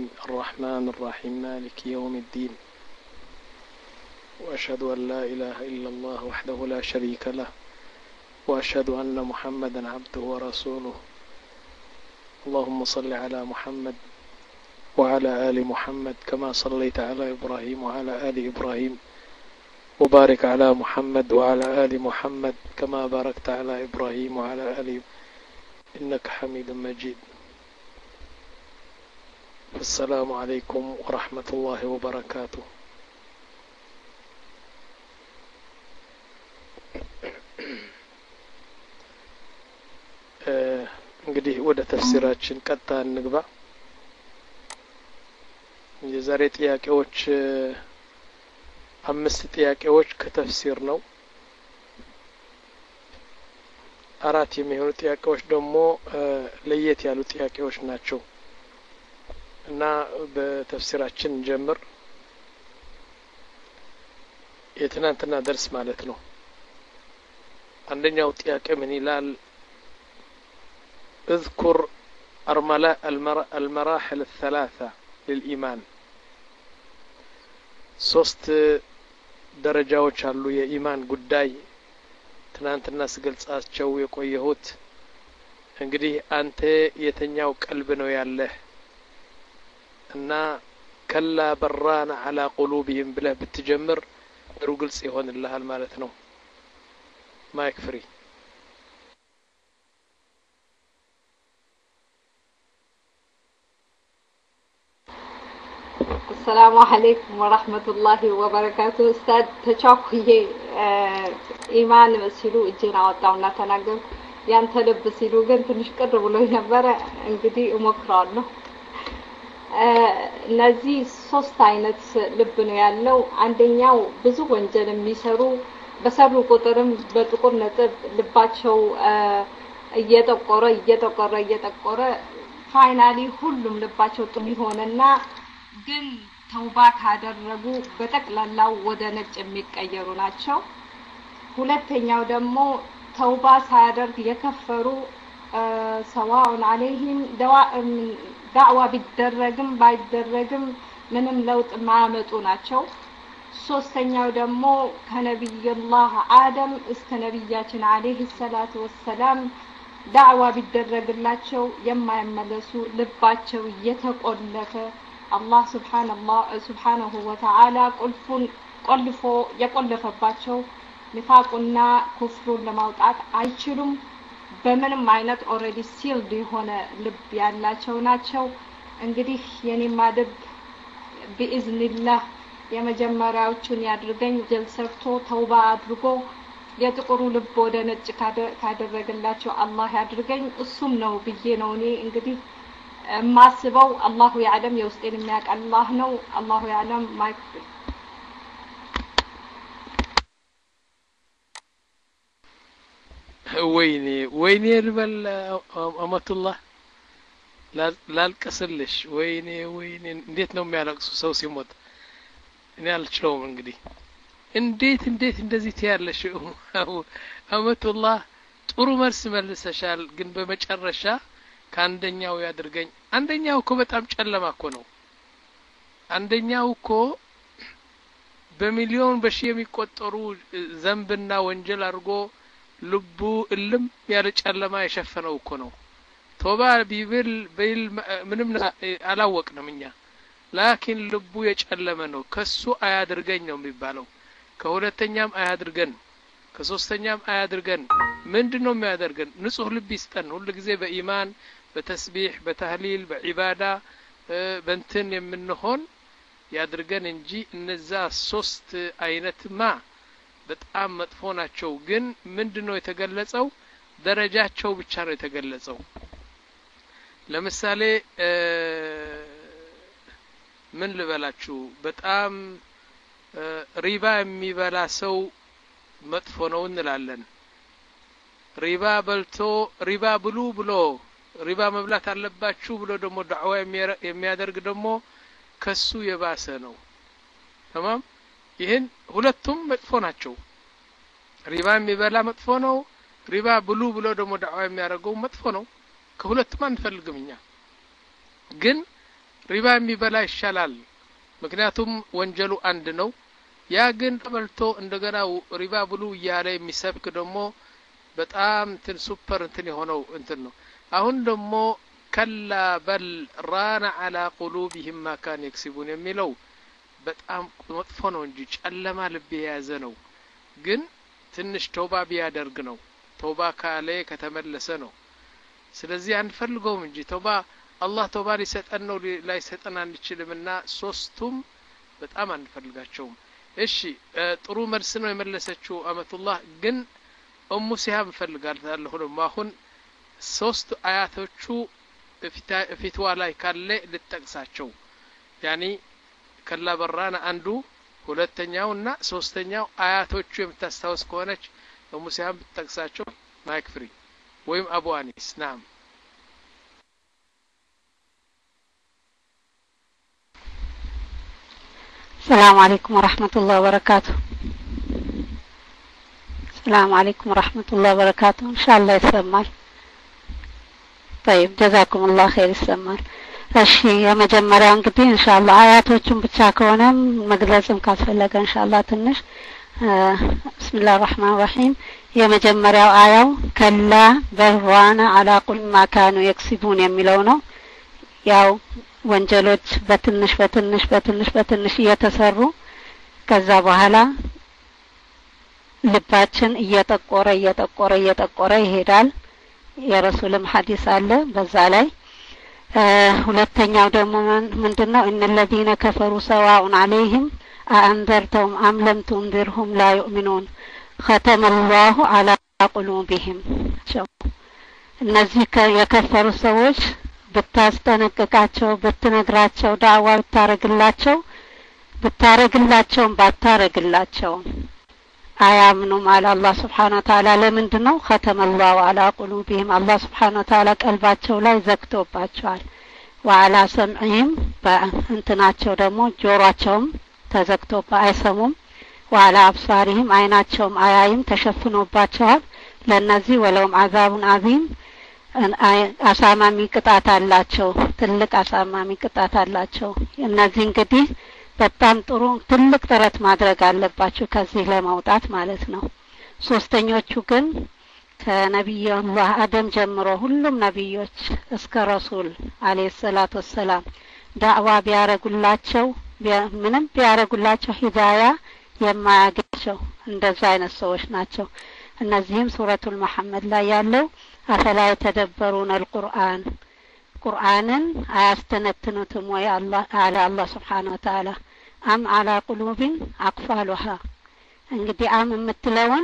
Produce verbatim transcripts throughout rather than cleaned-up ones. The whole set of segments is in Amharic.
الرحمن الرحيم مالك يوم الدين وأشهد أن لا إله إلا الله وحده لا شريك له وأشهد أن محمدا عبده ورسوله اللهم صل على محمد وعلى آل محمد كما صليت على إبراهيم وعلى آل إبراهيم وبارك على محمد وعلى آل محمد كما باركت على إبراهيم وعلى آل إنك حميد مجيد. السلام عليكم ورحمة الله وبركاته. እንግዲህ ወደ ተፍሲራችን ቀጥታ እንግባ። የዛሬ ጥያቄዎች አምስት ጥያቄዎች ከተፍሲር ነው። አራት የሚሆኑ ጥያቄዎች ደግሞ ለየት ያሉ ጥያቄዎች ናቸው እና በተፍሲራችን እንጀምር። የትናንትና ደርስ ማለት ነው። አንደኛው ጥያቄ ምን ይላል? اذكر المراحل الثلاثة للإيمان. ሶስት ደረጃዎች አሉ የኢማን ጉዳይ ትናንትና ስገልጻቸው የቆየሁት። እንግዲህ አንተ የተኛው ቀልብ ነው ያለህ እና ከላ በራና على قلوبهم ብለህ ብትጀምር ጥሩ ግልጽ ይሆንልሃል ማለት ነው። ማይክ ፍሪ። السلام عليكم ورحمة الله وبركاته. استاذ تشاكوي إيمان مسيلو إجينا وطاونا تناقل ያንተ ልብ ሲሉ ግን ትንሽ ቅር ብሎኝ ነበር። እንግዲህ እሞክራለሁ። እነዚህ ሶስት አይነት ልብ ነው ያለው። አንደኛው ብዙ ወንጀል የሚሰሩ በሰሩ ቁጥርም በጥቁር ነጥብ ልባቸው እየተቆረ እየተቆረ እየተቆረ ፋይናሊ ሁሉም ልባቸው ጥሩ ይሆንና ግን ተውባ ካደረጉ በጠቅላላው ወደ ነጭ የሚቀየሩ ናቸው። ሁለተኛው ደግሞ ተውባ ሳያደርግ የከፈሩ ሰዋኡን አለይሂም ዳዕዋ ቢደረግም ባይደረግም ምንም ለውጥ ማያመጡ ናቸው። ሶስተኛው ደግሞ ከነብዩላህ አደም እስከ ነብያችን አለይሂ ሰላቱ ወሰላም ዳዕዋ ቢደረግላቸው የማይመለሱ ልባቸው የተቆለፈ አላህ ሱብሓነሁ ወተዓላ ቁልፉን ቆልፎ የቆለፈባቸው ንፋቁና ኩፍሩን ለማውጣት አይችሉም። በምንም አይነት ኦሬዲ ሲልድ የሆነ ልብ ያላቸው ናቸው። እንግዲህ የኔ ማድብ بإذنillah የመጀመሪያዎቹን ያድርገኝ። ጀልሰርቶ ተውባ አድርጎ የጥቁሩ ልብ ወደ ነጭ ካደረገላቸው አላህ ያድርገኝ። እሱም ነው ብዬ ነው እኔ እንግዲህ ማስበው። አላሁ ያዕለም የውስጤን የሚያውቅ አላህ ነው። አላሁ ያዕለም። ማይክ ወይኔ ወይኔ ልበል አመቱላህ ላልቀስልሽ። ወይኔ ወይኔ እንዴት ነው የሚያለቅሱ ሰው ሲሞት? እኔ አልችለውም። እንግዲህ እንዴት እንዴት እንደዚህ ትያለሽ አመቱላህ? ጥሩ መልስ መልሰሻል፣ ግን በመጨረሻ ከአንደኛው ያድርገኝ። አንደኛው እኮ በጣም ጨለማ እኮ ነው። አንደኛው እኮ በሚሊዮን በሺ የሚቆጠሩ ዘንብና ወንጀል አድርጎ ልቡ እልም ያለ ጨለማ የሸፈነው እኮ ነው። ቶባ ቢብል ቢል ምንም አላወቅንም እኛ። ላኪን ልቡ የጨለመ ነው። ከሱ አያድርገኝ ነው የሚባለው። ከሁለተኛም አያድርገን፣ ከሶስተኛም አያድርገን። ምንድነው የሚያደርገን? ንጹህ ልብ ይስጠን። ሁሉ ጊዜ በኢማን በተስቢህ በተህሊል በዒባዳ በእንትን የምንሆን ያድርገን እንጂ እነዛ ሶስት አይነትማ በጣም መጥፎ ናቸው። ግን ምንድነው የተገለጸው? ደረጃቸው ብቻ ነው የተገለጸው። ለምሳሌ ምን ልበላችሁ? በጣም ሪባ የሚበላ ሰው መጥፎ ነው እንላለን። ሪባ በልቶ ሪባ ብሉ ብሎ ሪባ መብላት አለባችሁ ብሎ ደግሞ ዳዕዋ የሚያደርግ ደግሞ ከሱ የባሰ ነው። ተማም ይሄን ሁለቱም መጥፎ ናቸው። ሪባ የሚበላ መጥፎ ነው። ሪባ ብሉ ብሎ ደግሞ ዳዕዋ የሚያደርገው መጥፎ ነው። ከሁለቱም አንፈልግም እኛ። ግን ሪባ የሚበላ ይሻላል ምክንያቱም ወንጀሉ አንድ ነው ያ ግን ተበልቶ እንደገና ሪባ ብሉ እያለ የሚሰብክ ደግሞ በጣም እንትን ሱፐር እንትን የሆነው እንትን ነው አሁን ደግሞ ከላ በል ራና على قلوبهم ما كان يكسبون የሚለው በጣም መጥፎ ነው እንጂ ጨለማ ልብ የያዘ ነው ግን ትንሽ ተውባ ቢያደርግ ነው ተውባ ካለ ከተመለሰ ነው ስለዚህ አንፈልገውም እንጂ ተውባ አላህ ተውባ ሊሰጠን ነው ላይሰጠን አንችልምና ሶስቱም በጣም አንፈልጋቸውም እሺ ጥሩ መልስ ነው የመለሰችው አመቱላህ ግን ኡሙ ሲሃብ ፈልጋለሁ ነው አሁን ሶስት አያቶቹ ፊትዋ ላይ ካለ ልትጠቅሳቸው ያኒ ከላ በራና አንዱ ሁለተኛውና ሶስተኛው አያቶቹ የምታስታውስ ከሆነች ኡሙ ሲሃብ ልትጠቅሳቸው ማይክ ፍሪ ወይም አቡ አኒስ ናም السلام عليكم ورحمة الله وبركاته السلام عليكم ورحمة الله وبركاته إن شاء الله يسمال طيب جزاكم الله خير يسمال እሺ የመጀመሪያው እንግዲህ ኢንሻአላህ አያቶቹን ብቻ ከሆነ መግለጽም ካስፈለገ ኢንሻአላህ ትንሽ ብስሚላህ الرحمن الرحيم የመጀመሪያው አያው ከላ በርዋና على كل ما كانوا يكسبون የሚለው ነው ያው ወንጀሎች በትንሽ በትንሽ በትንሽ በትንሽ እየተሰሩ ከዛ በኋላ ልባችን እየተቆረ እየተቆረ እየተቆረ ይሄዳል የረሱልም ሐዲስ አለ በዛ ላይ ሁለተኛው ደግሞ ምንድነው ان الذين كفروا سواء عليهم أأنذرتهم أم لم تنذرهم لا يؤمنون ختم الله على قلوبهم እነዚህ የከፈሩ ሰዎች ብታስጠነቅቃቸው ብትነግራቸው ዳዋ ብታረግላቸው ብታረግላቸው ባታረግላቸው አያምኑም አለ አላህ Subhanahu Wa Ta'ala ለምንድነው ختم الله على قلوبهم አላህ Subhanahu Wa Ta'ala ቀልባቸው ላይ ዘግቶባቸዋል وعلى سمعهم በእንትናቸው ደግሞ ጆሮአቸውም ተዘግቶባ አይሰሙም وعلى أبصارهم አይናቸውም አያይም ተሸፍኖባቸዋል ለነዚህ ወለውም عذاب عظيم አሳማሚ ቅጣት አላቸው ትልቅ አሳማሚ ቅጣት አላቸው እነዚህ እንግዲህ በጣም ጥሩ ትልቅ ጥረት ማድረግ አለባቸው ከዚህ ለማውጣት ማለት ነው ሶስተኞቹ ግን ከነብዩላህ አደም ጀምሮ ሁሉም ነብዮች እስከ ረሱል አለይሂ ሰላቱ ወሰለም ዳዕዋ ቢያረጉላቸው ምንም ቢያረጉላቸው ሂዳያ የማያገቸው እንደዛ አይነት ሰዎች ናቸው እነዚህም ሱረቱል መሐመድ ላይ ያለው አፈላ የተደበሩን القرآن ቁርአንን አያስተነትኑትም ወይ አላህ አለ አላህ Subhanahu Wa Ta'ala አም على قلوب أقفالها እንግዲህ አም የምትለውን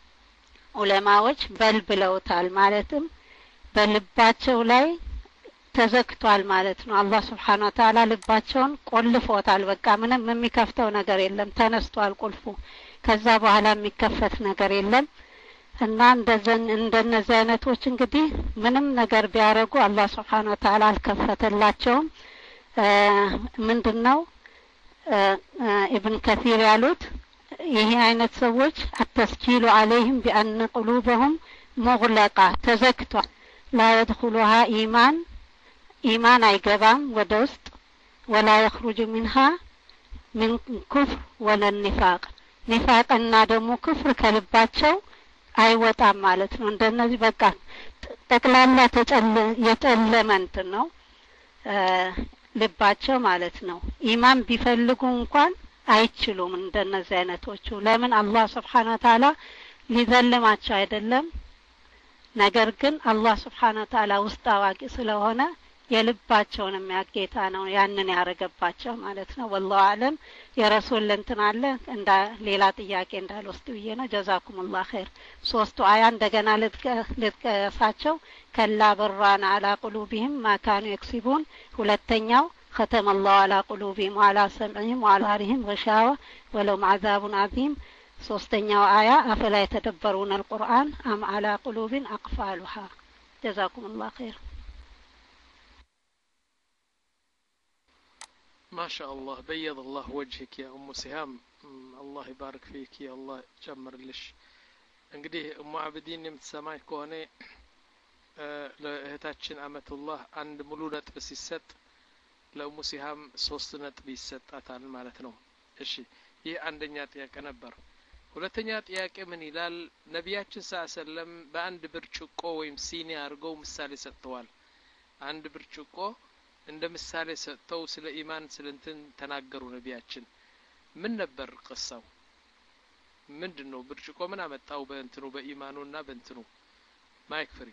ዑለማዎች በል ብለውታል ማለትም በልባቸው ላይ ተዘክቷል ማለት ነው አላህ Subhanahu Wa Ta'ala ልባቸውን ቆልፎታል በቃ ምንም የሚከፍተው ነገር የለም ተነስቷል ቁልፉ ከዛ በኋላ የሚከፈት ነገር የለም እና እንደዘን እንደነዚህ አይነቶች እንግዲህ ምንም ነገር ቢያረጉ አላህ Subhanahu Wa Ta'ala አልከፈተላቸውም ምንድነው ኢብን ከثير ያሉት ይሄ አይነት ሰዎች አተስኪሉ عليهم بأن قلوبهم مغلقة ተዘግቷል لا يدخلها إيمان إيمان አይገባም ወደ ውስጥ ولا يخرج منها من كفر ولا النفاق نفاقና ደግሞ ክፍር ከልባቸው አይወጣም ማለት ነው እንደነዚህ በቃ ጠቅላላ ተጨለ የተለመንት ነው ልባቸው ማለት ነው ኢማን ቢፈልጉ እንኳን አይችሉም እንደነዚህ አይነቶቹ ለምን አላህ Subhanahu Wa Ta'ala ሊዘልማቸው አይደለም ነገር ግን አላህ Subhanahu Wa Ta'ala ውስጥ አዋቂ ስለሆነ የልባቸውን የሚያጌታ ነው ያንን ያረጋባቸው ማለት ነው والله አለም የረሱል እንትን አለ እንዳ ሌላ ጥያቄ እንዳልወስድ ብዬ ነው ጀዛኩሙላህ ኸይር ሶስቱ አያ እንደገና ልትቀሳቸው ከላ በራና على قلوبهم ما كانوا يكسبون ሁለተኛው ختم الله على قلوبهم وعلى سمعهم وعلى أبصارهم غشاوة ولهم عذاب عظيم ሶስተኛው አያ አፈላ የተደበሩን القرآن أم على قلوب أقفالها جزاكم خير ما شاء الله بيض الله وجهك يا أم سهام الله يبارك فيك يا الله جمر لش እንግዲህ ኡሙ አብዲን የምትሰማኝ ከሆነ ለእህታችን አመቱላህ አንድ ሙሉ ነጥብ ሲሰጥ ለሙሲሃም ሶስት ነጥብ ይሰጣታል ማለት ነው። እሺ ይህ አንደኛ ጥያቄ ነበር። ሁለተኛ ጥያቄ ምን ይላል? ነቢያችን ሰለላም በአንድ ብርጭቆ ወይም ሲኒ አድርገው ምሳሌ ሰጥተዋል። አንድ ብርጭቆ እንደ ምሳሌ ሰጥተው ስለ ኢማን ስለንትን ተናገሩ ነቢያችን። ምን ነበር ቅሳው? ምንድነው? ብርጭቆ ምን አመጣው በእንትኑ በኢማኑና በእንትኑ? ማይክ ፍሪ።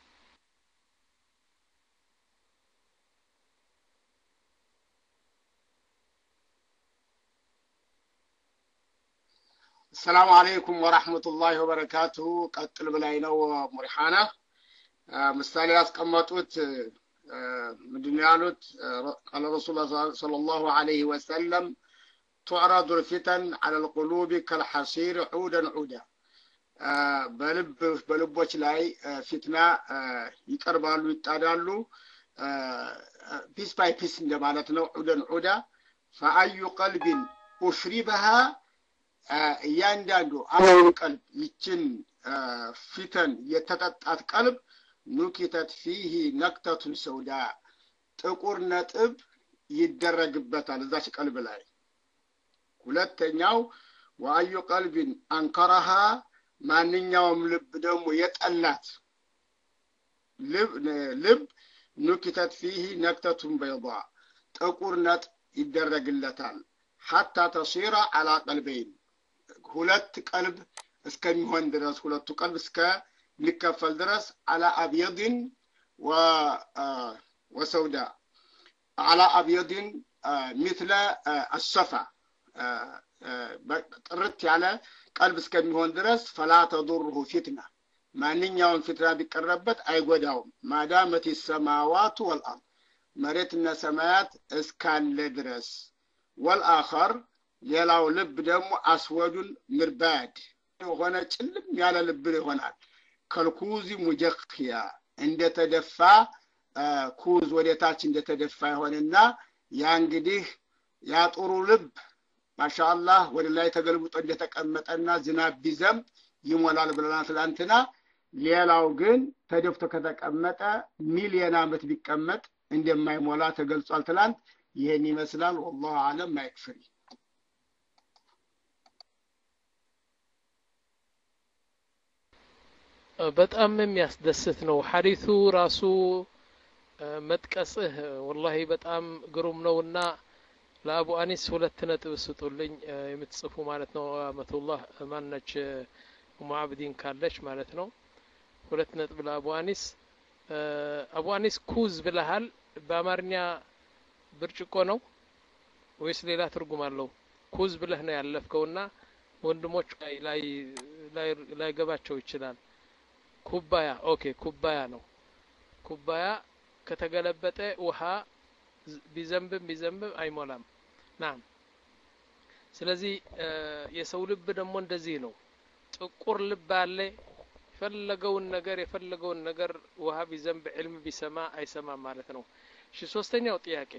السلام عليكم ورحمة الله وبركاته. قتل بلاينا ومرحانا مثالي أسقمتوت مدنيالوت قال رسول الله صلى الله عليه وسلم تعرض الفتن على القلوب كالحصير عودا عودا. بلب بلبوش لاي فتنة يقربالو يتعدالو بيس باي بيس እንደማለትነው عودا عودا. فأي قلب أشربها እያንዳንዱ አሁን ቀልብ ይችን ፊተን የተጠጣት ቀልብ ኑኪተት ፊሂ ነክተቱን ሰውዳ ጥቁር ነጥብ ይደረግበታል እዛች ቀልብ ላይ። ሁለተኛው ወአዩ ቀልብን አንከረሃ ማንኛውም ልብ ደግሞ የጠላት ልብ ልብ ኑኪተት ፊሂ ነክተቱን በይዳ ጥቁር ነጥብ ይደረግለታል። حتى تصير على قلبين ሁለት ቀልብ እስከሚሆን ድረስ ሁለቱ ቀልብ እስከሚከፈል ድረስ على ابيض و وسوداء على ابيض مثل الصفا ጥርት ያለ ቀልብ እስከሚሆን ድረስ فلا تضره فتنه ማንኛውም ፊትና ቢቀርበት አይጎዳውም። ማዳመት السماوات والارض መሬትና ሰማያት እስካለ ድረስ። والآخر يلاو لب دم أسود مرباد وهنا تلم يالا لب هنا كالكوز مجخيا عند تدفع آه كوز وديتاتش عند تدفع هنا يانجديه يا طورو لب ما شاء الله ولله تقلبوا عند تقمطنا زناب بزم يمولال بلانات الانتنا يلاو جن تدفت كتقمط مليون عمت بيقمط عندما يمولا تقلصال تلانت يهني مثلا والله أعلم ما يكفي. በጣም የሚያስደስት ነው ሐዲሱ ራሱ መጥቀስህ والله በጣም ግሩም ነውና ለአቡ አኒስ ሁለት ነጥብ ስጡልኝ የምትጽፉ ማለት ነው። አመቱላህ ማነች ሙአብዲን ካለች ማለት ነው። ሁለት ነጥብ ለአቡ አኒስ። አቡ አኒስ ኩዝ ብለሃል በአማርኛ ብርጭቆ ነው ወይስ ሌላ ትርጉም አለው? ኩዝ ብለህ ነው ያለፍከውና ወንድሞች ላይ ላይ ላይ ገባቸው ይችላል። ኩባያ ኦኬ ኩባያ ነው። ኩባያ ከተገለበጠ ውሃ ቢዘንብም ቢዘንብም አይሞላም። ናም ስለዚህ የሰው ልብ ደግሞ እንደዚህ ነው። ጥቁር ልብ አለ የፈለገውን ነገር የፈለገውን ነገር ውሃ ቢዘንብ ዕልም ቢሰማ አይሰማም ማለት ነው። እሺ ሶስተኛው ጥያቄ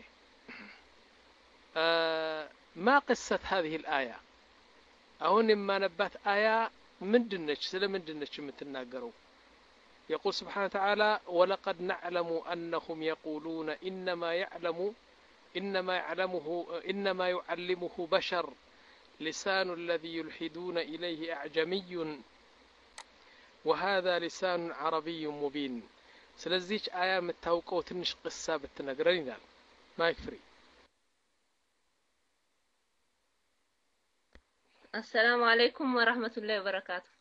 ما قصة هذه الآية أهون ما نبات آية من دنش سلا من دنش متناقروا يقول سبحانه وتعالى ولقد نعلم أنهم يقولون إنما يعلم إنما يعلمه إنما يعلمه بشر لسان الذي يلحدون إليه أعجمي وهذا لسان عربي مبين. ስለዚህ አያ መታውቀው ትንሽ ቅሳ በተነገረን ይላል። ማይክ ፍሪ። السلام عليكم ورحمة الله وبركاته.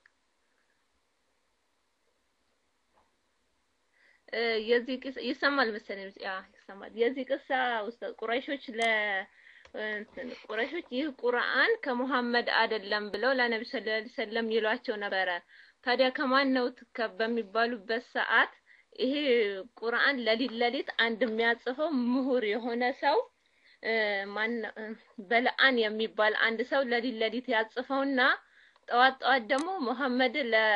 የዚህ ቅሳ ይሰማል መሰለኝ። ያ ይሰማል። የዚህ ቅሳ ኡስታዝ ቁረይሾች ለ ቁረይሾች ይህ ቁርአን ከሙሐመድ አይደለም ብለው ለነብዩ ሰለላሁ ዐለይሂ ወሰለም ይሏቸው ነበረ። ታዲያ ከማን ነው በሚባሉበት ሰዓት ይሄ ቁርአን ለሊት ለሊት አንድ የሚያጽፈው ምሁር የሆነ ሰው ማን በለአን የሚባል አንድ ሰው ለሊት ለሊት ያጽፈውና ጠዋት ጠዋት ደግሞ መሐመድ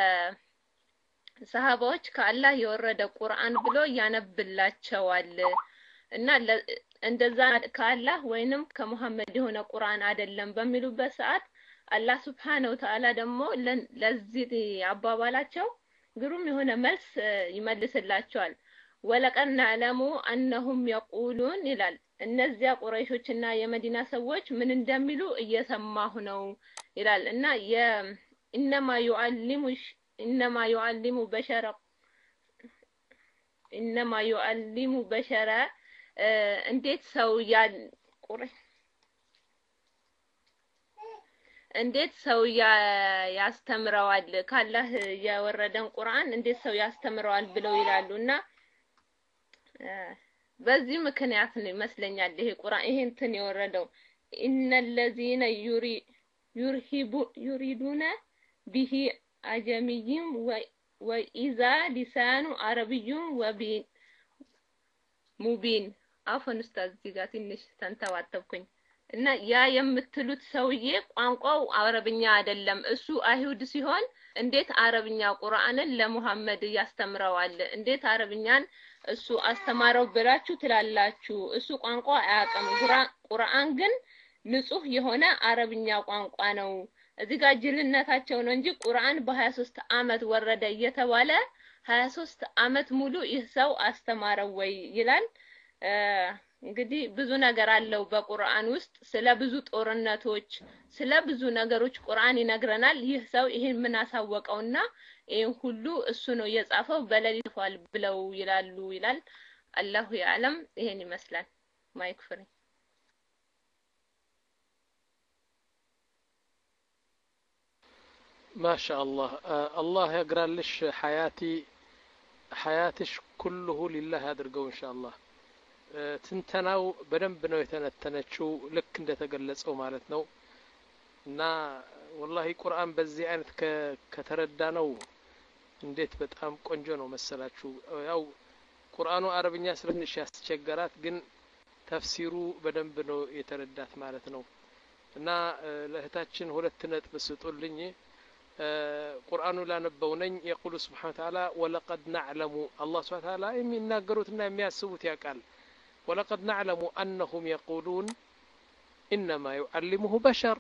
ለሰሃባዎች ከአላህ የወረደ ቁርአን ብሎ ያነብላቸዋል እና እንደዛ ከአላህ ወይንም ከመሐመድ የሆነ ቁርአን አይደለም በሚሉበት ሰዓት አላህ Subhanahu Wa Ta'ala ደግሞ ለዚህ አባባላቸው ግሩም የሆነ መልስ ይመልስላቸዋል። ወለቀድ ነዕለሙ أنهم يقولون ይላል እነዚያ ቁረይሾችና የመዲና ሰዎች ምን እንደሚሉ እየሰማሁ ነው ይላል እና የኢነማ يعلم ኢነማ يعلم በሸረ ኢነማ يعلم በሸረ እንዴት ሰው ያል ቁረይ እንዴት ሰው ያስተምረዋል ካላህ የወረደን ቁርአን እንዴት ሰው ያስተምረዋል ብለው ይላሉና በዚህ ምክንያት ነው ይመስለኛል ይሄ ቁርአን ይሄ እንትን የወረደው ኢነለዚነ ዩሪ ዩርሂቡ ዩሪዱነ ቢሂ አጀሚይም ወኢዛ ሊሳኑ አረብዩም ወቢን ሙቢን አፈን ኡስታዝ እዚህ ጋር ትንሽ ተንተዋተብኩኝ እና ያ የምትሉት ሰውዬ ቋንቋው አረብኛ አይደለም እሱ አይሁድ ሲሆን እንዴት አረብኛ ቁርአንን ለሙሐመድ ያስተምረዋል እንዴት አረብኛን እሱ አስተማረው ብላችሁ ትላላችሁ እሱ ቋንቋ አያውቅም ቁርአን ግን ንጹህ የሆነ አረብኛ ቋንቋ ነው እዚህ ጋር ጅልነታቸው ነው እንጂ ቁርአን በ23 አመት ወረደ እየተባለ ሀያ ሶስት አመት ሙሉ ይህ ሰው አስተማረው ወይ ይላል እንግዲህ ብዙ ነገር አለው በቁርአን ውስጥ ስለ ብዙ ጦርነቶች ስለ ብዙ ነገሮች ቁርአን ይነግረናል ይህ ሰው ይሄን ምን አሳወቀውና ይሄን ሁሉ እሱ ነው የጻፈው በሌሊት ፏል ብለው ይላሉ ይላል አላሁ ያለም ይሄን ይመስላል ማይክ ፍሪ ما شاء الله الله يقرالش حياتي حياتش كله لله አድርገው ان شاء الله ትንተናው በደንብ ነው የተነተነችው ልክ እንደተገለጸው ማለት ነው እና والله ቁርአን በዚህ አይነት ከተረዳ ነው እንዴት በጣም ቆንጆ ነው መሰላችሁ ያው ቁርአኑ አረብኛ ስለትንሽ ያስቸገራት ግን ተፍሲሩ በደንብ ነው የተረዳት ማለት ነው እና ለእህታችን ሁለት ነጥብ ስጡልኝ ቁርአኑ ላነበው ነኝ يقول سبحانه وتعالى ولقد نعلم الله سبحانه وتعالى የሚናገሩትና የሚያስቡት ያውቃል ولقد نعلم أنهم يقولون إنما يعلمه بشر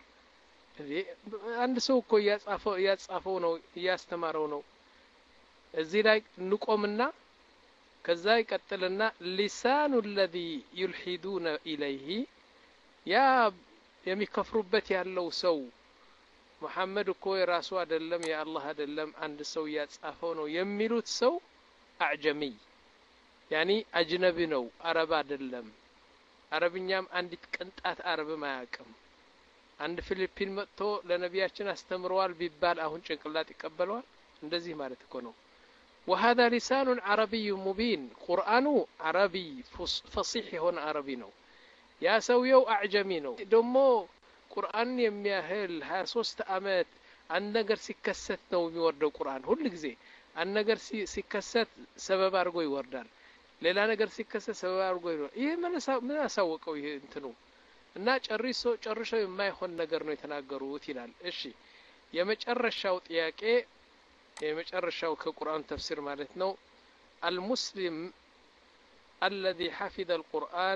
عند سوق يصافو يصافو ነው ያስተማረው ነው እዚህ ላይ ንቆምና ከዛ ይቀጥልና لسان الذي يلحدون إليه ያ የሚከፍሩበት ያለው ሰው መሐመድ እኮ የራሱ አይደለም የአላህ አይደለም አንድ ሰው ያጻፈው ነው የሚሉት ሰው አዕጀሚ ያኒ አጅነቢ ነው አረብ አይደለም አረብኛም አንዲት ቅንጣት አረብ ማያውቅም አንድ ፊሊፒን መጥቶ ለነቢያችን አስተምረዋል ቢባል አሁን ጭንቅላት ይቀበለዋል እንደዚህ ማለት እኮ ነው وهذا لسان عربي مبين قرآن عربي فصيح هون عربي ነው ያ ሰውየው አዕጀሚ ነው ደሞ ቁርአን የሚያህል ሀያ ሶስት አመት አንድ ነገር ሲከሰት ነው የሚወርደው ቁርአን ሁሉ ጊዜ አንድ ነገር ሲከሰት ሰበብ አድርጎ ይወርዳል ሌላ ነገር ሲከሰት ሰበብ አድርጎ ይወርዳል ይሄ ምን አሳወቀው ይሄ እንትኑ እና ጨርሶ ጨርሶ የማይሆን ነገር ነው የተናገሩት ይላል እሺ የመጨረሻው ጥያቄ የመጨረሻው ከቁርአን ተፍሲር ማለት ነው المسلم الذي حفظ القرآن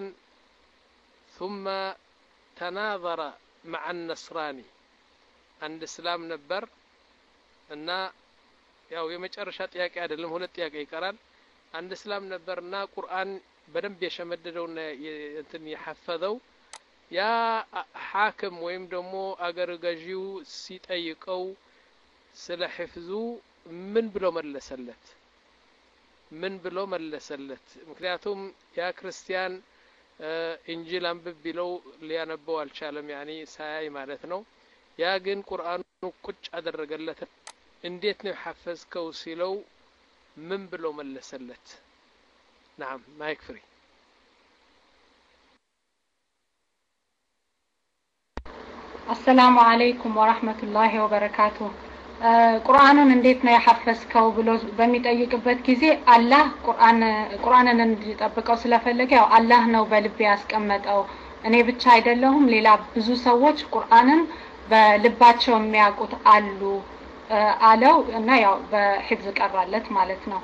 ثم تناظر مع النصراني عند اسلام ነበር እና ያው የመጨረሻ ጥያቄ አይደለም ሁለት ጥያቄ ይቀራል አንድ እስላም ነበርና ቁርአን በደንብ የሸመደደውና እንትን የሐፈዘው ያ ሐክም ወይም ደግሞ አገር ገዢው ሲጠይቀው ስለ ህፍዙ ምን ብሎ መለሰለት ምን ብሎ መለሰለት ምክንያቱም ያ ክርስቲያን እንጂል አንብብ ቢለው ሊያነበው አልቻለም ያኒ ሳያይ ማለት ነው ያ ግን ቁርአኑ ቁጭ አደረገለት እንዴት ነው ሐፈዝከው ሲለው ምን ብሎ መለሰለት نعم ما يكفي السلام عليكم ورحمة الله وبركاته ቁርአንን እንዴት ነው ያሐፈዝከው ብሎ በሚጠይቅበት ጊዜ አላህ ቁርአን ቁርአንን እንዲጠብቀው ስለፈለገ ያው አላህ ነው በልብ ያስቀመጠው እኔ ብቻ አይደለሁም ሌላ ብዙ ሰዎች ቁርአንን በልባቸው የሚያውቁት አሉ አለው እና ያው በህፍዝ ቀራለት ማለት ነው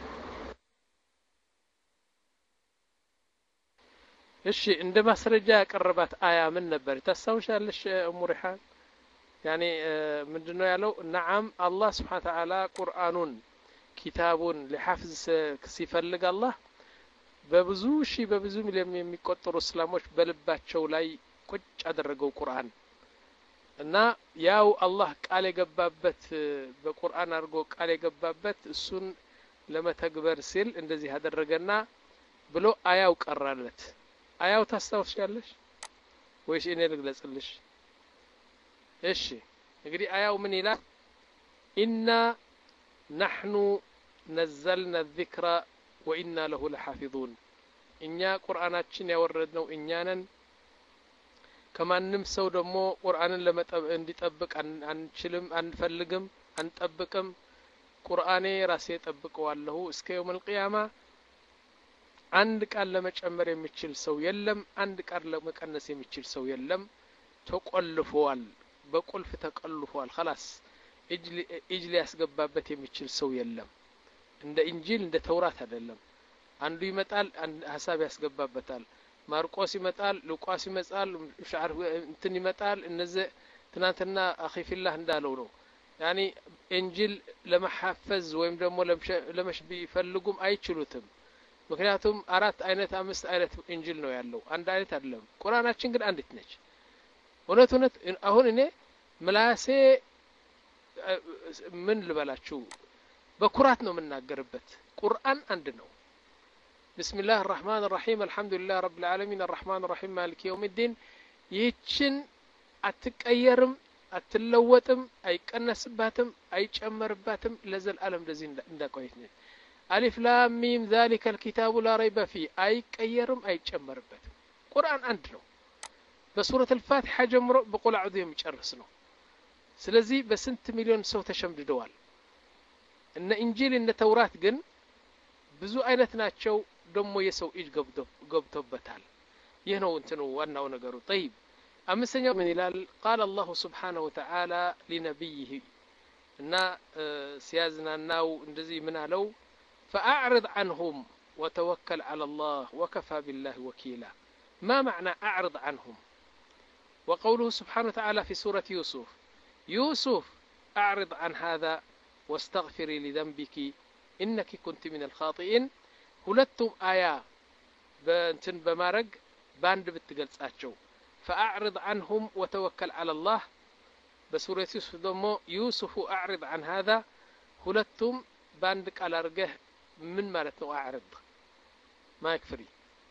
እሺ እንደ ማስረጃ ያቀረባት አያ ምን ነበር ታስታውሻለሽ ኡሙ ሪሃን يعني ምንድነው ያለው نعم الله سبحانه وتعالى قرآن كتاب لحفظ ሲፈልግ الله በብዙ ሺህ በብዙ ሚሊዮን የሚቆጠሩ እስላሞች በልባቸው ላይ ቁጭ አደረገው ቁርአን እና ያው አላህ ቃል የገባበት በቁርአን አድርጎ ቃል የገባበት እሱን ለመተግበር ሲል እንደዚህ አደረገና ብሎ አያው ቀራለት። አያው ታስታውሻለሽ ወይስ እኔ ልግለጽልሽ? እሺ እንግዲህ አያው ምን ይላል? ኢና نحن نزلنا الذكر وإنا له لحافظون እኛ ቁርአናችን ያወረድነው እኛ ነን ከማንም ሰው ደግሞ ቁርአንን ለመጠብ እንዲጠብቅ አንችልም አንፈልግም አንጠብቅም ቁርአኔ ራሴ ጠብቀዋለሁ እስከ يوم القيامة አንድ ቃል ለመጨመር የሚችል ሰው የለም አንድ ቃል ለመቀነስ የሚችል ሰው የለም ተቆልፏል በቁልፍ ተቆልፏል خلاص እጅሊ እጅሊ ያስገባበት የሚችል ሰው የለም እንደ እንጂል እንደ ተውራት አይደለም አንዱ ይመጣል ሐሳብ ያስገባበታል ማርቆስ ይመጣል ሉቃስ ይመጣል ሻዕር እንትን ይመጣል እነዚህ ትናንትና አኺፊላህ እንዳለው ነው ያኒ እንጂል ለመሐፈዝ ወይም ደግሞ ለመሽ ቢፈልጉም አይችሉትም ምክንያቱም አራት አይነት አምስት አይነት እንጂል ነው ያለው አንድ አይነት አይደለም ቁርአናችን ግን አንዲት ነች እውነት እውነት አሁን እኔ ምላሴ ምን ልበላችሁ በኩራት ነው የምናገርበት ቁርአን አንድ ነው بسم الله الرحمن الرحيم الحمد لله رب العالمين الرحمن الرحيم مالك يوم الدين ይችን አትቀየርም አትለወጥም አይቀነስባትም አይጨመርባትም ለዘላለም እንደዚህ እንዳቆየት ነው አሊፍ ላም ሚም ذلك الكتاب لا ريب فيه አይቀየርም አይጨመርበትም ቁርአን አንድ ነው በሱረቱ الفاتحة ጀምሮ በቁል አዑዙ የሚጨርስ ነው ስለዚህ በስንት ሚሊዮን ሰው ተሸምድደዋል እነ እንጂል እነ ተውራት ግን ብዙ አይነት ናቸው ደሞ የሰው እጅ ገብቶ ገብቶበታል ይህ ነው እንትኑ ዋናው ነገሩ طيب አምስተኛው ምን ይላል قال الله سبحانه وتعالى لنبيه እና ሲያዝናናው እንደዚህ ምን አለው فأعرض عنهم وتوكل على الله وكفى بالله وكيلا ما معنى أعرض عنهم وقوله سبحانه وتعالى في سورة يوسف يوسف أعرض عن هذا واستغفري لذنبك إنك كنت من الخاطئين ሁለቱም አያ በእንትን በማረግ ባንድ ብትገልጻቸው فأعرض عنهم وتوكل على الله بسورة يوسف ደግሞ يوسف أعرض عن هذا ሁለቱም ባንድ ቃል አርገህ ምን ማለት ነው أعرض ما يكفري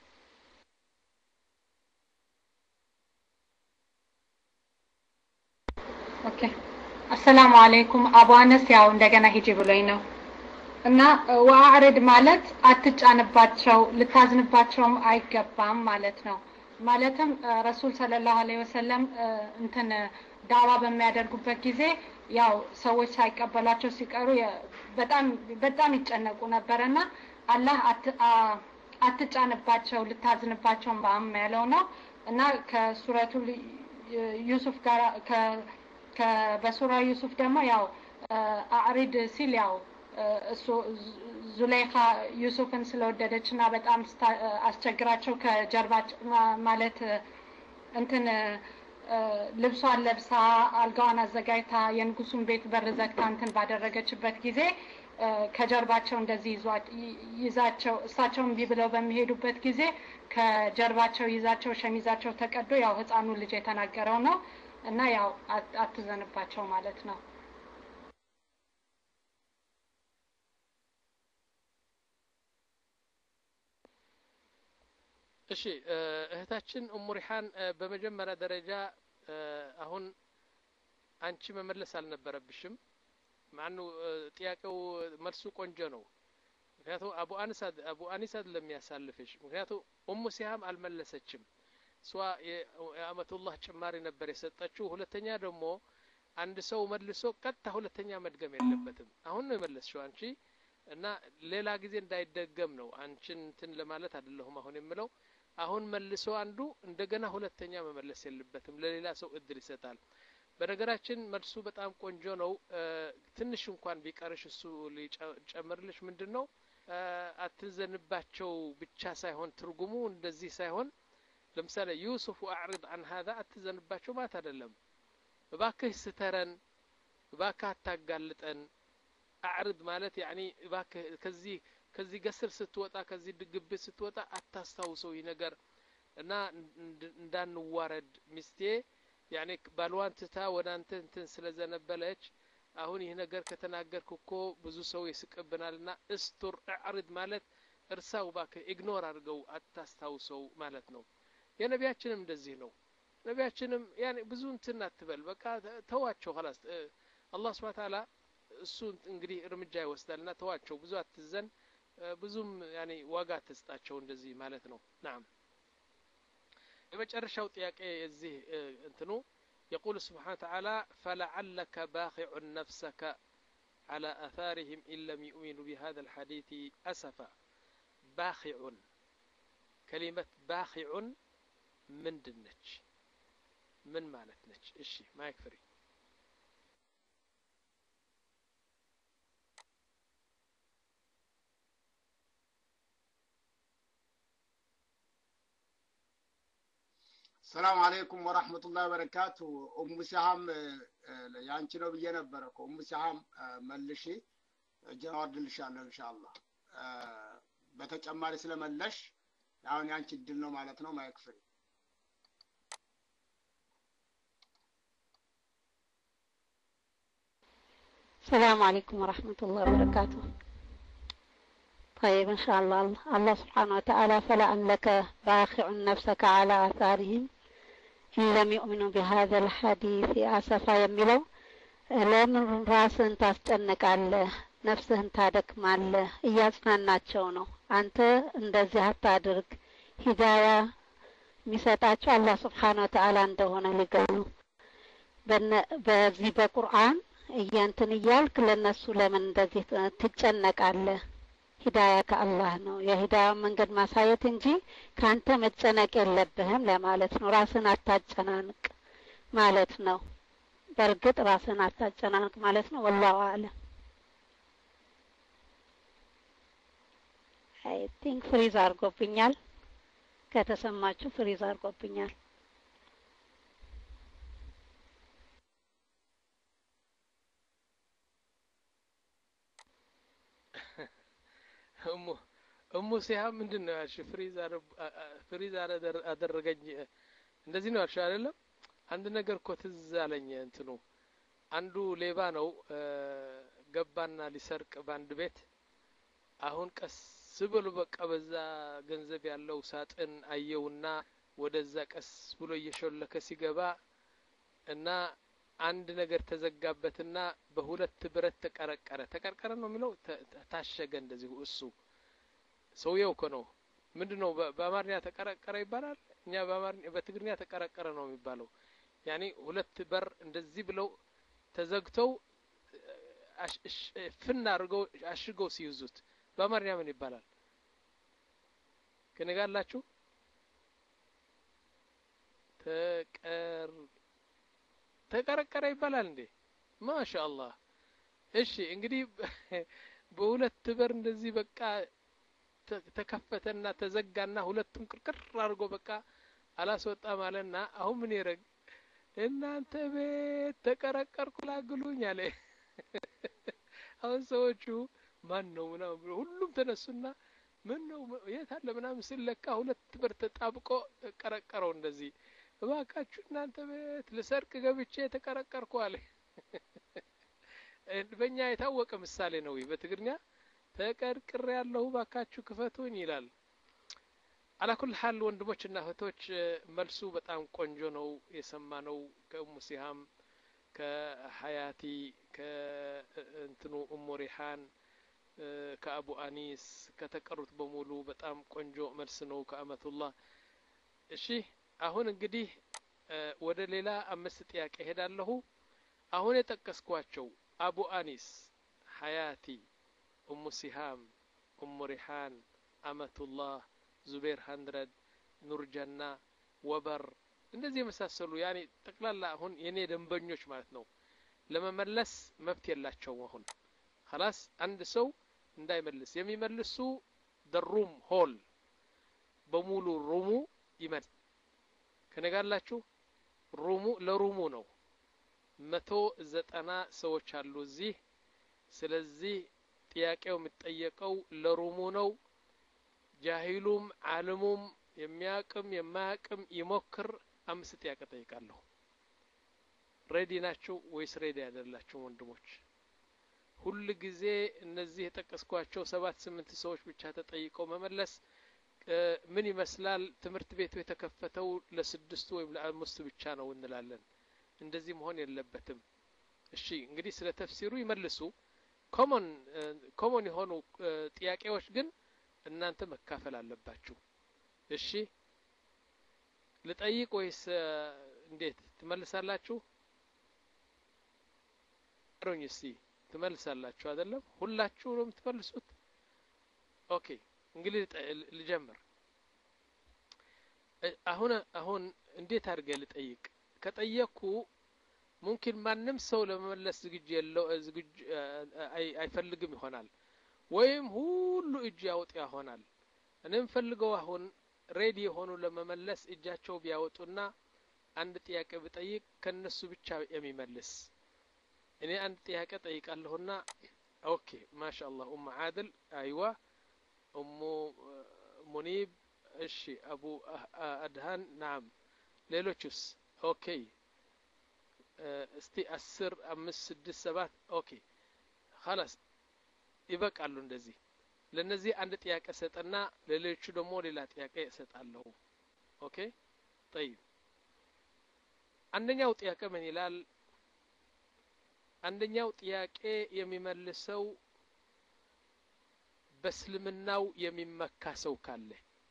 ኦኬ السلام عليكم አቡ አነስ ያው እንደገና ሂጂ ብሎኝ ነው እና ወአዕርድ ማለት አትጫንባቸው ልታዝንባቸውም አይገባም ማለት ነው ማለትም ረሱል ሰለላሁ ዐለይሂ ወሰለም እንትን ዳዋ በሚያደርጉበት ጊዜ ያው ሰዎች ሳይቀበላቸው ሲቀሩ በጣም በጣም ይጨነቁ ነበርና አላህ አትጫንባቸው ልታዝንባቸው ባም ያለው ነው እና ከሱረቱ ዩሱፍ ጋር ከ በሱራ ዩሱፍ ደግሞ ያው አዕሪድ ሲል ያው እሱ ዙለይኻ ዩሱፍን ስለወደደችና በጣም አስቸግራቸው ከጀርባቸው ማለት እንትን ልብሷን ለብሳ አልጋዋን አዘጋጅታ የንጉሱን ቤት በር ዘግታ እንትን ባደረገችበት ጊዜ ከጀርባቸው እንደዚህ ይዛቸው እሳቸውን ቢብለው በሚሄዱበት ጊዜ ከጀርባቸው ይዛቸው ሸሚዛቸው ተቀዶ ያው ህፃኑ ልጅ የተናገረው ነው እና ያው አትዘንባቸው ማለት ነው እሺ እህታችን ኡሙ ሪሃን በመጀመሪያ ደረጃ አሁን አንቺ መመለስ አልነበረብሽም ማኑ ጥያቄው መልሱ ቆንጆ ነው ምክንያቱም አቡ አንሳድ አቡ አንሳድ ለሚያሳልፍሽ ምክንያቱም ኡሙ ሲሃም አልመለሰችም ሷ የአመቱላህ ጭማሪ ነበር የሰጠችው ሁለተኛ ደግሞ አንድ ሰው መልሶ ቀጥታ ሁለተኛ መድገም የለበትም አሁን ነው የመለስሽው አንቺ እና ሌላ ጊዜ እንዳይደገም ነው አንቺን እንትን ለማለት አይደለም አሁን የምለው አሁን መልሶ አንዱ እንደገና ሁለተኛ መመለስ የለበትም ለሌላ ሰው እድል ይሰጣል በነገራችን መልሱ በጣም ቆንጆ ነው ትንሽ እንኳን ቢቀርሽ እሱ ሊጨምርልሽ ምንድነው አትዘንባቸው ብቻ ሳይሆን ትርጉሙ እንደዚህ ሳይሆን ለምሳሌ ዩሱፍ አዕርድ عن هذا አትዘንባቸው ማለት አይደለም እባክህ ስተረን እባክህ አታጋልጠን አዕርድ ማለት يعني እባክህ ከዚህ ከዚህ ገስር ስትወጣ ከዚህ ድግብ ስትወጣ አታስታውሰው ይነገር እና እንዳንዋረድ ሚስቴ ያኔ ባልዋን ትታ ወደ አንተ እንትን ስለዘነበለች አሁን ይህ ነገር ከተናገርኩ እኮ ብዙ ሰው ይስቅብናልና እስቱር አዕርድ ማለት እርሳው ባከ ኢግኖር አድርገው አታስታውሰው ማለት ነው የነቢያችንም እንደዚህ ነው ነቢያችንም ያኔ ብዙ እንትን አትበል በቃ ተዋቸው خلاص አላህ Subhanahu Wa Ta'ala እሱ እንግዲህ እርምጃ ይወስዳልና ተዋቸው ብዙ አትዘን ብዙም ያኔ ዋጋ ተስጣቸው እንደዚህ ማለት ነው نعم የመጨረሻው ጥያቄ እዚህ እንትኑ يقول سبحانه وتعالى فلعلك باخع نفسك على آثارهم إن لم يؤمنوا بهذا الحديث أسفا باخع كلمة باخع من دنج من مالتنج إشي ما يكفري السلام عليكم ورحمة الله وبركاته أم سهام يعني ነው ብዬ ነበር እኮ ኡም ሰሃም መልሺ ጀዋብ ልሻለሁ ኢንሻአላህ በተጨማሪ ስለመለሽ አሁን ያንቺ ድል ነው ማለት ነው ማይክፍሪ السلام عليكم ورحمة الله وبركاته طيب إن شاء الله الله سبحانه وتعالى فلعلك باخع نفسك على آثارهم إن لم يؤمنوا بهذا الحديث أسفا يميلو لمن راسن ታስጨነቃለህ ነፍስህን ታደክማለህ እያጽናናቸው ነው አንተ እንደዚህ አታድርግ ሂዳያ የሚሰጣቸው አላህ Subhanahu Wa Ta'ala እንደሆነ ሊገሉ በዚህ በቁርአን እያንተን እያልክ ለነሱ ለምን እንደዚህ ትጨነቃለህ ሂዳያ ከአላህ ነው የሂዳያ መንገድ ማሳየት እንጂ ካንተ መጨነቅ የለብህም ለማለት ነው ራስን አታጨናንቅ ማለት ነው በርግጥ ራስን አታጨናንቅ ማለት ነው والله اعلم I think ፍሪዝ አርጎብኛል ከተሰማችሁ ፍሪዝ አርጎብኛል እሙ እሙ ሲያም ምንድነው ያልሽ ፍሪዝ ፍሪዝ አደረገኝ እንደዚህ ነው ያልሽ አይደለም አንድ ነገር እኮ ትዝ አለኝ እንትኑ አንዱ ሌባ ነው ገባና ሊሰርቅ ባንድ ቤት አሁን ቀስ ብሎ በቃ በዛ ገንዘብ ያለው ሳጥን አየውና ወደዛ ቀስ ብሎ እየሾለከ ሲገባ እና አንድ ነገር ተዘጋበትና በሁለት ብረት ተቀረቀረ ተቀርቀረ ነው የሚለው ታሸገ እንደዚህ እሱ ሰውየው እኮ ነው ምንድነው በአማርኛ ተቀረቀረ ይባላል እኛ በአማርኛ በትግርኛ ተቀረቀረ ነው የሚባለው ያኒ ሁለት በር እንደዚህ ብለው ተዘግተው ፍና አድርገው አሽገው ሲይዙት በአማርኛ ምን ይባላል ከነጋላችሁ ተቀር ተቀረቀረ ይባላል እንዴ ማሻአላህ እሺ እንግዲህ በሁለት በር እንደዚህ በቃ ተከፈተና ተዘጋና ሁለቱም ቅርቅር አድርጎ በቃ አላስወጣ ማለትና አሁን ምን ይረግ እናንተ ቤት ተቀረቀርኩ ላግሉኝ አለ አሁን ሰዎቹ ማን ነው ምናምን ሁሉም ተነሱና ምን ነው የት አለ ምናምን ስለካ ሁለት በር ተጣብቆ ቀረቀረው እንደዚህ እባካችሁ እናንተ ቤት ለሰርቅ ገብቼ ተቀረቀርኩ አለ በእኛ የታወቀ ምሳሌ ነው በትግርኛ ተቀርቅር ያለው ባካችሁ ክፈቱኝ ይላል አላኩል ሐል ወንድሞችና እህቶች መልሱ በጣም ቆንጆ ነው የሰማነው ከኡሙ ሲሃም ከሐያቲ ከእንትኑ ኡሙ ሪሃን ከአቡ አኒስ ከተቀሩት በሙሉ በጣም ቆንጆ መልስ ነው ከአመቱላህ እሺ አሁን እንግዲህ ወደ ሌላ አምስት ጥያቄ ሄዳለሁ አሁን የጠቀስኳቸው አቡ አኒስ ሐያቲ ኡሙ ሲሃም ኡሙ ሪሃን አመቱላህ ዙቤር ሀንድረድ ኑርጀና ወበር እንደዚህ የመሳሰሉ ያኔ ጠቅላላ አሁን የኔ ደንበኞች ማለት ነው ለመመለስ መብት የላቸውም አሁን خلاص አንድ ሰው እንዳይመልስ የሚመልሱ ደሩም ሆል በሙሉ ሩሙ ይመል ከነጋላችሁ ሩሙ ለሩሙ ነው መቶ ዘጠና ሰዎች አሉ እዚህ ስለዚህ ጥያቄው የሚጠየቀው ለሩሙ ነው ጃሂሉም ዓለሙም የሚያቅም የማያቅም ይሞክር አምስት ጥያቄ ጠይቃለሁ ሬዲ ናችሁ ወይስ ሬዲ አይደላችሁ ወንድሞች ሁሉ ጊዜ እነዚህ የተጠቀስኳቸው ሰባት ስምንት ሰዎች ብቻ ተጠይቀው መመለስ ምን ይመስላል ትምህርት ቤቱ የተከፈተው ለስድስቱ ወይም ለአምስቱ ብቻ ነው እንላለን እንደዚህ መሆን የለበትም እሺ እንግዲህ ስለ ተፍሲሩ ይመልሱ ኮመን ኮመን የሆኑ ጥያቄዎች ግን እናንተ መካፈል አለባችሁ እሺ ልጠይቅ ወይስ እንዴት ትመልሳላችሁ አሮኝ እስቲ ትመልሳላችሁ አይደለም ሁላችሁም ትመልሱት ኦኬ እንግዲህ ልጀምር አሁን አሁን እንዴት አድርገ ልጠይቅ ከጠየቅኩ ممكن ማንም ሰው ለመመለስ ዝግጅ የለው ዝግጅ አይፈልግም ይሆናል ወይም ሁሉ እጅ ያወጣ ይሆናል እኔም ፈልገው አሁን ሬዲ ሆኖ ለመመለስ እጃቸው ቢያወጡና አንድ ጥያቄ ብጠይቅ ከነሱ ብቻ የሚመልስ እኔ አንድ ጥያቄ ጠይቃለሁና ኦኬ ማሻአላህ ኡም አድል አይዋ ኡሙ ሙኒብ እሺ አቡ አድሃን ናም ሌሎችስ ኦኬ እስቲ አስር አምስት ስድስት ሰባት ኦኬ خلاص ይበቃሉ እንደዚህ ለነዚህ አንድ ጥያቄ ሰጠና ለሌሎቹ ደግሞ ሌላ ጥያቄ ሰጣለሁ ኦኬ طيب አንደኛው ጥያቄ ምን ይላል አንደኛው ጥያቄ የሚመልሰው በእስልምናው የሚመካ ሰው ካለ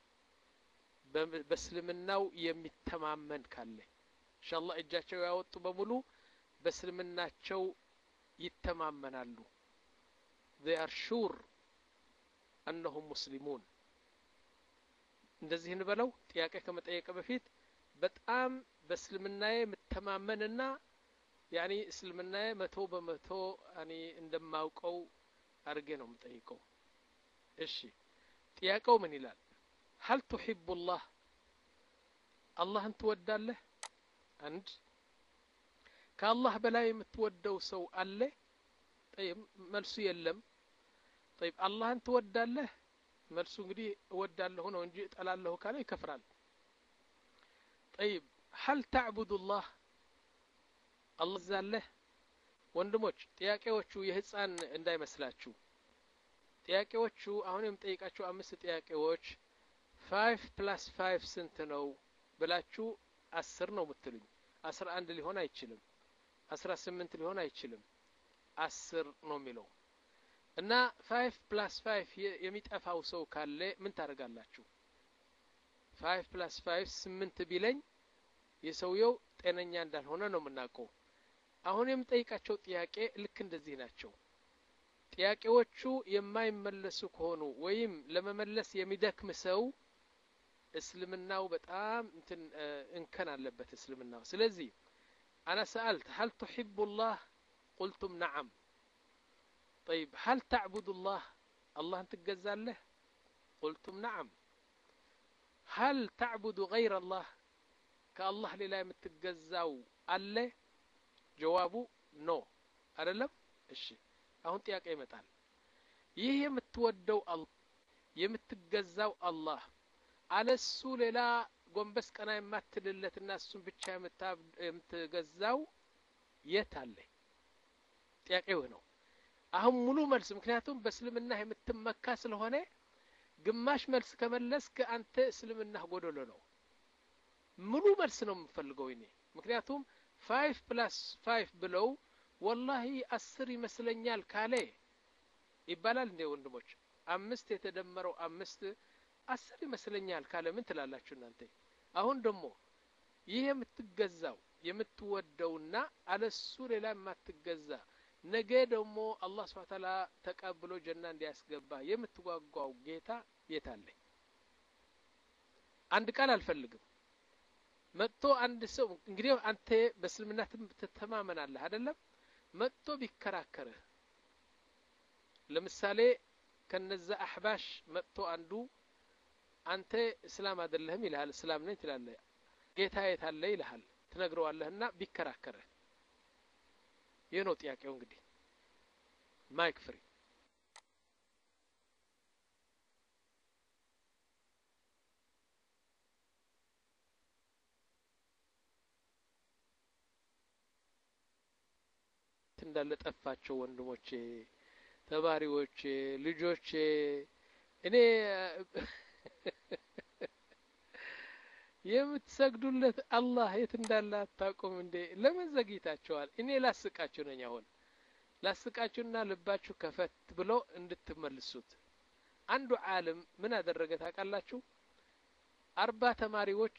በእስልምናው የሚተማመን ካለ ኢንሻአላህ እጃቸው ያወጡ በሙሉ በእስልምናቸው ይተማመናሉ they are sure انهم مسلمون እንደዚህ እንበለው ጥያቄ ከመጠየቅ በፊት በጣም በእስልምናዬ መተማመንና ያኒ እስልምናዬ መቶ በመቶ ያኒ እንደማውቀው አርጌ ነው የምጠይቀው እሺ ጥያቄው ምን ይላል هل تحب الله አላህን ትወዳለህ አንድ ከአላህ በላይ የምትወደው ሰው አለ طيب መልሱ የለም طيب አላህን ትወዳለህ መልሱ እንግዲህ እወዳለሁ ነው እንጂ እጠላለሁ ካለ ይከፍራል طيب هل تعبد الله الله ዘለ ወንድሞች ጥያቄዎቹ የህፃን እንዳይመስላችሁ ጥያቄዎቹ አሁን የምጠይቃችሁ አምስት ጥያቄዎች five plus five ስንት ነው ብላችሁ አስር ነው የምትሉኝ አስራ አንድ ሊሆን አይችልም አስራ ስምንት ሊሆን አይችልም አስር ነው የሚለው እና five plus five የሚጠፋው ሰው ካለ ምን ታደርጋላችሁ five plus five ስምንት ቢለኝ የሰውየው ጤነኛ እንዳልሆነ ነው የምናውቀው አሁን የምጠይቃቸው ጥያቄ ልክ እንደዚህ ናቸው ጥያቄዎቹ የማይመለሱ ከሆኑ ወይም ለመመለስ የሚደክም ሰው እስልምናው በጣም እንትን እንከን አለበት እስልምናው ስለዚህ انا سالت هل تحب الله قلتم نعم طيب هل تعبد الله الله تتجزاله قلتم نعم هل تعبد غير الله كالله لا يمتجزاو الله جوابه نو አይደለም እሺ አሁን ጥያቄ ይመጣል ይህ የምትወደው አላህ የምትገዛው አላህ አለሱ ሌላ ጎንበስ ቀና የማትልለትና እሱን ብቻ የምትገዛው የት አለ ጥያቄው ነው አሁን ሙሉ መልስ ምክንያቱም በእስልምና የምትመካ ስለሆነ ግማሽ መልስ ከመለስክ አንተ እስልምና ጎደሎ ነው ሙሉ መልስ ነው የምፈልገው እኔ ምክንያቱም five plus five ብለው والله አስር ይመስለኛል ካለ ይባላል እንደ ወንድሞች አምስት የተደመረው አምስት አስር ይመስለኛል ካለ ምን ትላላችሁ እናንተ አሁን ደግሞ ይሄ የምትገዛው የምትወደውና አለሱ ሌላ የማትገዛ ነገ ደግሞ አላህ Subhanahu Ta'ala ተቀብሎ ጀና እንዲያስገባ የምትጓጓው ጌታ የታለ አንድ ቃል አልፈልግም መጥቶ አንድ ሰው እንግዲህ አንተ በእስልምና ትተማመናለህ አይደለም መጥቶ ቢከራከርህ ለምሳሌ ከነዛ አህባሽ መጥቶ አንዱ አንተ እስላም አይደለህም ይልሃል እስላም ነኝ ትላለህ ጌታ የታለ ይልሃል ትነግረዋለህና ቢከራከርህ የነው ጥያቄው እንግዲህ ማይክ ፍሪ እንዳለ ጠፋቸው ወንድሞቼ ተማሪዎቼ ልጆቼ እኔ የምትሰግዱለት አላህ የት እንዳለ አታውቁም እንዴ ለምን ዘግይታችኋል እኔ ላስቃችሁ ነኝ አሁን ላስቃችሁና ልባችሁ ከፈት ብሎ እንድትመልሱት አንዱ ዓለም ምን አደረገ ታውቃላችሁ አርባ ተማሪዎች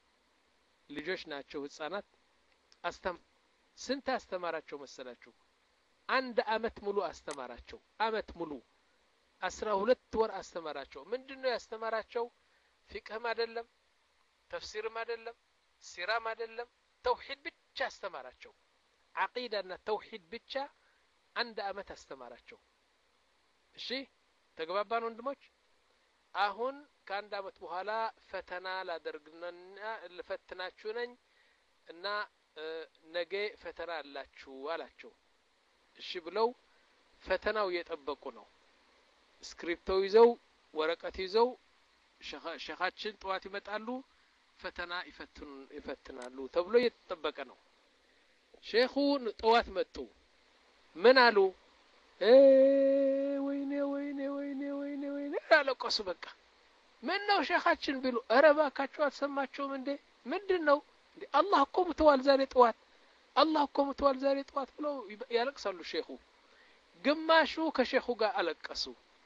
ልጆች ናቸው ህፃናት አስተም ስንት አስተማራቸው መሰላችሁ አንድ አመት ሙሉ አስተማራቸው አመት ሙሉ አስራ ሁለት ወር አስተማራቸው ምንድነው ያስተማራቸው ፍቅህም አይደለም ተፍሲርም አይደለም ሲራም አይደለም ተውሂድ ብቻ አስተማራቸው አቂዳና ተውሂድ ብቻ አንድ አመት አስተማራቸው እሺ ተግባባን ወንድሞች አሁን ከአንድ አመት በኋላ ፈተና ላደርግና ለፈትናችሁ ነኝ እና ነገ ፈተና አላችሁ አላቸው እሺ ብለው ፈተናው እየጠበቁ ነው ስክሪፕቶ ይዘው ወረቀት ይዘው ሸኻችን ጧት ይመጣሉ ፈተና ይፈትኑ ይፈትናሉ ተብሎ እየተጠበቀ ነው ሼኹ ጧት መጡ ምን አሉ እ ወይኔ ወይኔ ወይኔ ወይኔ ወይኔ አለቀሱ በቃ ምን ነው ሸኻችን ቢሉ ኧረ እባካችሁ አልሰማችሁም እንዴ ምንድነው እንዴ አላህ እኮ ሙተዋል ዛሬ ጧት አላህ እኮ ሙተዋል ዛሬ ጧት ብለው ያለቅሳሉ ሼኹ ግማሹ ከሼኹ ጋር አለቀሱ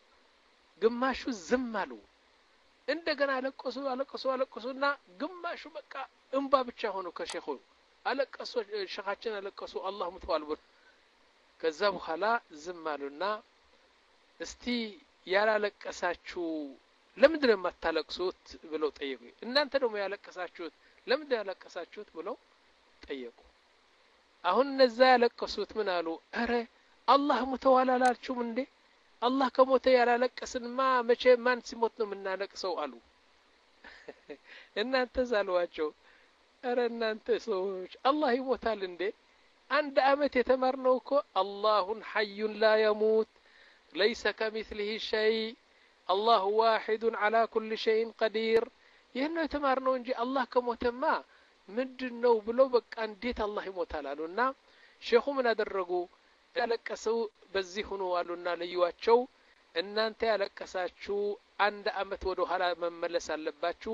ግማሹ ዝም አሉ እንደገና አለቀሱ አለቀሱ አለቀሱና ግማሹ በቃ እንባ ብቻ ሆኖ ከሼኹ አለቀሱ ሸኻችን አለቀሱ አላህ ሙተዋል ብለው ከዛ በኋላ ዝም አሉና እስቲ ያላለቀሳችሁ ለምንድነው የማታለቅሱት ብለው ጠየቁ እናንተ ደግሞ ያለቀሳችሁት ለምንድነው ያለቀሳችሁት ብለው ጠየቁ አሁን እነዛ ያለቀሱት ምን አሉ አረ አላህ ሙተዋል አላልችሁም እንዴ አላህ ከሞተ ያላለቀስንማ መቼ ማን ሲሞት ነው የምናለቅሰው አሉ እናንተ ዛልዋቸው አረ እናንተ ሰዎች አላህ ይሞታል እንዴ አንድ አመት የተማርነው እኮ አላሁን ሐዩን ላ የሙት ليس كمثله شيء الله واحد على كل شيء قدير ይሄን የተማርነው እንጂ አላህ ከሞተማ ምንድነው ብለው በቃ እንዴት አላህ ይሞታል አሉና ሼኹ ምን አደረጉ ያለቀሰው በዚህ ሆኖ አሉና ለዩዋቸው እናንተ ያለቀሳችሁ አንድ አመት ወደ ኋላ መመለስ አለባችሁ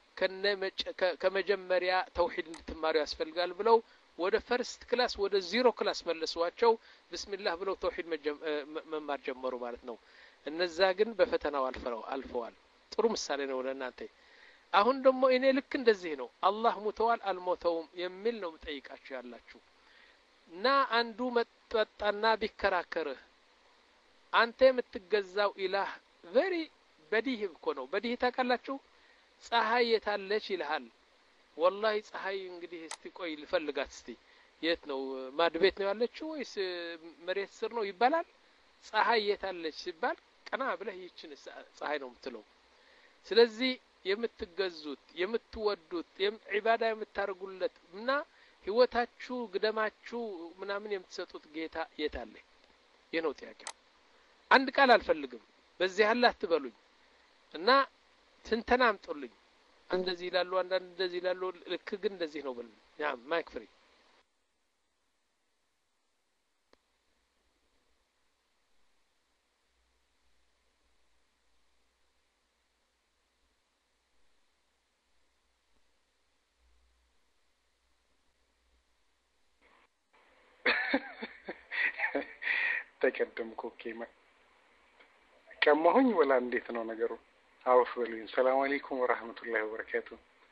ከመጀመሪያ ተውሂድ እንድትማሩ ያስፈልጋል ብለው ወደ ፈርስት ክላስ ወደ ዜሮ ክላስ መለሷቸው ቢስሚላህ ብለው ተውሂድ መማር ጀመሩ ማለት ነው እነዛ ግን በፈተናው አልፈው አልፈዋል ጥሩ ምሳሌ ነው ለእናንተ አሁን ደግሞ እኔ ልክ እንደዚህ ነው አላህ ሙተዋል አልሞተውም የሚል ነው ጠይቃችሁ ያላችሁ እና አንዱ መጣጣና ቢከራከርህ አንተ የምትገዛው ኢላህ ቨሪ በዲህ እኮ ነው በዲህ ታውቃላችሁ ፀሐይ የታለች ይልሃል والله ፀሐይ እንግዲህ እስቲ ቆይ ልፈልጋት እስቲ የት ነው ማድቤት ነው ያለችው ወይስ መሬት ስር ነው ይባላል ፀሐይ የታለች ሲባል ቀና ብለህ ይችን ፀሐይ ነው የምትለው ስለዚህ የምትገዙት የምትወዱት ኢባዳ የምታርጉለት እና ህይወታችሁ ግደማችሁ ምናምን የምትሰጡት ጌታ የታለ የነው ጥያቄው አንድ ቃል አልፈልግም በዚህ አላህ አትበሉኝ እና ትንተና አምጡልኝ እንደዚህ ይላሉ አንዳንድ እንደዚህ ይላሉ ልክ ግን እንደዚህ ነው በሉ ያ ማይክ ፍሪ ተቀደምኩ ኬማ ከማሁኝ ወላ እንዴት ነው ነገሩ አውፍ በሉኝ ሰላም አለይኩም ወራህመቱላሂ ወበረካቱ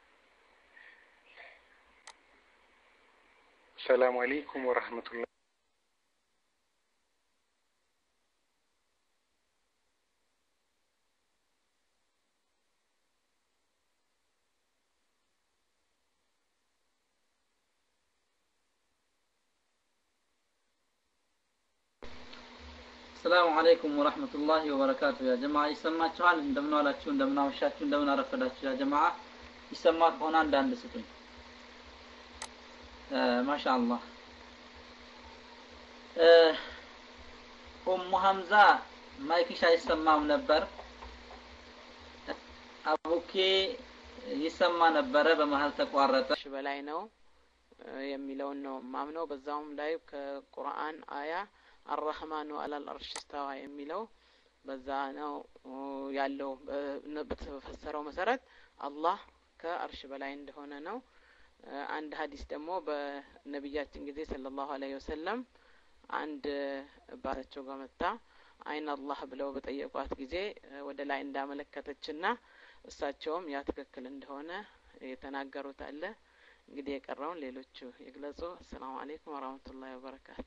ሰላም አለይኩም ወራህመቱላሂ السلام عليكم ورحمة الله وبركاته يا جماعة يسمعكم እንደምን ዋላችሁ እንደምን አመሻችሁ እንደምን አረፈዳችሁ يا جماعة ይሰማት ሆነ አንዳንድ ስጡኝ ما شاء الله ኡሙ ሐምዛ ማይክሽ አይሰማም ነበር አቡኬ ይሰማ ነበር በመሃል ተቋረጠ እሺ በላይ ነው የሚለውን ነው ማምነው። በዛውም ላይ ከቁርአን አያ አርረህማኑ አላል አርሽ እስተዋ የሚለው በዛ ነው ያለው። በተፈሰረው መሰረት አላህ ከአርሽ በላይ እንደሆነ ነው። አንድ ሐዲስ ደግሞ በነብያችን ጊዜ ሰለላሁ ዐለይሂ ወሰለም አንድ ባታቸው ጋር መጣ አይን አላህ ብለው በጠየቋት ጊዜ ወደ ላይ እንዳመለከተችና እሳቸውም ያ ትክክል እንደሆነ የተናገሩት አለ። እንግዲህ የቀረውን ሌሎቹ ይግለጹ። ሰላም አለይኩም ወራህመቱላሂ ወበረካቱ።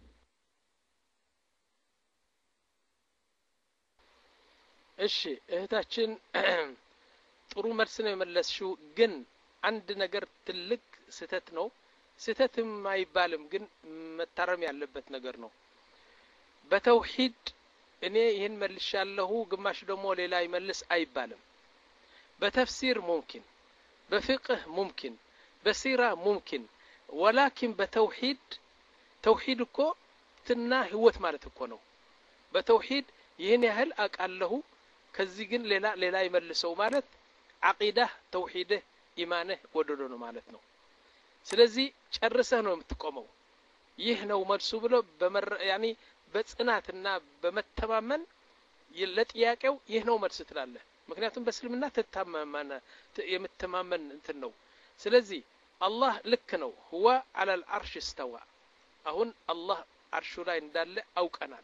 እሺ እህታችን ጥሩ መልስ ነው የመለስሽው። ግን አንድ ነገር ትልቅ ስህተት ነው። ስህተትም አይባልም፣ ግን መታረም ያለበት ነገር ነው። በተውሂድ እኔ ይህን መልሻለሁ ግማሽ ደግሞ ሌላ ይመልስ አይባልም። በተፍሲር ሙምኪን፣ በፍቅህ ሙምኪን፣ በሲራ ሙምኪን። ወላኪን በተውሂድ ተውሂድ እኮ ትና ህይወት ማለት እኮ ነው። በተውሂድ ይህን ያህል አቃለሁ ከዚህ ግን ሌላ ሌላ ይመልሰው ማለት አቂዳህ ተውሂድህ ኢማንህ ወደዶ ነው ማለት ነው። ስለዚህ ጨርሰህ ነው የምትቆመው። ይህ ነው መልሱ ብሎ በመር ያኒ በጽናትና በመተማመን ለጥያቄው ይህ ነው መልስ ትላለህ። ምክንያቱም በእስልምና ተታማማና የምትማመን እንትን ነው። ስለዚህ አላህ ልክ ነው። ሁዋ አለል አርሽ እስተዋ። አሁን አላህ አርሹ ላይ እንዳለ አውቀናል።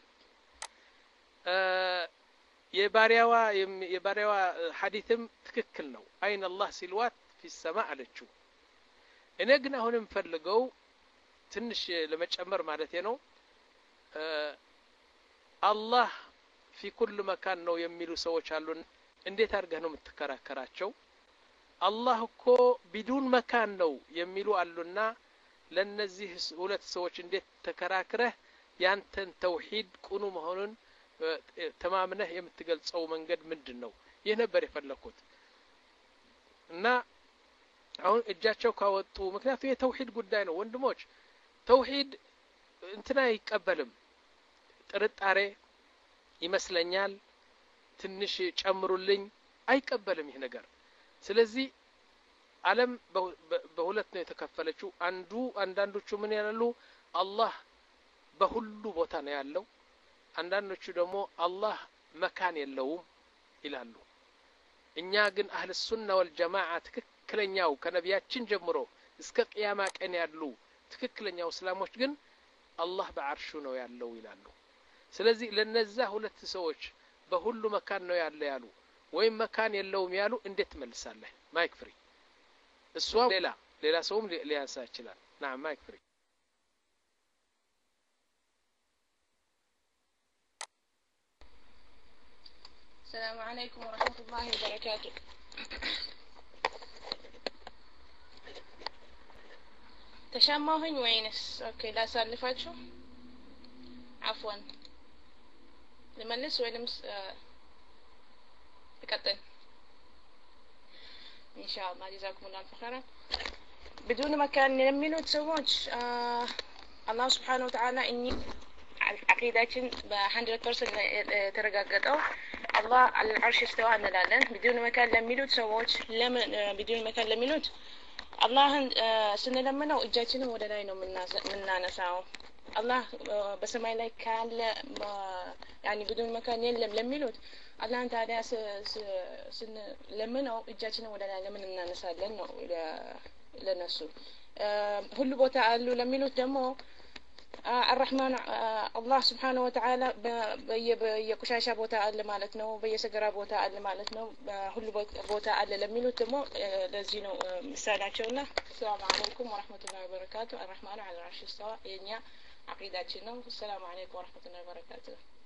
የባሪያዋ የባሪያዋ ሐዲስም ትክክል ነው። አይን አላህ ሲልዋት في السماء አለችው። እኔ ግን አሁን የምፈልገው ትንሽ ለመጨመር ማለት ነው አላህ في كل مكان ነው የሚሉ ሰዎች አሉ። እንዴት አድርገህ ነው የምትከራከራቸው? አላህ እኮ ቢዱን መካን ነው የሚሉ አሉና ለነዚህ ሁለት ሰዎች እንዴት ተከራክረህ ያንተን ተውሂድ ቁኑ መሆኑን ተማምነህ የምትገልጸው መንገድ ምንድነው? ይህ ነበር የፈለኩት። እና አሁን እጃቸው ካወጡ ምክንያቱም የተውሂድ ጉዳይ ነው ወንድሞች። ተውሂድ እንትና አይቀበልም። ጥርጣሬ ይመስለኛል ትንሽ ጨምሩልኝ አይቀበልም ይህ ነገር። ስለዚህ ዓለም በሁለት ነው የተከፈለችው። አንዱ አንዳንዶቹ ምን ያላሉ አላህ በሁሉ ቦታ ነው ያለው። አንዳንዶቹ ደግሞ አላህ መካን የለውም ይላሉ። እኛ ግን አህለ ሱና ወልጀማዓ ትክክለኛው ከነቢያችን ጀምሮ እስከ ቅያማ ቀን ያሉ ትክክለኛው እስላሞች ግን አላህ በአርሹ ነው ያለው ይላሉ። ስለዚህ ለነዛ ሁለት ሰዎች በሁሉ መካን ነው ያለ ያሉ ወይም መካን የለውም ያሉ እንዴት መልሳለህ? ማይክ ፍሪ። እሷ ሌላ ሌላ ሰውም ሊያንሳ ይችላል። ናም ማይክ ፍሪ። السلام عليكم ورحمة الله وبركاته. تشامهن وينس؟ اوكي لا سالفاتشو عفوا لملس وينمس آه تكتن ان شاء الله. جزاكم الله خيرا. بدون مكان يمينو تسووش آه الله سبحانه وتعالى اني عقيدتين ب مية بالمية ترقاقتو الله على العرش استوى እንላለን። بدون مكان ለሚሉት ሰዎች ለምን بدون مكان ለሚሉት አላህን ስንለምነው እጃችንን ወደ ላይ ነው የምናነሳው። አላህ በሰማይ ላይ ካለ يعني بدون مكان የለም ለሚሉት አላህን ታዲያ ስንለምነው እጃችንን ወደ ላይ ለምን እናነሳለን ነው ለነሱ። ሁሉ ቦታ አሉ ለሚሉት ደግሞ الرحمن الله سبحانه وتعالى በየቆሻሻ ቦታ አለ ማለት ነው። በየሰገራ ቦታ አለ ማለት ነው። ሁሉ ቦታ አለ ለሚሉት ደግሞ ለዚህ ነው ምሳሌያቸውና ሰላም አለይኩም ወራህመቱላሂ ወበረካቱ። الرحمن على العرش استوى የኛ አቂዳችን ነው። ሰላም አለይኩም ወራህመቱላሂ ወበረካቱ።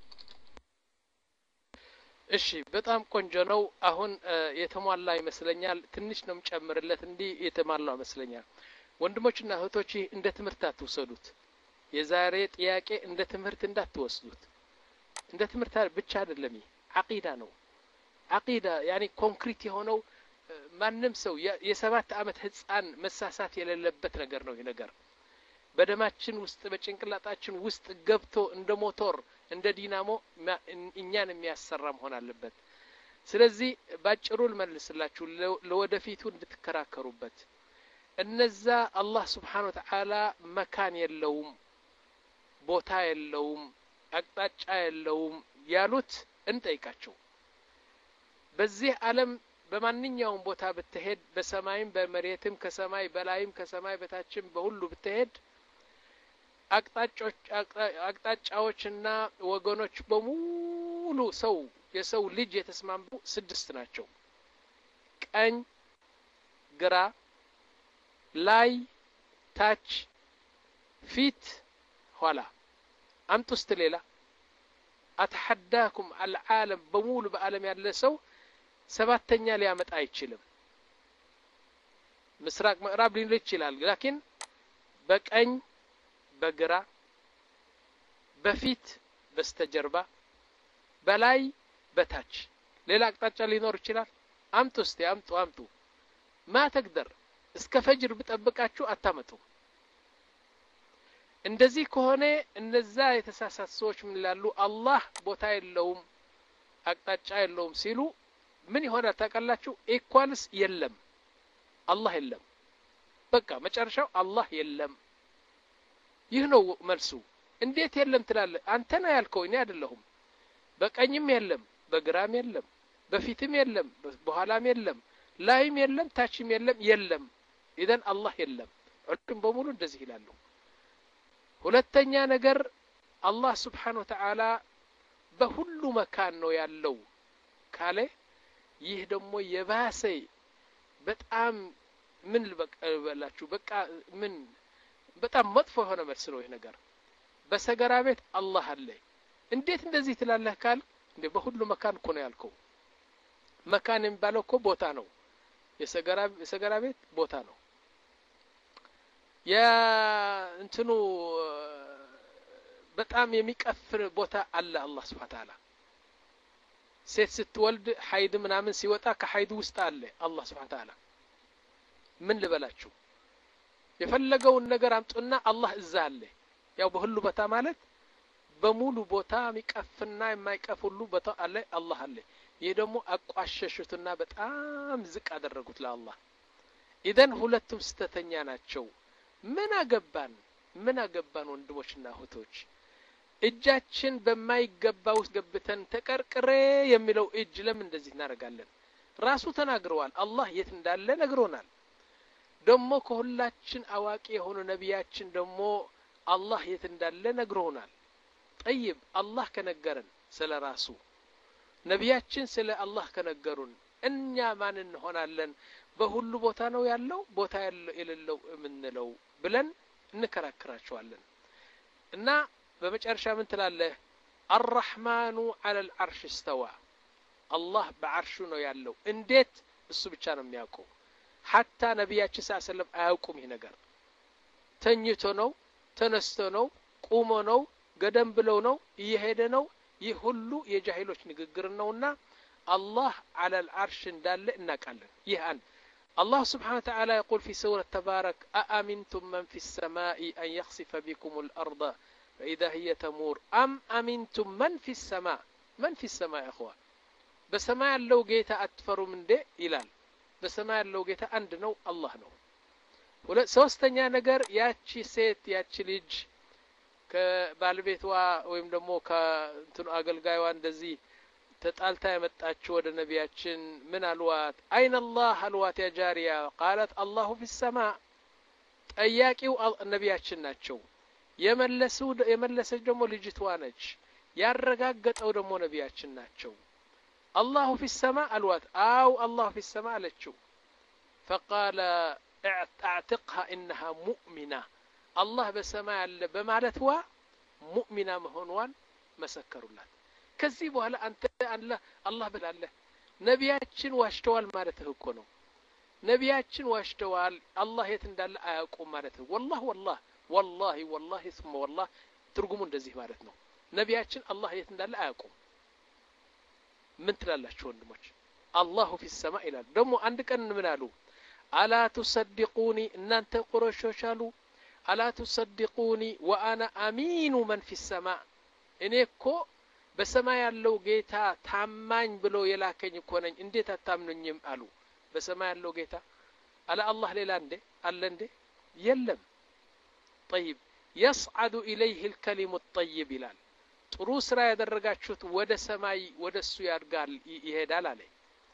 እሺ በጣም ቆንጆ ነው። አሁን የተሟላ ይመስለኛል። ትንሽ ነው የምጨምርለት እንዲህ የተሟላ ይመስለኛል። ወንድሞችና እህቶች እንደ ትምህርት አትወሰዱት። የዛሬ ጥያቄ እንደ ትምህርት እንዳትወስዱት። እንደ ትምህርት ብቻ አይደለም፣ አቂዳ ነው። አቂዳ ያኒ ኮንክሪት የሆነው ማንም ሰው የሰባት አመት ህፃን መሳሳት የሌለበት ነገር ነው። ይሄ ነገር በደማችን ውስጥ በጭንቅላታችን ውስጥ ገብቶ እንደ ሞተር እንደ ዲናሞ እኛን የሚያሰራ መሆን አለበት። ስለዚህ ባጭሩ ልመልስላችሁ ለወደፊቱ እንድትከራከሩበት። እነዛ አላህ ስብሓን ወተዓላ መካን የለውም ቦታ የለውም አቅጣጫ የለውም ያሉት እንጠይቃቸው። በዚህ ዓለም በማንኛውም ቦታ ብትሄድ በሰማይም በመሬትም ከሰማይ በላይም ከሰማይ በታችም በሁሉ ብትሄድ አቅጣጫዎች አቅጣጫዎችና ወገኖች በሙሉ ሰው የሰው ልጅ የተስማሙ ስድስት ናቸው። ቀኝ፣ ግራ፣ ላይ፣ ታች፣ ፊት፣ ኋላ። አምጡስት ሌላ አተሐዳኩም አልዓለም በሙሉ በዓለም ያለ ሰው ሰባተኛ ሊያመጣ አይችልም። ምስራቅ ምዕራብ ሊል ይችላል፣ ላኪን በቀኝ በግራ በፊት በስተጀርባ በላይ በታች ሌላ አቅጣጫ ሊኖር ይችላል? አምጡ እስቲ አምጡ አምጡ። ማ ተቅደር እስከ ፈጅር ብጠብቃችሁ አታመጡ። እንደዚህ ከሆነ እነዛ የተሳሳቱ ሰዎች ምን ይላሉ? አላህ ቦታ የለውም አቅጣጫ የለውም ሲሉ ምን ይሆናል ታውቃላችሁ? ኢኳልስ የለም አላህ የለም። በቃ መጨረሻው አላህ የለም። ይህ ነው መልሱ። እንዴት የለም ትላለህ? አንተ ነህ ያልከው፣ እኔ አይደለሁም። በቀኝም የለም በግራም የለም በፊትም የለም በኋላም የለም ላይም የለም ታችም የለም የለም። ኢዘን አላህ የለም። ሁሉም በሙሉ እንደዚህ ይላሉ። ሁለተኛ ነገር አላህ ስብሓነሁ ወተዓላ በሁሉ መካን ነው ያለው ካለ ይህ ደግሞ የባሰ በጣም ምን ልበላችሁ በቃ ምን በጣም መጥፎ የሆነ መልስ ነው ይህ ነገር። በሰገራ ቤት አላህ አለ እንዴት እንደዚህ ትላለህ ካል እንደ በሁሉ መካን እኮ ነው ያልከው። መካን የሚባለው እኮ ቦታ ነው። የሰገራ የሰገራ ቤት ቦታ ነው። ያ እንትኑ በጣም የሚቀፍር ቦታ አለ አላህ Subhanahu Wa Ta'ala። ሴት ስትወልድ ሐይድ ምናምን ሲወጣ ከሐይድ ውስጥ አለ አላህ Subhanahu Wa Ta'ala። ምን ልበላችሁ የፈለገውን ነገር አምጡና አላህ እዛ አለ። ያው በሁሉ ቦታ ማለት በሙሉ ቦታ የሚቀፍና የማይቀፍ ሁሉ ቦታ አለ አላህ አለ። ይሄ ደግሞ አቋሸሹትና በጣም ዝቅ አደረጉት ለአላህ። ኢዘን ሁለቱም ስተተኛ ናቸው። ምን አገባን ምን አገባን ወንድሞችና እህቶች? እጃችን በማይገባ ውስጥ ገብተን ተቀርቅሬ የሚለው እጅ ለምን እንደዚህ እናደርጋለን? ራሱ ተናግረዋል። አላህ የት እንዳለ ነግሮናል። ደግሞ ከሁላችን አዋቂ የሆኑ ነቢያችን ደግሞ አላህ የት እንዳለ ነግሮናል። ጠይብ አላህ ከነገረን ስለ ራሱ ነቢያችን ስለ አላህ ከነገሩን እኛ ማን እንሆናለን? በሁሉ ቦታ ነው ያለው ቦታ የሌለው የምንለው ብለን እንከራከራቸዋለን። እና በመጨረሻ ምን ትላለህ? አርረህማኑ ዐለል ዐርሽ እስተዋ አላህ በዐርሹ ነው ያለው። እንዴት? እሱ ብቻ ነው የሚያውቀው። ሐታ ነቢያችን ሰለላሁ ዐለይሂ ወሰለም አያውቁም ይህ ነገር። ተኝቶ ነው ተነስቶ ነው ቁሞ ነው ገደም ብለው ነው እየሄደ ነው። ይህ ሁሉ የጃሂሎች ንግግር ነውና አላህ ዐለል ዐርሽ እንዳለ እናውቃለን። ይህ አንድ الله سبحانه وتعالى يقول في سورة تبارك أأمنتم من في السماء أن يخسف بكم الأرض فإذا هي تمور أم أمنتم من في السماء من في السماء يا أخوة بسماء لو جيت أتفروا من ده إلال بسماء لو جيت عندنا الله نو ولا سوستنيا نجر ياتشي سيت ياتشي ليج كبالبيتوا ويم دمو كنتن أقل جايوان دزي تتالتا يمتاچو ወደ ነቢያችን ምን አልዋት? አይነ አላህ አልዋት ያ ጃሪያ قالت الله في السماء። ጠያቂው ነቢያችን ናቸው። የመለሱ የመለሰች ደግሞ ልጅቷ ነች። ያረጋገጠው ደግሞ ነቢያችን ናቸው። الله في السماء አልዋት። አው الله في السماء አለችው። فقال اعتقها انها مؤمنة الله በሰማይ አለ በማለትዋ ሙእሚና መሆኗን መሰከሩላት። ከዚህ በኋላ አንተ አላህ አላህ ብላለህ ነቢያችን ዋሽተዋል ማለት እኮ ነው። ነቢያችን ዋሽተዋል አላህ የት እንዳለ አያውቁም ማለት ነው። والله والله والله والله ثم والله ትርጉሙ እንደዚህ ማለት ነው። ነቢያችን አላህ የት እንዳለ አያውቁም። ምን ትላላችሁ ወንድሞች? አላሁ في السماء ይላል። ደግሞ አንድ ቀን ምን አሉ? አላ تصدقوني እናንተ ቁረሾች አሉ አላ تصدقوني وانا امين من في السماء እኔ እኮ በሰማይ ያለው ጌታ ታማኝ ብሎ የላከኝ እኮ ነኝ እንዴት አታምኑኝም አሉ። በሰማይ ያለው ጌታ አለ አላህ ሌላ እንደ አለ እንዴ የለም طيب يصعد إليه الكلم الطيب ይላል ጥሩ ስራ ያደረጋችሁት ወደ ሰማይ ወደሱ ያድጋል ይሄዳል አለ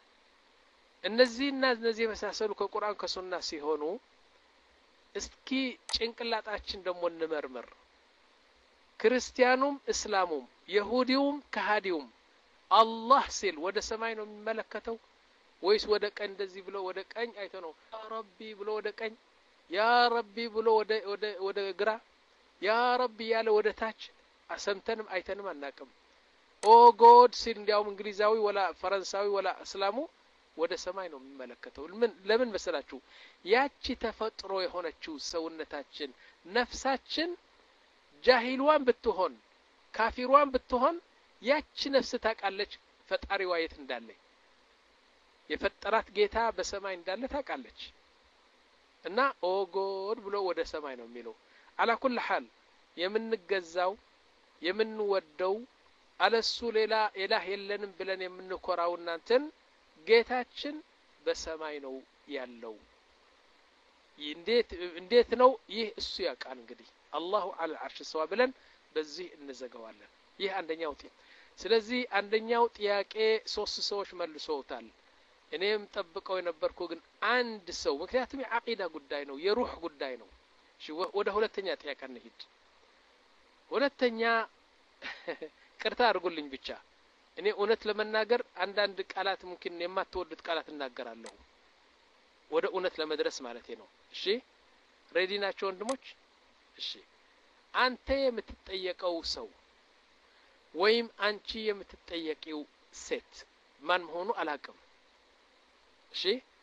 እነዚህና እነዚህ መሳሰሉ ከቁርአን ከሱና ሲሆኑ እስኪ ጭንቅላታችን ደሞ እንመርምር ክርስቲያኑም እስላሙም ይሁዲውም ከሃዲውም አላህ ሲል ወደ ሰማይ ነው የሚመለከተው ወይስ ወደ ቀኝ እንደዚህ ብሎ ወደ ቀኝ አይቶ ነው ያ ረቢ ብሎ ወደ ቀኝ ያ ረቢ ብሎ ወደ ወደ ወደ ግራ ያ ረቢ ያለ ወደ ታች አሰምተንም አይተንም አናቅም ኦ ጎድ ሲል እንዲያውም እንግሊዛዊ ወላ ፈረንሳዊ ወላ እስላሙ ወደ ሰማይ ነው የሚመለከተው ለምን ለምን መሰላችሁ ያቺ ተፈጥሮ የሆነችው ሰውነታችን ነፍሳችን ጃሂልዋን ብትሆን ካፊሯን ብትሆን ያቺ ነፍስ ታቃለች ፈጣሪዋ የት እንዳለ የፈጠራት ጌታ በሰማይ እንዳለ ታቃለች እና ኦ ጎድ ብሎ ወደ ሰማይ ነው የሚለው على كل حال የምንገዛው የምንወደው አለሱ ሌላ ኢላህ የለንም ብለን የምንኮራው እናንተን ጌታችን በሰማይ ነው ያለው እንዴት እንዴት ነው ይህ እሱ ያቃል እንግዲህ አላሁ على العرش سوا ብለን በዚህ እንዘጋዋለን ይህ አንደኛው ጥያቄ ስለዚህ አንደኛው ጥያቄ ሶስት ሰዎች መልሰውታል እኔም ጠብቀው የነበርኩ ግን አንድ ሰው ምክንያቱም የአቂዳ ጉዳይ ነው የሩህ ጉዳይ ነው እሺ ወደ ሁለተኛ ጥያቄ እንሂድ ሁለተኛ ቅርታ አድርጉልኝ ብቻ እኔ እውነት ለመናገር አንዳንድ ቃላት ሙምኪን የማትወዱት ቃላት እናገራለሁ ወደ እውነት ለመድረስ ማለት ነው እሺ ሬዲ ናቸው ወንድሞች እሺ አንተ የምትጠየቀው ሰው ወይም አንቺ የምትጠየቂው ሴት ማን መሆኑ አላቅም እሺ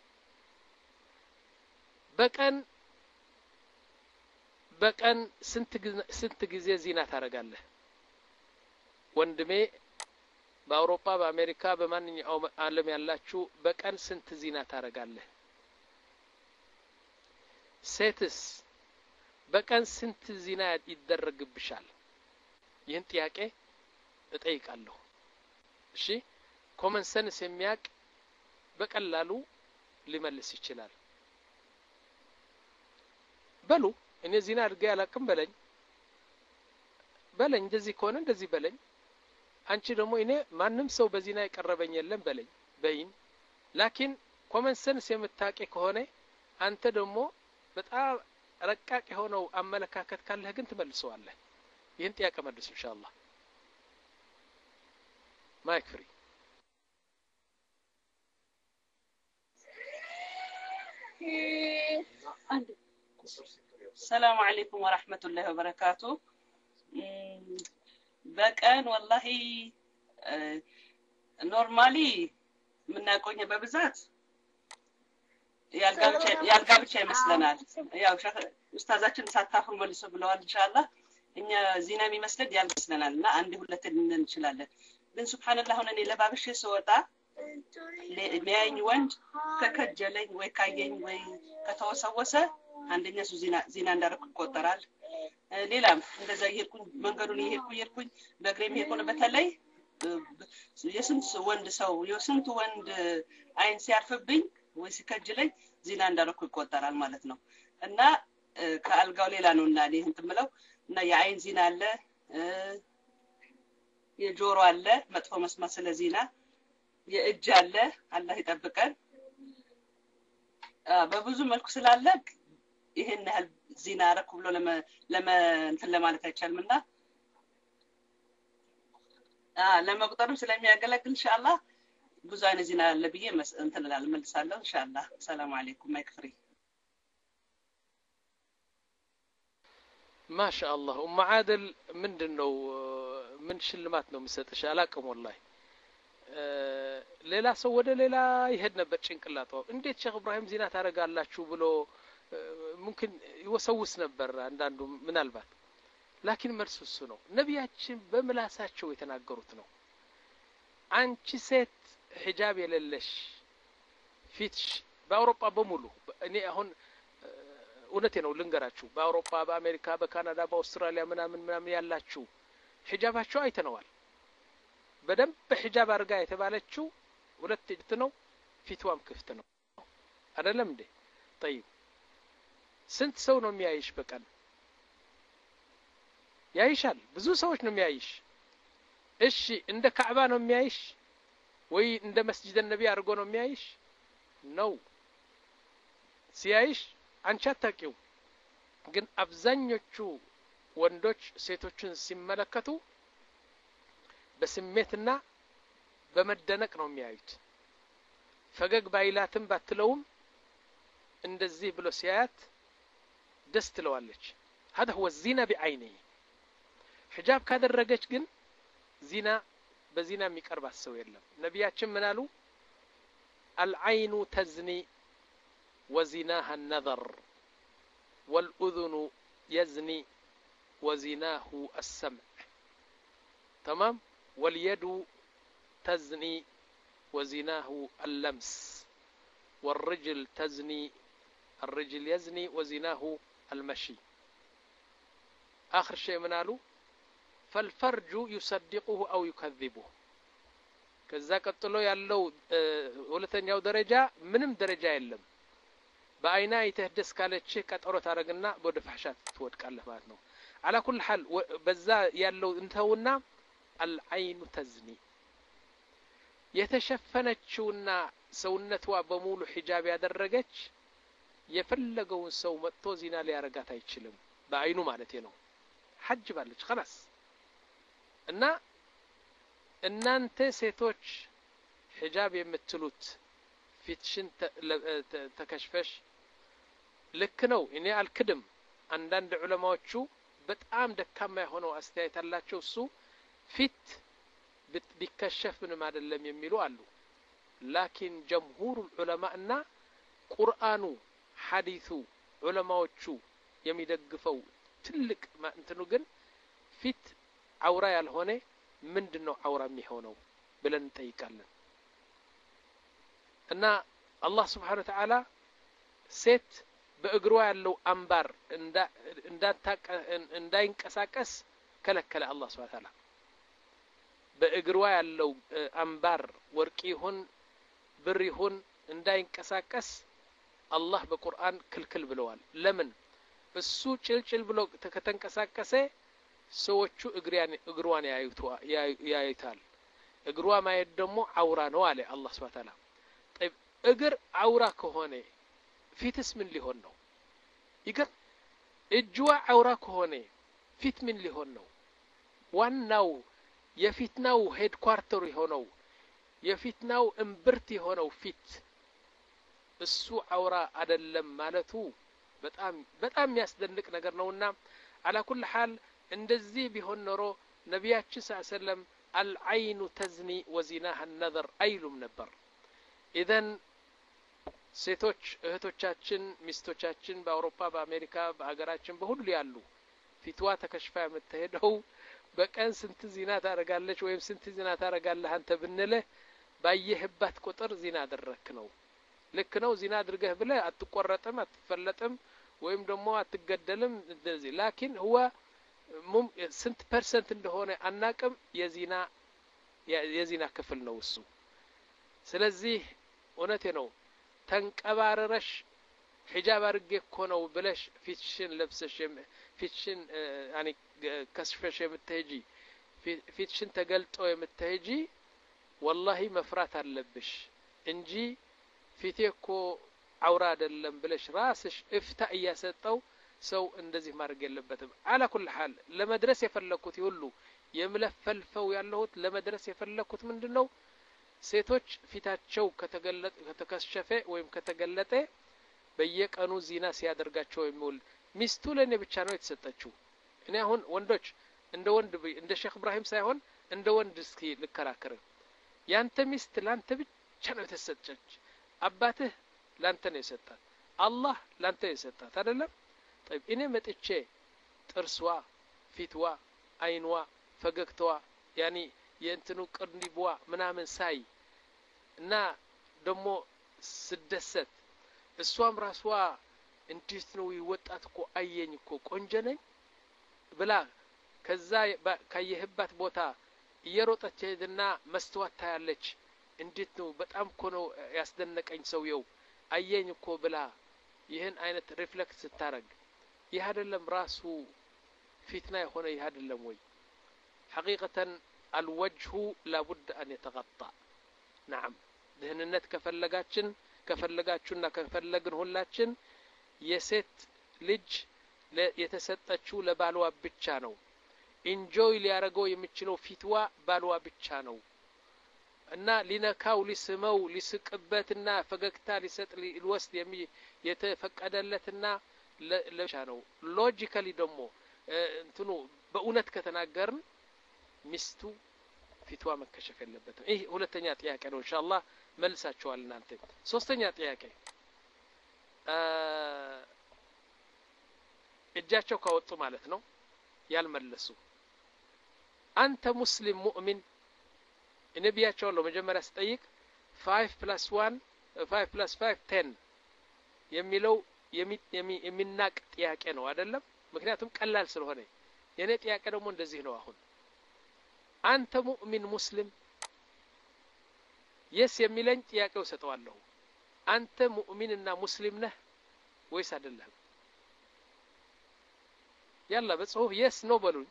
በቀን በቀን ስንት ስንት ጊዜ ዚና ታረጋለህ ወንድሜ በአውሮፓ በአሜሪካ በማንኛውም ዓለም ያላችሁ በቀን ስንት ዚና ታረጋለህ ሴትስ በቀን ስንት ዚና ይደረግብሻል ይህን ጥያቄ እጠይቃለሁ እሺ ኮመን ሰንስ የሚያቅ በቀላሉ ሊመልስ ይችላል በሉ እኔ ዚና አድርጌ ያላቅም በለኝ በለኝ እንደዚህ ከሆነ እንደዚህ በለኝ አንቺ ደግሞ እኔ ማንንም ሰው በዚና ይቀርበኝ የለም በለኝ በይን ላኪን ኮመን ሰንስ የምታቂ ከሆነ አንተ ደግሞ በጣም ረቃቅ የሆነው አመለካከት ካለህ ግን ትመልሰዋለህ ይህን ጥያቄ መልስ ኢንሻአላህ ማይክ ፍሪ السلام عليكم ورحمة الله وبركاته በቀን ወላሂ ኖርማሊ ምናቆኝ በብዛት ያልጋብቻ ያልጋብቻ ይመስለናል ያው ኡስታዛችን ሳታፍሩ መልሶ ብለዋል ኢንሻአላህ እኛ ዚና የሚመስለን ያልመስለናልና አንድ ሁለት ልንል እንችላለን ግን ሱብሃንአላህ ሆነ እኔ ለባብሽ ስወጣ ለሚያኝ ወንድ ከከጀለኝ ወይ ካየኝ ወይ ከተወሰወሰ አንደኛ ሱ ዚና ዚና እንዳረኩ ይቆጠራል ሌላም እንደዛ ይሄድኩኝ መንገዱን ይሄድኩ ይሄድኩኝ በእግሬም ይሄድኩ በተለይ የስንት ወንድ ሰው የስንት ወንድ አይን ሲያርፍብኝ ወይ ሲከጅለኝ ዚና እንዳረኩ ይቆጠራል ማለት ነው እና ከአልጋው ሌላ ነውና እኔ እንትን ምለው እና የአይን ዚና አለ የጆሮ አለ መጥፎ መስማት ስለ ዚና የእጅ አለ አላህ ይጠብቀን በብዙ መልኩ ስላለ ይሄን ያህል ዚና አረኩ ብሎ ለመ ለመ እንትን ለማለት አይቻልምና አ ለመቁጠርም ስለሚያገለግል ኢንሻአላህ ብዙ አይነት ዚና አለ ብዬ እንትን እላለሁ መልሳለሁ ኢንሻአላህ ሰላም አለይኩም ማይክፍሪ ማሻአላህ ኡም ዓድል ምንድነው ምን ሽልማት ነው መስጠሽ አላቀም ወላሂ ሌላ ሰው ወደ ሌላ ይሄድ ነበር ጭንቅላቱ እንዴት ሼክ ኢብራሂም ዚና ታረጋላችሁ ብሎ ممكن ይወሰውስ ነበር አንዳንዱ ምናልባት ላኪን መልሱ እሱ ነው ነብያችን በመላሳቸው የተናገሩት ነው አንቺ ሴት ሒጃብ የሌለሽ ፊትሽ በአውሮፓ በሙሉ እኔ አሁን እውነቴ ነው ልንገራችሁ በአውሮፓ በአሜሪካ በካናዳ በአውስትራሊያ ምናምን ምናምን ያላችሁ ሒጃባቸው አይተነዋል በደንብ ሒጃብ አርጋ የተባለችው ሁለት እጅት ነው ፊትዋም ክፍት ነው አይደለም እንዴ طيب ስንት ሰው ነው የሚያይሽ በቀን? ያይሻል፣ ብዙ ሰዎች ነው የሚያይሽ። እሺ እንደ ካዕባ ነው የሚያይሽ ወይ እንደ መስጂድ ነቢ አድርጎ ነው የሚያይሽ? ነው ሲያይሽ አንቺ አታውቂው። ግን አብዛኞቹ ወንዶች ሴቶችን ሲመለከቱ በስሜትና በመደነቅ ነው የሚያዩት። ፈገግ ባይላትም ባትለውም እንደዚህ ብሎ ሲያያት ደስ ትለዋለች። هذا هو الزنا بعينه. حجاب ካደረገች ግን ዚና በዚና የሚቀርባት ሰው የለም። ነቢያችን ምን አሉ? العين تزني وزناها النظر والأذن يزني وزناه السمع. تمام. واليد تزني وزناه اللمس والرجل تزني الرجل يزني وزناه المشي. آخر شيء من قالوا فالفرج يصدقه أو يكذبه. ከዛ ቀጥሎ ያለው ሁለተኛው ደረጃ ምንም ደረጃ የለም። በአይና ይተህደስ ካለችህ ቀጠሮ ታረግና ወደ ፈሕሻት ትወድቃለህ ማለት ነው። على كل حال በዛ ያለው እንተውና العين تزني የተሸፈነችውና ሰውነቷ በሙሉ ሒጃብ ያደረገች የፈለገውን ሰው መጥቶ ዚና ሊያረጋት አይችልም። በአይኑ ማለት ነው። ሐጅ ባለች خلاص። እና እናንተ ሴቶች ሒጃብ የምትሉት ፊትሽን ተከሽፈሽ ልክ ነው፣ እኔ አልክድም። አንዳንድ ዑለማዎቹ በጣም ደካማ የሆነው አስተያየት አላቸው። እሱ ፊት ቢከሸፍ ምንም አይደለም የሚሉ አሉ። ላኪን ጀምሁሩ ዑለማ እና ቁርአኑ ሐዲሱ ዑለማዎቹ የሚደግፈው ትልቅ እንትኑ ግን ፊት አውራ ያልሆነ ምንድነው አውራ የሚሆነው ብለን እንጠይቃለን። እና አላህ Subhanahu Wa Ta'ala ሴት በእግሯ ያለው አምባር እንዳይንቀሳቀስ ከለከለ። አላህ Subhanahu Wa Ta'ala በእግሯ ያለው አምባር ወርቅ ይሁን ብር ይሁን እንዳይንቀሳቀስ አላህ በቁርአን ክልክል ብለዋል። ለምን? እሱ ጭልጭል ብሎ ከተንቀሳቀሰ ሰዎቹ እግሪያን እግሯን ያዩታል። እግሯ ማየት ደግሞ አውራ ነው አለ አላህ Subhanahu Wa Ta'ala። طيب እግር አውራ ከሆነ ፊትስ ምን ሊሆን ነው? ይገር እጅዋ አውራ ከሆነ ፊት ምን ሊሆን ነው? ዋናው የፊትናው ሄድ ኳርተር የሆነው የፊትናው እምብርት የሆነው ፊት እሱ አውራ አይደለም ማለቱ በጣም በጣም የሚያስደንቅ ነገር ነውና على كل حال እንደዚህ ቢሆን ኖሮ ነቢያችን ሰለላሁ ዐለይሂ ወሰለም العين تزني وزناها النظر አይሉም ነበር። ኢዘን ሴቶች እህቶቻችን ሚስቶቻችን በአውሮፓ በአሜሪካ በአገራችን በሁሉ ያሉ ፊትዋ ተከሽፋ የምትሄደው በቀን ስንት ዚና ታረጋለች ወይም ስንት ዚና ታረጋለህ አንተ ብንልህ ባየህባት ቁጥር ዚና አደረክ ነው። ልክ ነው። ዚና አድርገህ ብለህ አትቆረጥም አትፈለጥም ወይም ደግሞ አትገደልም እንደዚህ። ላኪን هو ስንት ፐርሰንት እንደሆነ አናቅም። የዚና የዚና ክፍል ነው እሱ። ስለዚህ እውነቴ ነው ተንቀባረረሽ ሒጃብ አድርጌ እኮ ነው ብለሽ ፊትሽን ለብሰሽ ፊትሽን ያኒ ከስፈሽ የምትሄጂ ፊትሽን ተገልጦ የምትሄጂ ወላሂ መፍራት አለብሽ እንጂ ፊቴ እኮ አውራ አይደለም ብለሽ ራስሽ እፍታ እያሰጠው ሰው እንደዚህ ማድረግ የለበትም። على كل حال ለመድረስ የፈለኩት ይሁሉ የምለፈልፈው ያለሁት ለመድረስ የፈለኩት ምንድነው? ሴቶች ፊታቸው ከተገለጠ ከተከሸፈ ወይም ከተገለጠ በየቀኑ ዚና ሲያደርጋቸው የሚውል ሚስቱ ለኔ ብቻ ነው የተሰጠችው። እኔ አሁን ወንዶች እንደ ወንድ እንደ ሼክ ኢብራሂም ሳይሆን እንደ ወንድ እስኪ ልከራከር። ያንተ ሚስት ላንተ ብቻ ነው የተሰጠች። አባትህ ላንተ ነው የሰጣት። አላህ ላንተ የሰጣት አይደለም? طيب እኔ መጥቼ ጥርስዋ ፊትዋ አይንዋ ፈገግታዋ ያኒ የእንትኑ ቅርንዲብዋ ምናምን ሳይ እና ደግሞ ስደሰት እሷም ራስዋ እንዴት ነው ይወጣት እኮ አየኝ እኮ ቆንጆ ነኝ ብላ ከዛ ካየህባት ቦታ እየሮጠች ሄድና መስተዋት ታያለች። እንዴት ነው በጣም እኮ ነው ያስደነቀኝ ሰውየው አየኝ እኮ ብላ ይህን አይነት ሪፍሌክስ ስታረግ ይህ አይደለም ራሱ ፊትና የሆነ ይህ አይደለም ወይ حقيقة الوجه لابد أن يتغطى نعم دهنነት ከፈለጋችን ከፈለጋችሁና ከፈለግን ሁላችን የሴት ልጅ የተሰጠችው ለባልዋ ብቻ ነው ኢንጆይ ሊያረገው የሚችለው ፊትዋ ባልዋ ብቻ ነው እና ሊነካው ሊስመው ሊስቅበትና ፈገግታ ሊሰጥ ሊወስድ የሚ የተፈቀደለትና ለብቻ ነው ሎጂካሊ ደግሞ እንትኑ በእውነት ከተናገርን ሚስቱ ፊትዋ መከሸፍ የለበትም ይሄ ሁለተኛ ጥያቄ ነው ኢንሻአላህ መልሳችኋል እናንተ ሶስተኛ ጥያቄ እጃቸው ካወጡ ማለት ነው ያልመለሱ አንተ ሙስሊም ሙእሚን ነብያቸው ነው መጀመሪያ ስጠይቅ five plus one five plus five ten የሚለው የሚናቅ ጥያቄ ነው አይደለም ምክንያቱም ቀላል ስለሆነ የኔ ጥያቄ ደግሞ እንደዚህ ነው አሁን አንተ ሙእሚን ሙስሊም የስ የሚለኝ ጥያቄው ሰጠዋለሁ አንተ ሙእሚንና ሙስሊም ነህ ወይስ አይደለም ያላ በጽሁፍ የስ ነው በሉኝ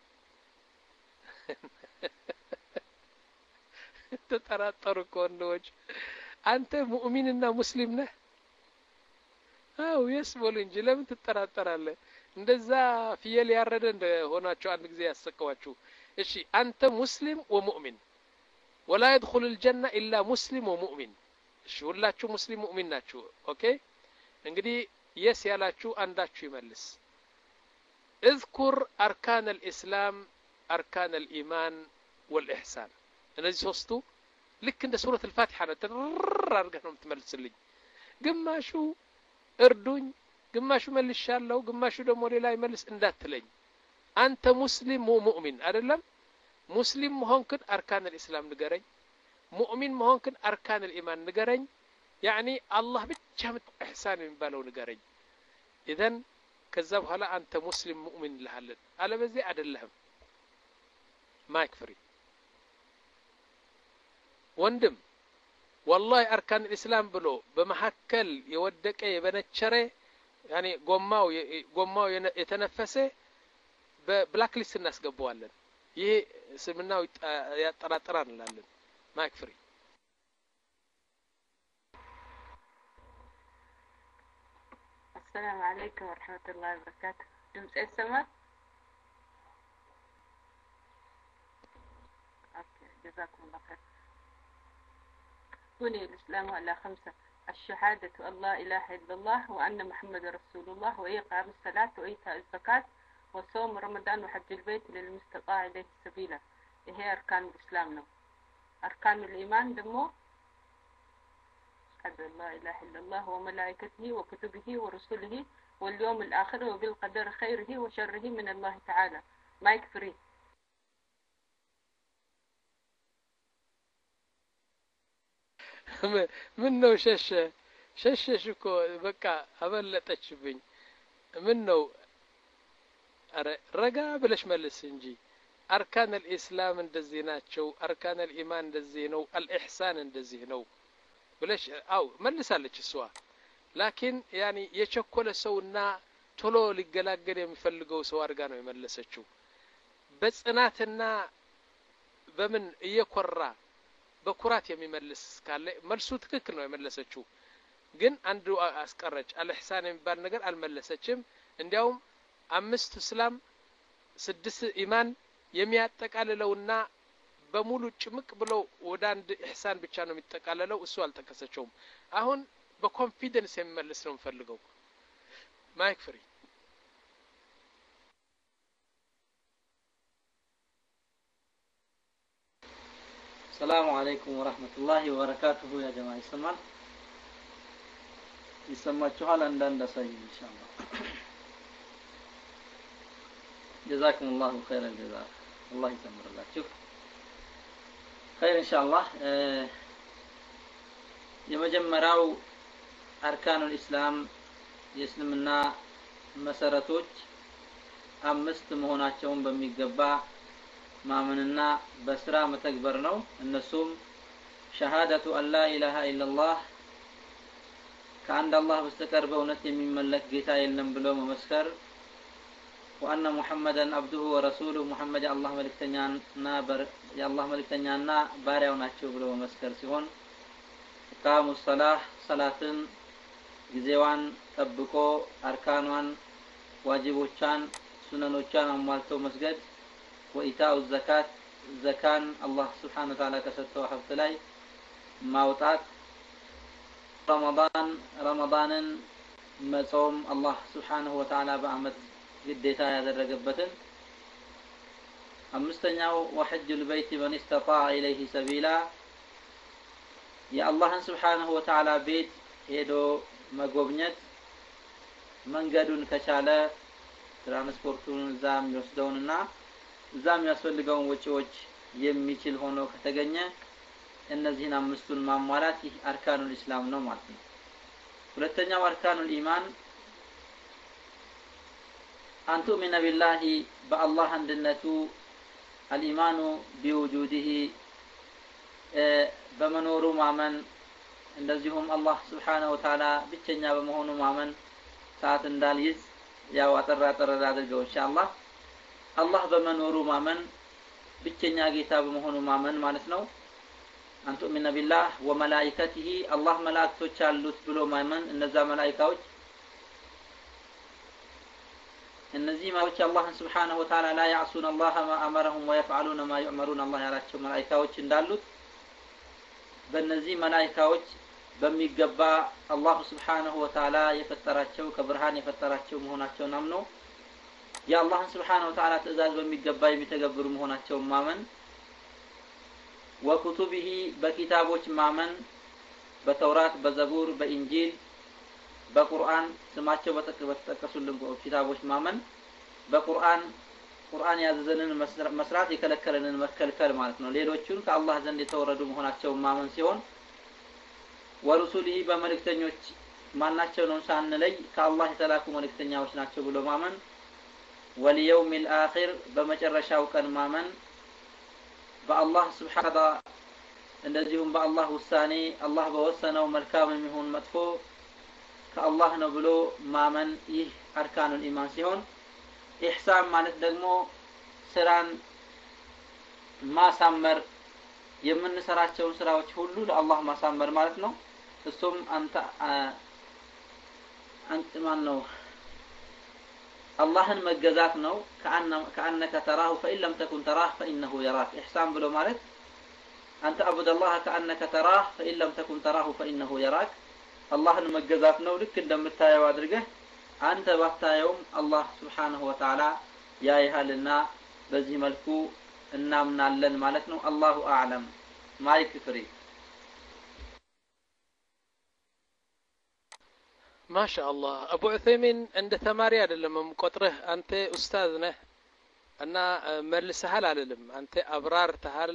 ተጠራጠሩ ኮንዶች አንተ ሙእሚንና ሙስሊም ነህ አው የስ በሉኝ እንጂ ለምን ትጠራጠራለህ እንደዛ ፍየል ያረደ እንደሆናችሁ አንድ ጊዜ ያሰቀዋችሁ እሺ አንተ ሙስሊም ወሙእሚን ولا يدخل الجنة إلا مسلم ومؤمن እሺ ሁላችሁ ሙስሊም ሙእሚን ናችሁ ኦኬ እንግዲህ የስ ያላችሁ አንዳችሁ ይመልስ اذكر أركان الإسلام أركان الإيمان والإحسان እነዚህ ሶስቱ ልክ እንደ ሱረት الفاتحة ተር አድርገህ ነው የምትመልስልኝ ግማሹ እርዱኝ ግማሹ መልሻለሁ ግማሹ ደግሞ ሌላ ይመልስ እንዳትለኝ አንተ ሙስሊም ወሙእሚን አይደለም ሙስሊም መሆንክን أركان الإسلام ንገረኝ ሙእሚን መሆንክን أركان الإيمان ንገረኝ يعني الله ብቻ ኢሕሳን የሚባለው ንገረኝ إذن ከዛ በኋላ አንተ ሙስሊም ሙእሚን ለሃለን አለበዚህ አይደለም ማይክ ፍሪ ወንድም والله أركان الإسلام ብሎ በመሐከል የወደቀ የበነቸረ يعني ጎማው ጎማው የተነፈሰ በብላክ ሊስት እናስገባዋለን ይሄ ስምናው ያጠራጥራን እንላለን ማይክ ፍሪ السلام عليكم ورحمة الله وبركاته دمت السماء أوكي جزاكم الله خير بني الإسلام على خمسة الشهادة أن لا إله إلا الله وأن محمد رسول الله وإقام الصلاة وإيتاء الزكاة وصوم رمضان وحج البيت للمستطاع إليه سبيلا هي أركان الإسلام نو أركان الإيمان دمو أشهد أن لا إله إلا الله وملائكته وكتبه ورسله واليوم الآخر وبالقدر خيره وشره من الله تعالى ما يكفري منو شش شش شكو بقى أبلتشبين منو رجع بلش ملس إنجي أركان الإسلام اندزيناتشو أركان الإيمان اندزينو الإحسان اندزينو بلش أو ملس على السؤال لكن يعني يشكل سونا تلو للجلاجل يمفلقوا سوار كانوا يملسشوا بس أناتنا بمن يقرأ بكرات يملس قال ملسو تككل ነው የመለሰችው ግን አንዱ አስቀረጭ አልihsan የሚባል ነገር አልመለሰችም እንዲያውም አምስት እስላም ስድስት ኢማን የሚያጠቃልለውና በሙሉ ጭምቅ ብለው ወደ አንድ ኢህሳን ብቻ ነው የሚጠቃለለው እሱ አልጠቀሰችውም አሁን በኮንፊደንስ የሚመልስ ነው ፈልገው ማይክ ፍሪ السلام عليكم ورحمة الله وبركاته يا جماعة السماء يسمعوا عندنا سعيد إن شاء الله جزاكم الله خير الجزاء الله يسمر الله شوف خير إن شاء الله يمجمراو أركان الإسلام يسلمنا مساراتوج أمست مهوناتهم بميقبا ማመንና በስራ መተግበር ነው እነሱም ሸሃደቱ አላ ኢላሃ ኢላላህ ከአንድ አላህ በስተቀር በእውነት የሚመለክ ጌታ የለም ብሎ መመስከር وأن محمدا عبده ورسوله محمد الله ملكتኛና የአላህ መልእክተኛና ባሪያው ናቸው ብሎ መመስከር ሲሆን ኢቃሙ ሰላህ ሰላትን ጊዜዋን ጠብቆ አርካኗን ዋጅቦቿን ሱነኖቿን አሟልቶ መስገድ ወኢታኡ ዘካት ዘካን አላህ Subhanahu Wa Ta'ala ከሰጠው ሀብት ላይ ማውጣት ረመዳን ረመዳንን መጾም አላህ Subhanahu Wa Ta'ala በአመት ግዴታ ያደረገበትን አምስተኛው ወሐጅል በይት መን استطاع ኢለይሂ ሰቢላ የአላህን Subhanahu Wa Ta'ala ቤት ሄዶ መጎብኘት መንገዱን ከቻለ ትራንስፖርቱን እዛም ይወስደውንና እዛም ያስፈልገውን ወጪዎች የሚችል ሆኖ ከተገኘ እነዚህን አምስቱን ማሟላት ይህ አርካኑል ኢስላም ነው ማለት ነው። ሁለተኛው አርካኑል ኢማን አንቱ ሚነ ቢላሂ በአላህ አንድነቱ አልኢማኑ ቢውጁዲሂ በመኖሩ ማመን እንደዚሁም አላህ Subhanahu Wa Ta'ala ብቸኛ በመሆኑ ማመን ሰዓት እንዳልይዝ ያው አጠራ አጠራ አድርገው ኢንሻአላህ አላህ በመኖሩ ማመን ብቸኛ ጌታ በመሆኑ ማመን ማለት ነው። አንቱ ሚነ ቢላህ ወመላኢከቲሂ አላህ መላእክቶች አሉት ብሎ ማመን እነዛ መላእክቶች እነዚህ ማዎች አላህን Subhanahu Wa Ta'ala لا يعصون الله ما أمرهم ويفعلون ما يؤمرون الله ያላቸው መላእክቶች እንዳሉት በእነዚህ መላእክቶች በሚገባ አላህ Subhanahu Wa Ta'ala የፈጠራቸው ከብርሃን የፈጠራቸው መሆናቸውን አምኖ የአላህን Subhanahu Wa Ta'ala ትእዛዝ በሚገባ የሚተገብሩ መሆናቸውን ማመን ወኩቱቢሂ በኪታቦች ማመን በተውራት በዘቡር በኢንጂል በቁርአን ስማቸው በተጠቀሱልን ኪታቦች ማመን በቁርአን ቁርአን ያዘዘንን መስራት የከለከለንን መከልከል ማለት ነው። ሌሎቹን ከአላህ ዘንድ የተወረዱ መሆናቸውን ማመን ሲሆን ወሩሱሊሂ በመልእክተኞች ማናቸውንም ሳንለይ ከአላህ የተላኩ መልእክተኛዎች ናቸው ብሎ ማመን ወልየውሚል አኺር በመጨረሻው ቀን ማመን በአላህ Subhanahu Wa Ta'ala እንደዚሁም በአላህ ውሳኔ አላህ በወሰነው መልካም የሚሆን መጥፎ ከአላህ ነው ብሎ ማመን ይህ አርካኑል ኢማን ሲሆን ኢህሳን ማለት ደግሞ ስራን ማሳመር የምንሰራቸውን ስራዎች ሁሉ ለአላህ ማሳመር ማለት ነው። እሱም አንተ አንተ ማን ነው አላህን መገዛት ነው። ከአነ ከአነከ ተራሁ فإن لم تكن تراه فإنه يراك ኢህሳን ብሎ ማለት አንተ አቡድ አላህ ከአነከ ተራህ فإن لم تكن تراه فإنه يراك አላህን መገዛት ነው። ልክ እንደምታየው አድርገህ አንተ ባታየውም አላህ Subhanahu Wa Ta'ala ያይሃልና በዚህ መልኩ እናምናለን ማለት ነው። አላሁ አዕለም። ማይክ ፍሪ። ማሻአላህ አቡ ዑሰይሚን እንደ ተማሪ አይደለም ቆጥረህ አንተ ኡስታዝ ነህ እና መልሰሃል አይደለም አንተ አብራርተሃል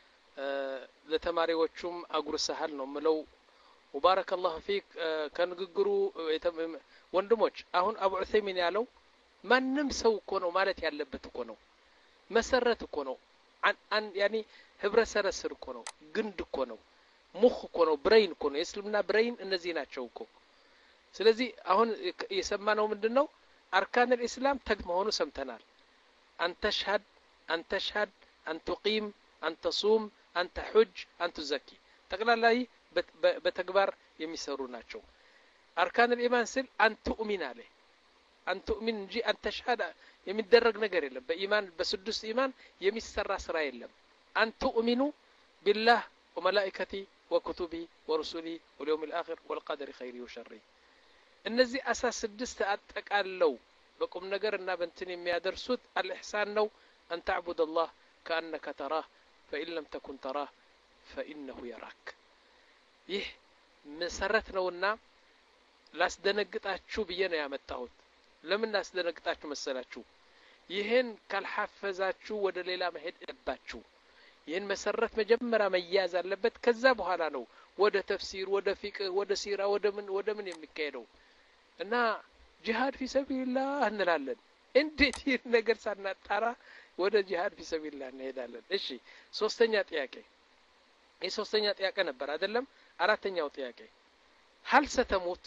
ለተማሪዎቹም አጉርሰሃል ነው ምለው وبارك الله فيك ከንግግሩ ወንድሞች አሁን አቡ ዑሰይሚን ያለው ማንም ሰው እኮ ነው ማለት ያለበት እኮ ነው መሰረት እኮ ነው አን ያኒ ህብረተሰብ ስር እኮ ነው ግንድ እኮ ነው ሙኽ እኮ ነው ብሬን እኮ ነው የእስልምና ብሬን እነዚህ ናቸው እኮ ስለዚህ አሁን የሰማነው ምንድነው አርካን الاسلام ተግ መሆኑ ሰምተናል አንተ ሸሃድ አንተ ሸሃድ አንተ ቂም አንተ ሱም አንተ ሑጅ አንተ ዘኪ ጠቅላላይ በተግባር የሚሰሩ ናቸው አርካን الإيمان ስል አንተ ኡሚን አለ አንተ ኡሚን እንጂ አንተ ሸሃዳ የሚደረግ ነገር የለም በኢማን በስድስት ኢማን የሚሰራ ስራ የለም አንተ ኡሚኑ ቢላህ ወመላኢከቲ ወኩቱቢ ወሩሱሊ ወልየውም الآخر والقدر خيره وشره እነዚህ አሳስ ስድስት አጠቃለው በቁም ነገርና በእንትን የሚያደርሱት الإحسان ነው أن تعبد الله كأنك تراه فإن لم تكن تراه فإنه يراك ይህ መሰረት ነውና ላስደነግጣችሁ ብዬ ነው ያመጣሁት ለምን ላስደነግጣችሁ መሰላችሁ ይሄን ካልሐፈዛችሁ ወደ ሌላ መሄድ አለባችሁ ይሄን መሰረት መጀመሪያ መያዝ አለበት ከዛ በኋላ ነው ወደ ተፍሲር ወደ ፊቅህ ወደ ሲራ ወደ ምን ወደ ምን የሚካሄደው እና ጂሃድ ፊ ሰቢልላህ እንላለን እንዴት ይሄን ነገር ሳናጣራ ወደ ጂሃድ ፊ ሰቢልላህ እንሄዳለን እሺ ሶስተኛ ጥያቄ የሶስተኛ ጥያቄ ነበር አይደለም አራተኛው ጥያቄ هل ستموت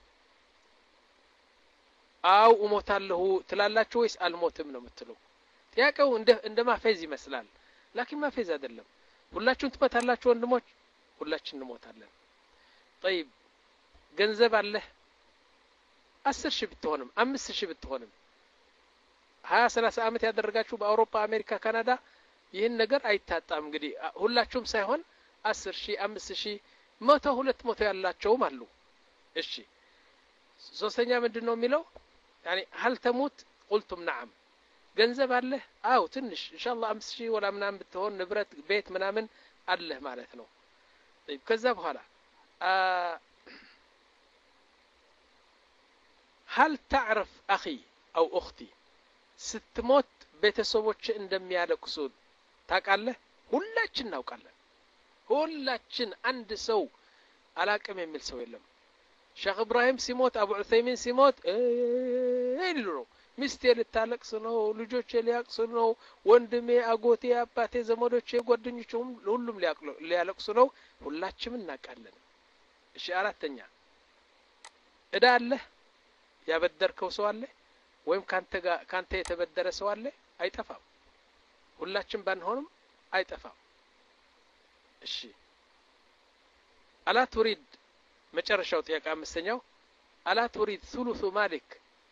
አው እሞታለሁ ትላላችሁ ወይስ አልሞትም ነው የምትሉ? ጥያቄው እንደ እንደማፈዝ ይመስላል ላኪን ማፈዝ አይደለም። ሁላችሁም ትሞታላችሁ ወንድሞች፣ ሁላችን እንሞታለን። طيب ገንዘብ አለ አስር ሺህ ብትሆንም አምስት ሺህ ብትሆንም ሀያ ሰላሳ አመት ያደረጋችሁ በአውሮፓ አሜሪካ ካናዳ ይህን ነገር አይታጣም። እንግዲህ ሁላችሁም ሳይሆን አስር ሺህ አምስት ሺህ መቶ ሁለት መቶ ያላቸውም አሉ። እሺ ሶስተኛ ምንድነው የሚለው يعني هل تموت قلتم نعم ገንዘብ አለ አው ትንሽ ኢንሻአላህ አምስት ሺህ ወላ ምናምን ብትሆን ንብረት ቤት ምናምን አለ ማለት ነው። طيب ከዛ በኋላ هل تعرف اخي او اختي ስትሞት ቤተሰቦች እንደሚያለቅሱ ታውቃለህ? ሁላችን እናውቃለን። ሁላችን አንድ ሰው አላቅም የሚል ሰው የለም። ሼክ ኢብራሂም ሲሞት አቡ ዑሰይሚን ሲሞት እይሉ ነው ሚስቴ ልታለቅስ ነው፣ ልጆቼ ሊያቅሱ ነው፣ ወንድሜ አጎቴ አባቴ ዘመዶቼ ጓደኞቼ ሁሉም ሊያለቅሱ ነው። ሁላችንም እናውቃለን። እሺ አራተኛ እዳ አለ ያበደርከው ሰው አለ ወይም ካንተ ጋር ካንተ የተበደረ ሰው አለ? አይጠፋም። ሁላችን ባንሆንም አይጠፋም። እሺ አላ ትሪድ መጨረሻው ጥያቄ አምስተኛው አላ ትሪድ ثلث مالك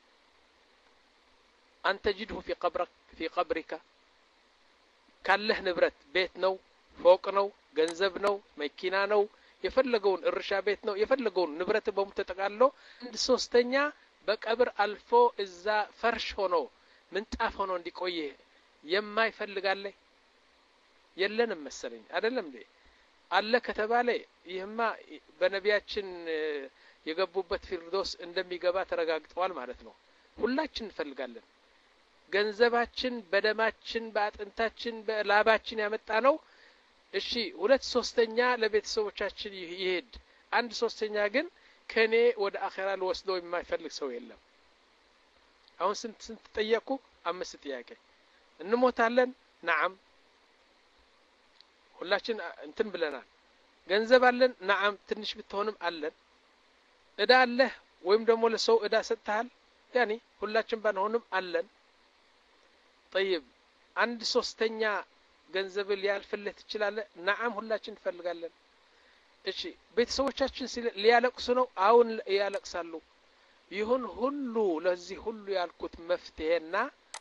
أن تجده في قبرك في قبرك ካለህ ንብረት ቤት ነው፣ ፎቅ ነው፣ ገንዘብ ነው፣ መኪና ነው፣ የፈለገውን እርሻ ቤት ነው፣ የፈለገውን ንብረት በሙሉ ተጠቃሎ አንድ ሶስተኛ በቀብር አልፎ እዛ ፈርሽ ሆኖ ምንጣፍ ሆኖ እንዲቆይ የማይፈልጋለ የለንም መሰለኝ አይደለም እንዴ? አለ ከተባለ ይህማ በነቢያችን የገቡበት ፊርዶስ እንደሚገባ ተረጋግጧል ማለት ነው። ሁላችን እንፈልጋለን። ገንዘባችን በደማችን በአጥንታችን በላባችን ያመጣ ነው። እሺ ሁለት ሶስተኛ ለቤተሰቦቻችን ይሄድ፣ አንድ ሶስተኛ ግን ከኔ ወደ አኺራ ልወስደው የማይፈልግ ሰው የለም። አሁን ስንት ስንት ጠየቁ? አምስት ጥያቄ። እንሞታለን? ነዓም ሁላችን እንትን ብለናል። ገንዘብ አለን? ነዓም ትንሽ ብትሆንም አለን። እዳ አለ ወይም ደግሞ ለሰው እዳ ሰጥተሃል? ያኒ ሁላችን ባንሆንም አለን። طيب አንድ ሶስተኛ ገንዘብ ሊያልፍልህ ትችላል? ነዓም ሁላችን እንፈልጋለን። እሺ ቤተሰቦቻችን ሊያለቅሱ ነው? አሁን ያለቅሳሉ። ይሁን ሁሉ ለዚህ ሁሉ ያልኩት መፍትሄና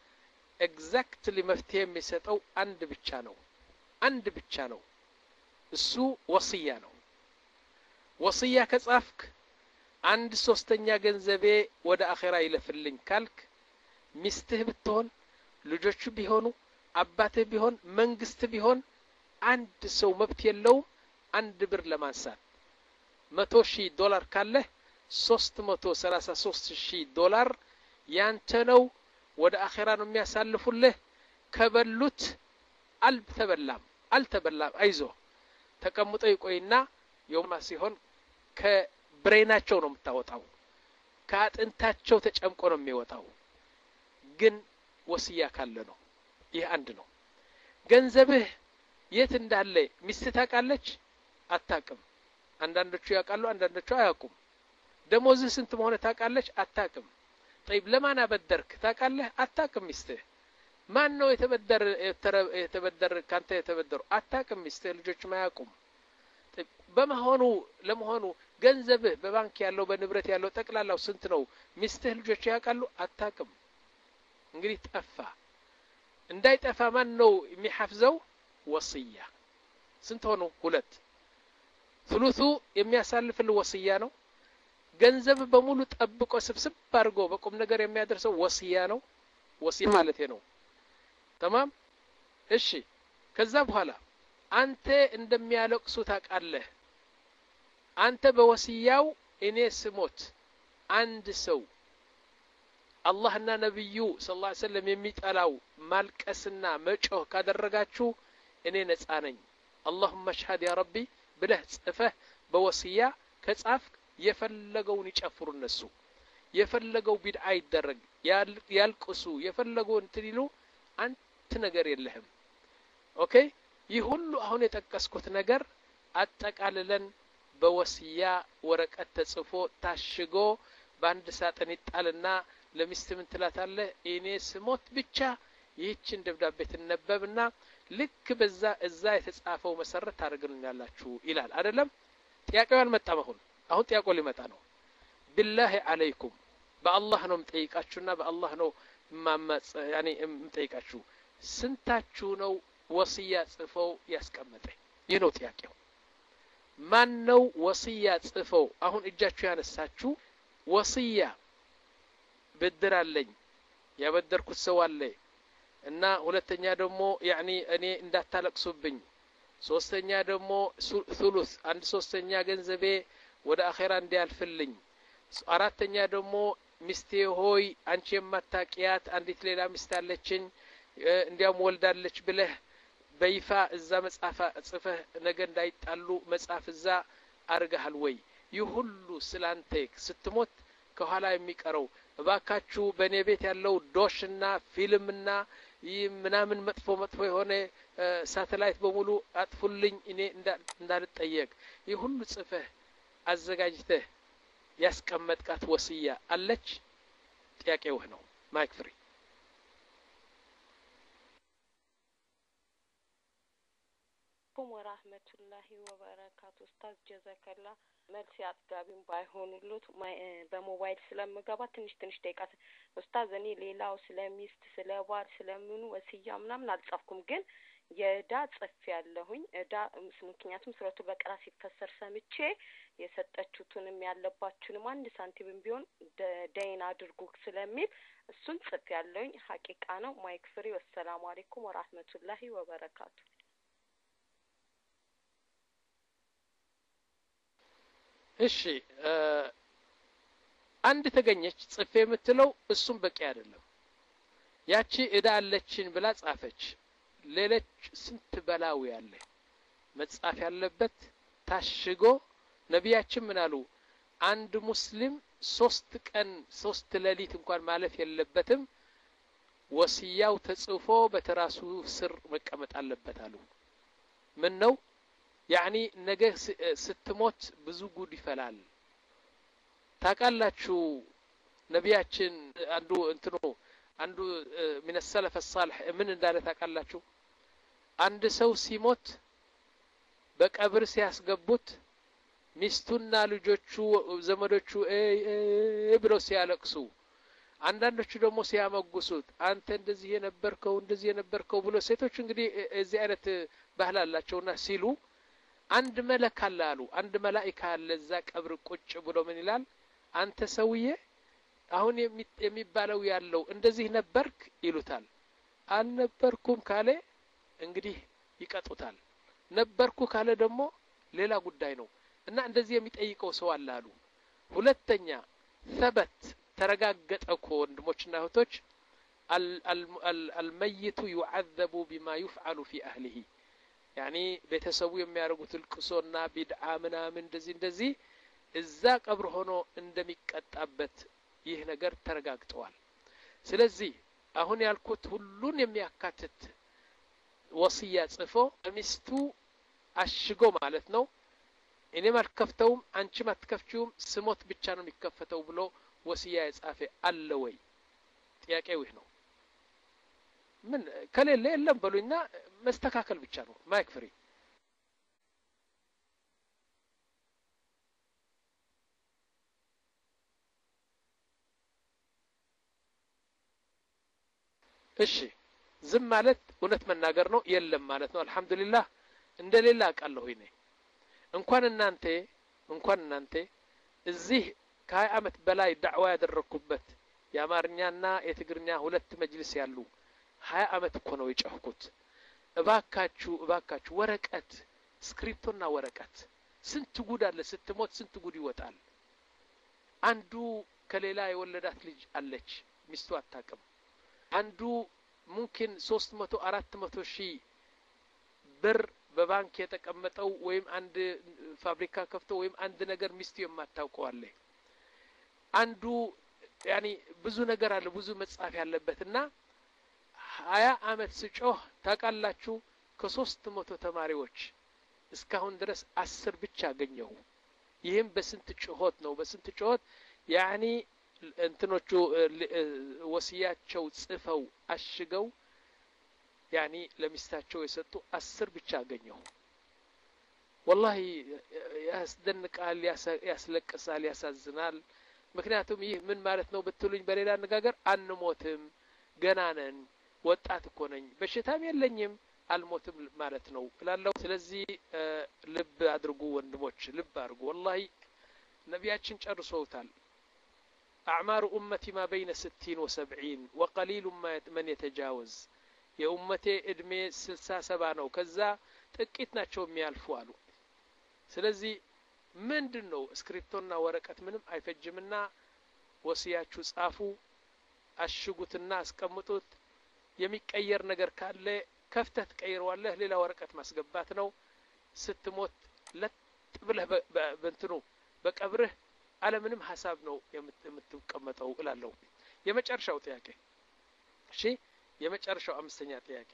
ኤግዛክትሊ መፍትሄ የሚሰጠው አንድ ብቻ ነው። አንድ ብቻ ነው። እሱ ወሲያ ነው። ወሲያ ከጻፍክ አንድ ሶስተኛ ገንዘቤ ወደ አኺራ ይለፍልኝ ካልክ ሚስትህ ብትሆን ልጆቹ ቢሆኑ አባትህ ቢሆን መንግስት ቢሆን አንድ ሰው መብት የለውም አንድ ብር ለማንሳት። መቶ ሺህ ዶላር ካለ ሶስት መቶ ሰላሳ ሶስት ሺህ ዶላር ያንተ ነው። ወደ አኺራ ነው የሚያሳልፉልህ። ከበሉት አልተበላም አልተበላም አይዞ ተቀምጦ ይቆይና የውማ ሲሆን ከብሬናቸው ነው የምታወጣው፣ ከአጥንታቸው ተጨምቆ ነው የሚወጣው። ግን ወሲያ ካለ ነው። ይህ አንድ ነው። ገንዘብህ የት እንዳለ ሚስትህ ታውቃለች? አታውቅም። አንዳንዶቹ ያውቃሉ፣ አንዳንዶቹ አያውቁም። ደሞዝህ ስንት መሆነ ታውቃለች? አታውቅም። طيب ለማን አበደርክ ታውቃለህ? አታውቅም። ሚስትህ ማን ነው የተበደረ የተበደረ ካንተ የተበደሩ? አታውቅም። ሚስትህ ልጆችም አያውቁም። በመሆኑ ለመሆኑ ገንዘብህ በባንክ ያለው በንብረት ያለው ጠቅላላው ስንት ነው? ሚስትህ ልጆች ያውቃሉ? አታውቅም። እንግዲህ ጠፋ። እንዳይጠፋ ማን ነው የሚሐፍዘው? ወሲያ። ስንት ሆኑ? ሁለት። ثلث የሚያሳልፍል ወሲያ ነው። ገንዘብ በሙሉ ጠብቆ ስብስብ አድርጎ በቁም ነገር የሚያደርሰው ወሲያ ነው። ወሲያ ማለት ነው። تمام እሺ ከዛ በኋላ አንተ እንደሚያለቅሱ ታውቃለህ። አንተ በወሲያው እኔ ስሞት አንድ ሰው አላህና ነብዩ ሰለላሁ ዐለይሂ ወሰለም የሚጠላው ማልቀስና መጮህ ካደረጋችሁ እኔ ነፃ ነኝ። اللهم اشهد يا ربي ብለህ ጽፈህ በወሲያ ከጻፍክ የፈለገውን ይጨፍሩ እነሱ፣ የፈለገው ቢድዓ ይደረግ፣ ያልቅሱ፣ የፈለገውን ትሪሉ አንተ ነገር የለህም። ኦኬ ይህ ሁሉ አሁን የጠቀስኩት ነገር አጠቃልለን በወስያ ወረቀት ተጽፎ ታሽጎ በአንድ ሳጥን ይጣልና ለሚስት ምን ትላታለህ? እኔ ስሞት ብቻ ይህችን ደብዳቤ ትነበብና ልክ በዛ እዛ የተጻፈው መሰረት ታደርግልኛላችሁ ይላል አይደለም? ጥያቄው አልመጣም። አሁን አሁን ጥያቄው ሊመጣ ነው። ቢላሂ አለይኩም በአላህ ነው የምጠይቃችሁና በአላህ ነው ማማጽ ያኔ የምጠይቃችሁ ስንታችሁ ነው ወስያ ጽፈው ያስቀመጠ? ይህ ነው ጥያቄው። ማን ነው ወስያ ጽፈው? አሁን እጃችሁ ያነሳችሁ ወስያ ብድር አለኝ ያበደርኩት ሰው አለ እና ሁለተኛ ደግሞ ያኒ እኔ እንዳታለቅሱብኝ፣ ሶስተኛ ደግሞ ሱሉስ አንድ ሶስተኛ ገንዘቤ ወደ አኺራ እንዲያልፍልኝ፣ አራተኛ ደግሞ ሚስቴ ሆይ አንቺ የማታቂያት አንዲት ሌላ ሚስት አለችኝ እንዲያም ወልዳለች ብለህ በይፋ እዛ መጻፍ ጽፈህ ነገ እንዳይጣሉ መጻፍ እዛ አርጋሃል ወይ? ይህ ሁሉ ስላንተ ስትሞት ከኋላ የሚቀረው እባካችሁ በእኔ ቤት ያለው ዶሽና ፊልምና ይህ ምናምን መጥፎ መጥፎ የሆነ ሳተላይት በሙሉ አጥፉልኝ እኔ እንዳልጠየቅ ይህ ሁሉ ጽፈህ አዘጋጅተህ ያስቀመጥካት ወስያ አለች? ጥያቄው ነው። ማይክ ፍሪ አለይኩም ወራህመቱላሂ ወበረካቱ። ኡስታዝ ጀዛከላ መልስ ያጥጋቢም ባይሆኑሉት በሞባይል ስለምገባ ትንሽ ትንሽ ደቂቃ ኡስታዝ እኔ ሌላው ስለሚስት ስለባል ስለምኑ ወስያ ምናምን አልጻፍኩም፣ ግን የዳ ጽፍ ያለሁኝ እዳ ምክንያቱም ሱረቱ በቀራ ሲፈሰር ሰምቼ የሰጠችሁትንም ያለባችሁንም አንድ ሳንቲም ቢሆን ደይን አድርጉ ስለሚል እሱን ጽፍ ያለሁኝ ሐቂቃ ነው። ማይክ ፍሪ። ወሰላሙ አለይኩም ወራህመቱላሂ ወበረካቱ። እሺ አንድ ተገኘች ጽፌ የምትለው እሱም በቂ አይደለም። ያቺ እዳ አለችን ብላ ጻፈች። ሌሎች ስንት በላው ያለ መጻፍ ያለበት ታሽጎ ነቢያችን ምን አሉ? አንድ ሙስሊም ሶስት ቀን ሶስት ሌሊት እንኳን ማለፍ የለበትም ወስያው ተጽፎ በተራሱ ስር መቀመጥ አለበት አሉ። ምን ነው ያኒ ነገ ስትሞት ብዙ ጉድ ይፈላል። ታውቃላችሁ ነቢያችን አንዱ እንትኑ አንዱ من السلف الصالح ምን እንዳለ ታውቃላችሁ? አንድ ሰው ሲሞት በቀብር ሲያስገቡት ሚስቱና ልጆቹ ዘመዶቹ እ ብለው ሲያለቅሱ፣ አንዳንዶቹ ደግሞ ሲያመጉሱት አንተ እንደዚህ የነበርከው እንደዚህ የነበርከው ብሎ ሴቶች እንግዲህ እዚህ አይነት ባህል አላቸውና ሲሉ አንድ መለክ አለ አሉ። አንድ መላእክት አለ እዛ ቀብር ቁጭ ብሎ ምን ይላል? አንተ ሰውዬ አሁን የሚባለው ያለው እንደዚህ ነበርክ ይሉታል። አልነበርኩም ካለ እንግዲህ ይቀጡታል። ነበርኩ ካለ ደግሞ ሌላ ጉዳይ ነው እና እንደዚህ የሚጠይቀው ሰው አለ አሉ። ሁለተኛ ثبت ተረጋገጠ እኮ ወንድሞችና እህቶች الميت يعذب بما يفعل في أهله يعني ቤተሰቡ የሚያደርጉት ልቅሶና ቢድዓ ምናምን እንደዚህ እንደዚህ እዛ ቀብር ሆኖ እንደሚቀጣበት ይህ ነገር ተረጋግጧል። ስለዚህ አሁን ያልኩት ሁሉን የሚያካትት ወስያ ጽፎ ሚስቱ አሽጎ ማለት ነው። እኔም አልከፍተውም አንቺም አትከፍቺውም ስሞት ብቻ ነው የሚከፈተው ብሎ ወስያ የጻፈ አለ ወይ? ጥያቄው ይህ ነው። ምን ከሌለ የለም በሉኝና መስተካከል ብቻ ነው። ማይክ ፍሪ። እሺ ዝም ማለት እውነት መናገር ነው። የለም ማለት ነው። አልহামዱሊላህ እንደሌላ አቃለሁ እኔ እንኳን እናንተ እንኳን እናንተ እዚህ ከሀያ አመት በላይ ዳዕዋ ያደረኩበት የአማርኛና የትግርኛ ሁለት መጅልስ ያሉ ሀያ አመት እኮ ነው የጨፍኩት። እባካችሁ እባካችሁ ወረቀት ስክሪፕቶና ወረቀት ስንት ጉድ አለ። ስትሞት ስንት ጉድ ይወጣል። አንዱ ከሌላ የወለዳት ልጅ አለች ሚስቱ አታውቅም። አንዱ ሙምኪን ሶስት መቶ አራት መቶ ሺህ ብር በባንክ የተቀመጠው ወይም አንድ ፋብሪካ ከፍቶ ወይም አንድ ነገር ሚስቱ የማታውቀው አለ። አንዱ ያኒ ብዙ ነገር አለ ብዙ መጻፍ ያለበትና ሀያ አመት ስጮህ ታውቃላችሁ ከሶስት መቶ ተማሪዎች እስካሁን ድረስ አስር ብቻ አገኘሁ። ይህም በስንት ጩኸት ነው በስንት ጩኸት ያኒ እንትኖቹ ወሲያቸው ጽፈው አሽገው ያኒ ለሚስታቸው የሰጡ አስር ብቻ አገኘው والله ያስደንቃል ያስለቅሳል ያሳዝናል ምክንያቱም ይህ ምን ማለት ነው ብትሉኝ በሌላ አነጋገር አንሞትም ገና ነን ወጣት እኮ ነኝ በሽታም የለኝም አልሞትም ማለት ነው እላለሁ ስለዚህ ልብ አድርጉ ወንድሞች ልብ አድርጉ والله ነቢያችን ጨርሰውታል أعمار أمتي ما بين ستين وسبعين وقليل ما من يتجاوز يا أمتي إدمي سلسا سبانو كذا ጥቂት ናቸው የሚያልፉ አሉ ስለዚህ ምንድነው ስክሪፕቶና ወረቀት ምንም አይፈጅምና ወሲያችሁ ጻፉ አሽጉትና አስቀምጡት የሚቀየር ነገር ካለ ከፍተት ቀይረዋለህ ሌላ ወረቀት ማስገባት ነው ስትሞት ለጥ ብለህ በእንትኑ በቀብርህ አለ ምንም ሐሳብ ነው የምትቀመጠው እላለሁ የመጨረሻው ጥያቄ እሺ የመጨረሻው አምስተኛ ጥያቄ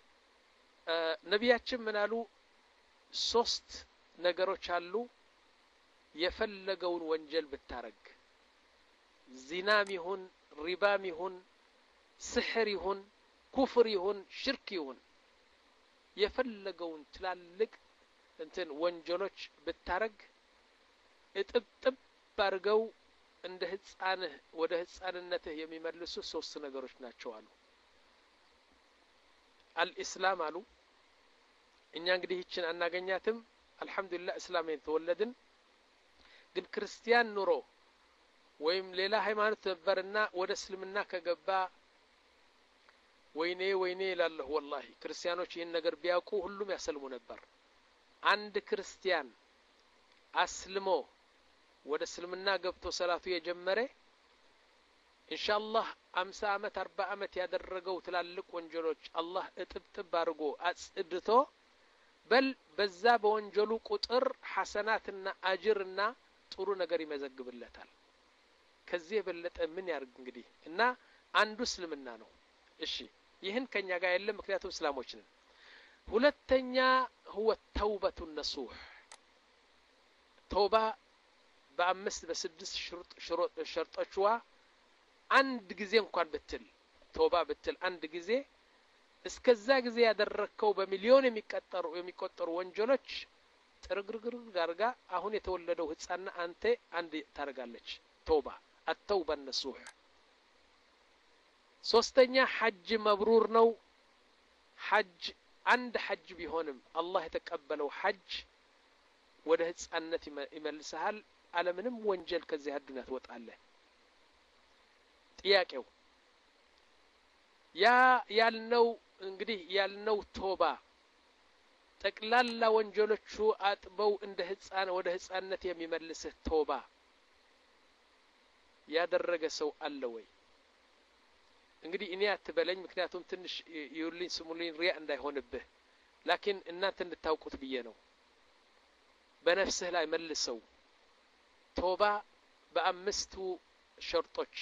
ነቢያችን ምን አሉ ሶስት ነገሮች አሉ የፈለገውን ወንጀል ብታረግ ዚናም ይሁን ሪባም ይሁን ስሕር ይሁን ኩፍር ይሁን ሽርክ ይሁን የፈለገውን ትላልቅ እንትን ወንጀሎች ብታረግ እጥብጥብ ባርገው እንደ ህፃንህ ወደ ህፃንነትህ የሚመልሱ ሶስት ነገሮች ናቸው አሉ አልኢስላም አሉ እኛ እንግዲህ ይችን አናገኛትም አልহামዱሊላህ እስላምን ተወለድን ግን ክርስቲያን ኑሮ ወይም ሌላ ሃይማኖት ነበርና ወደ እስልምና ከገባ ወይኔ ወይኔ ይላልሁ والله ክርስቲያኖች ይህን ነገር ቢያውቁ ሁሉም ያሰልሙ ነበር አንድ ክርስቲያን አስልሞ ወደ እስልምና ገብቶ ሰላቱ የጀመረ ኢንሻአላህ አምሳ አመት አርባ አመት ያደረገው ትላልቅ ወንጀሎች አላህ እጥብጥብ አድርጎ አጽድቶ በል በዛ በወንጀሉ ቁጥር ሐሰናትና አጅርና ጥሩ ነገር ይመዘግብለታል ከዚህ የበለጠ ምን ያርግ እንግዲህ እና አንዱ እስልምና ነው እሺ ይህን ከኛ ጋር የለም ምክንያቱም እስላሞች ነን ሁለተኛ هو التوبة النصوح توبة በአምስት በስድስት ሽሩጥ ሸርጦችዋ አንድ ጊዜ እንኳን ብትል توبة ብትል አንድ ጊዜ እስከዛ ጊዜ ያደረከው በሚሊዮን የሚቆጠሩ የሚቆጠሩ ወንጀሎች ጥርግርግር ጋርጋ አሁን የተወለደው ህፃና አንተ አንድ ታርጋለች توبة التوبة النصوح ሶስተኛ ሐጅ መብሩር ነው ሐጅ አንድ ሐጅ ቢሆንም አላህ የተቀበለው ሐጅ ወደ ህፃንነት ይመልሰሃል አለምንም ወንጀል ከዚህ አዱንያ ትወጣለህ ጥያቄው ያ ያልነው እንግዲህ ያልነው ቶባ ጠቅላላ ወንጀሎቹ አጥበው እንደ ህፃን ወደ ህፃንነት የሚመልስህ ቶባ ያደረገ ሰው አለ ወይ እንግዲህ እኔ አትበለኝ ምክንያቱም ትንሽ ይውልኝ ስሙልኝ ሪያ እንዳይሆንብህ ላኪን እናንተ እንድታውቁት ብዬ ነው በነፍስህ ላይ መልሰው ቶባ በአምስቱ ሸርጦች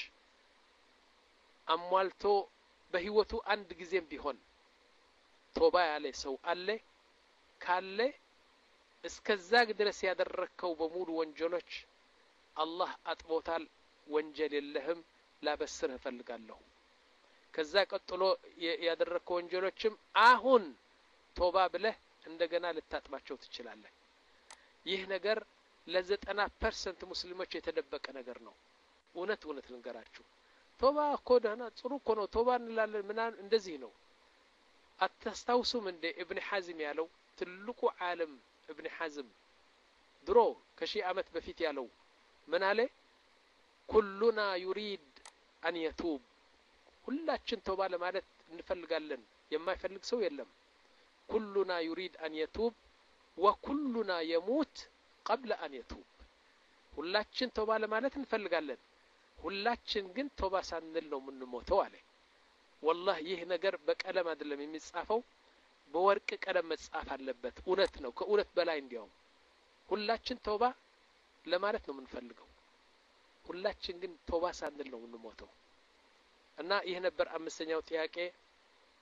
አሟልቶ በህይወቱ አንድ ጊዜም ቢሆን ቶባ ያለ ሰው አለ ካለ እስከዛ ድረስ ያደረከው በሙሉ ወንጀሎች አላህ አጥቦታል ወንጀል የለህም ላበስርህ እፈልጋለሁ ከዛ ቀጥሎ ያደረከው ወንጀሎችም አሁን ቶባ ብለህ እንደገና ልታጥባቸው ትችላለህ ይህ ነገር ለዘጠና ፐርሰንት ሙስሊሞች የተደበቀ ነገር ነው እውነት እውነት ልንገራችሁ ቶባ እኮ ደህና ጥሩ እኮ ነው ቶባ እንላለን ምናን እንደዚህ ነው አታስታውሱም እንደ ኢብኑ ሐዝም ያለው ትልቁ ዓለም ኢብኑ ሐዝም ድሮ ከሺህ አመት በፊት ያለው ምን አለ ኩሉና ዩሪድ አን يتوب ሁላችን ቶባ ለማለት እንፈልጋለን የማይፈልግ ሰው የለም ኩሉና ዩሪድ አን يتوب وكلنا يموت قبل أن يتوب ሁላችን ቶባ ለማለት እንፈልጋለን ሁላችን ግን ቶባ ሳንል ነው የምንሞተው አለ والله ይህ ነገር በቀለም አይደለም የሚጻፈው በወርቅ ቀለም መጻፍ አለበት እውነት ነው ከእውነት በላይ እንዲያው ሁላችን ቶባ ለማለት ነው የምንፈልገው ሁላችን ግን ቶባ ሳንል ነው የምንሞተው እና ይህ ነበር አምስተኛው ጥያቄ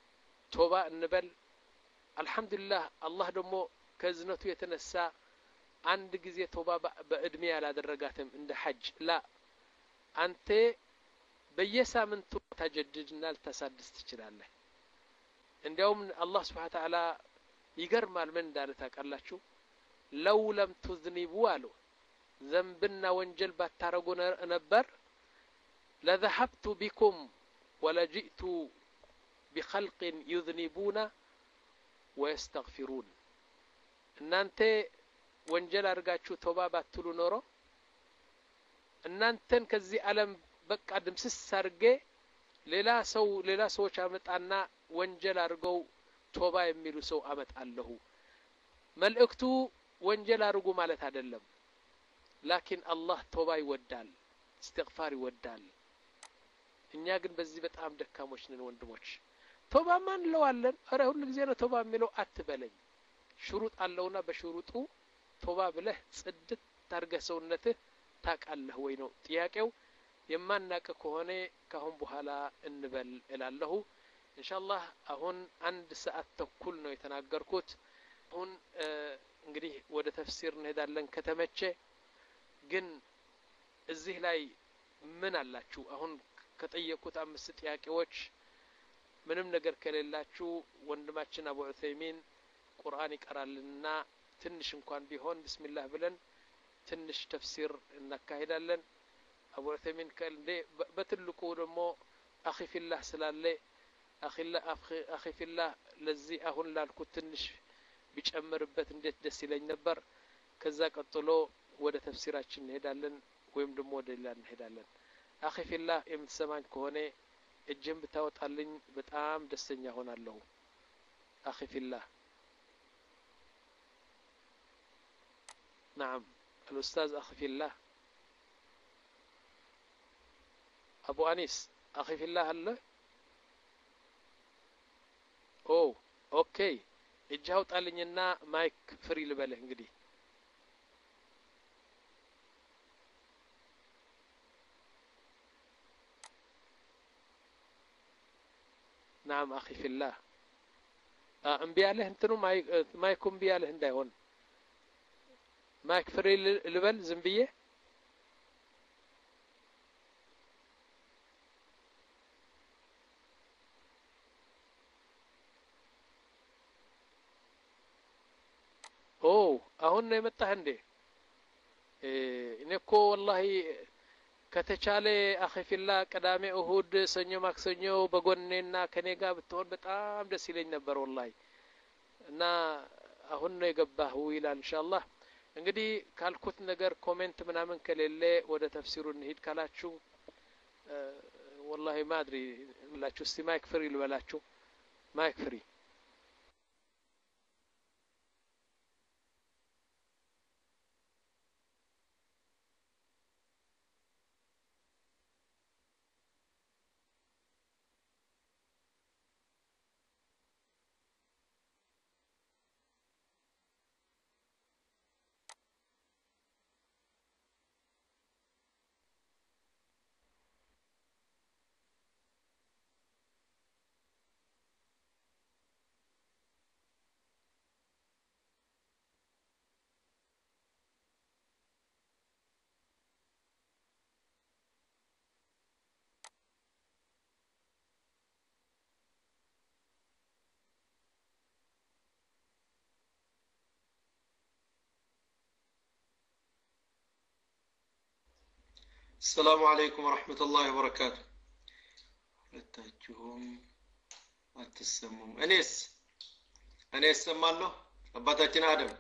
ቶባ እንበል አልহামዱሊላህ አላህ ደግሞ ከዝነቱ የተነሳ አንድ ጊዜ ቶባ በእድሜ ያላደረጋትም እንደ ሐጅ ላ አንተ በየሳምንቱ ታጀድድና ልታሳድስ ትችላለህ። እንዲያውም አላህ Subhanahu Wa Ta'ala ይገርማል ምን እንዳለ ታውቃላችሁ? ለው ለም ትዝኒቡ አሉ ዘንብና ወንጀል ባታረጉ ነበር ለذهبت بكم ولجئت بخلق يذنبون ويستغفرون እናንተ ወንጀል አድርጋችሁ ተውባ ባትሉ ኖሮ እናንተን ከዚህ ዓለም በቃ ድምስስ አድርጌ ሌላ ሰው ሌላ ሰዎች አመጣና ወንጀል አድርገው ተውባ የሚሉ ሰው አመጣለሁ። መልእክቱ ወንጀል አድርጉ ማለት አይደለም። ላኪን አላህ ተውባ ይወዳል፣ እስትግፋር ይወዳል። እኛ ግን በዚህ በጣም ደካሞች ነን ወንድሞች። ተውባ ማን ለዋለን? አረ ሁሉ ጊዜ ነው ተውባ የሚለው አትበለኝ። ሽሩጥ አለውና በሽሩጡ ተውባ ብለህ ጽድት ታርገህ ሰውነትህ ታቃለህ ወይ ነው ጥያቄው። የማናቀ ከሆነ ካሁን በኋላ እንበል እላለሁ። ኢንሻአላህ አሁን አንድ ሰዓት ተኩል ነው የተናገርኩት። አሁን እንግዲህ ወደ ተፍሲር እንሄዳለን ከተመቸ። ግን እዚህ ላይ ምን አላችሁ? አሁን ከጠየቁት አምስት ጥያቄዎች ምንም ነገር ከሌላችሁ ወንድማችን አቡ ዑሰይሚን ቁርአን ይቀራልና ትንሽ እንኳን ቢሆን ቢስሚላህ ብለን ትንሽ ተፍሲር እናካሂዳለን። አቡ ዑሰይሚን ከልዴ በትልቁ ደግሞ አኺ ፊላህ ስላለ አኺላ አኺ ፊላህ ለዚህ አሁን ላልኩት ትንሽ ቢጨምርበት እንዴት ደስ ይለኝ ነበር። ከዛ ቀጥሎ ወደ ተፍሲራችን እንሄዳለን ወይም ደግሞ ወደ ሌላ እንሄዳለን። አኺ ፊላህ የምትሰማኝ ከሆነ እጅም ብታወጣልኝ በጣም ደስተኛ ሆናለሁ። አኺ ፊላህ نعم الأستاذ أخي في الله أبو أنيس أخي في الله هلا أوه أوكي إجهاو تعلنينا مايك فري لباله انقدي نعم أخي في الله انبياله انتنو مايكم بياله انداي هون مايك فري لبل زنبيه اوه አሁን ነው የመጣህ እንዴ? እኔ እኮ والله ከተቻለ አኺ ፊላህ ቅዳሜ እሁድ ሰኞ ማክሰኞ በጎኔና ከኔ ጋር ብትሆን በጣም ደስ ይለኝ ነበር والله እና አሁን ነው የገባህ ይላል ኢንሻአላህ። እንግዲህ ካልኩት ነገር ኮሜንት ምናምን ከሌለ ወደ ተፍሲሩ እንሂድ ካላችሁ والله ما ادري ላችሁ እስቲ ማይክ ፍሪ ልበላችሁ። ማይክ ፍሪ السلام عليكم ورحمة الله وبركاته. ሁለታችሁም አትሰሙም። እኔስ እኔ እሰማለሁ። አባታችን አደም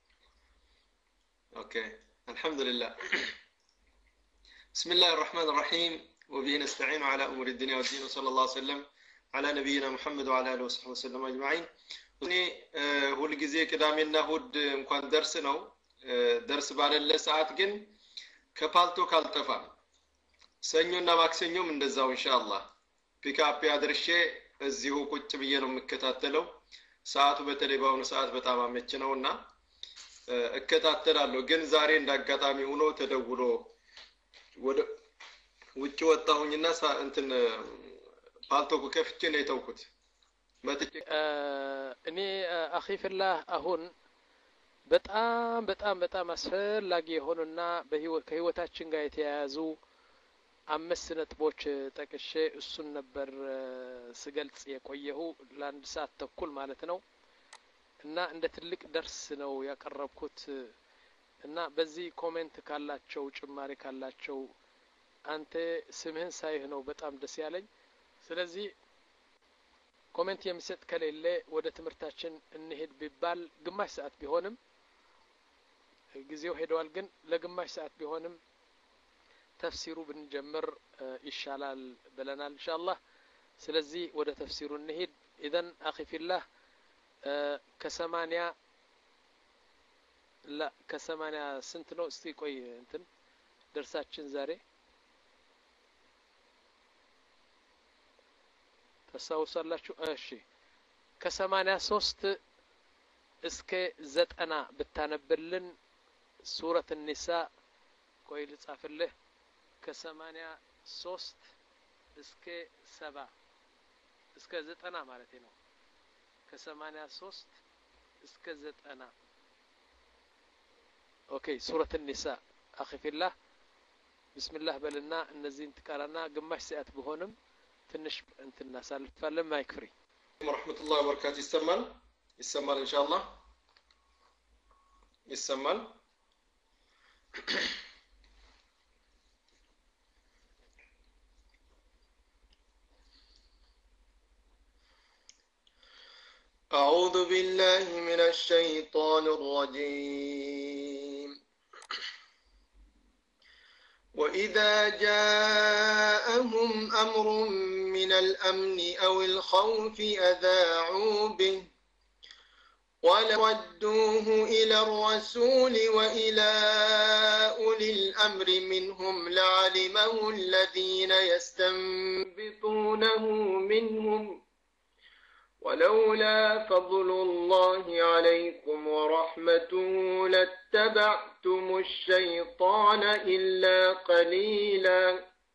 ኦኬ الحمد لله. بسم الله الرحمن الرحيم وبه نستعين على أمور الدنيا والدين وصلى الله وسلم على نبينا محمد وعلى آله وصحبه وسلم أجمعين. እኔ ሁል ጊዜ ቅዳሜና እሁድ እንኳን ደርስ ነው ደርስ ባለለ ሰዓት ግን ከፓልቶ ካልጠፋ ሰኞና ማክሰኞም እንደዛው ኢንሻአላህ ፒክአፕ ያድርሼ እዚሁ ቁጭ ብዬ ነው የምከታተለው። ሰዓቱ በተለይ በአሁኑ ሰዓት በጣም አመች ነውና እከታተላለሁ። ግን ዛሬ እንዳጋጣሚ ሆኖ ተደውሎ ወደ ውጭ ወጣሁኝና እንትን ፓልቶ ከፍቼ ነው የተውኩት። እኔ አኺ ፊላህ አሁን በጣም በጣም በጣም አስፈላጊ የሆኑና ከህይወታችን ጋር የተያያዙ አምስት ነጥቦች ጠቅሼ እሱን ነበር ስገልጽ የቆየሁ ለአንድ ሰዓት ተኩል ማለት ነው። እና እንደ ትልቅ ደርስ ነው ያቀረብኩት እና በዚህ ኮሜንት ካላቸው ጭማሪ ካላቸው አንተ ስምህን ሳይህ ነው በጣም ደስ ያለኝ። ስለዚህ ኮሜንት የሚሰጥ ከሌለ ወደ ትምህርታችን እንሄድ ቢባል ግማሽ ሰዓት ቢሆንም ጊዜው ሄደዋል፣ ግን ለግማሽ ሰዓት ቢሆንም ተፍሲሩ ብንጀምር ይሻላል ብለናል ኢንሻአላህ። ስለዚህ ወደ ተፍሲሩ እንሄድ። ኢዘን አኺ ፊላህ ከሰማንያ لا ከሰማንያ ስንት ነው? እስቲ ቆይ እንትን ደርሳችን ዛሬ ተሳውሳላችሁ? እሺ ከሰማንያ ሶስት እስከ ዘጠና ብታነብልን ሱረት النሳ ቆይ ልጻፍልህ። ከሰማንያ ሶስት እስከ ሰባ እስከ ዘጠና ማለት ነው። ከሰማንያ ሶስት እስከ ዘጠና اوكي سورة النساء اخي في الله بسم الله بلنا እነዚህን ትቀራና ግማሽ ሰዓት ቢሆንም ትንሽ እንትን እናሳልፋለን። ማይክፍሪ ورحمة الله وبركاته يسمال يسمال ان شاء الله يسمال أعوذ بالله من الشيطان الرجيم. وإذا جاءهم أمر من الأمن أو الخوف أذاعوا به ولردوه إلى الرسول وإلى أولي الأمر منهم لعلمه الذين يستنبطونه منهم ولولا فضل الله عليكم ورحمته لاتبعتم الشيطان إلا قليلا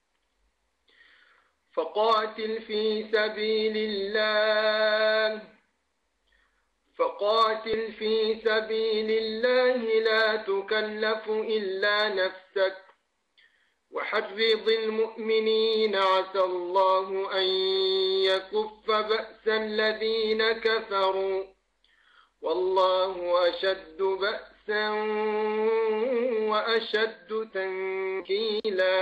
فقاتل في سبيل الله فقاتل في سبيل الله لا تكلف إلا نفسك وحرض المؤمنين عسى الله أن يكف بأس الذين كفروا والله أشد بأسا وأشد تنكيلا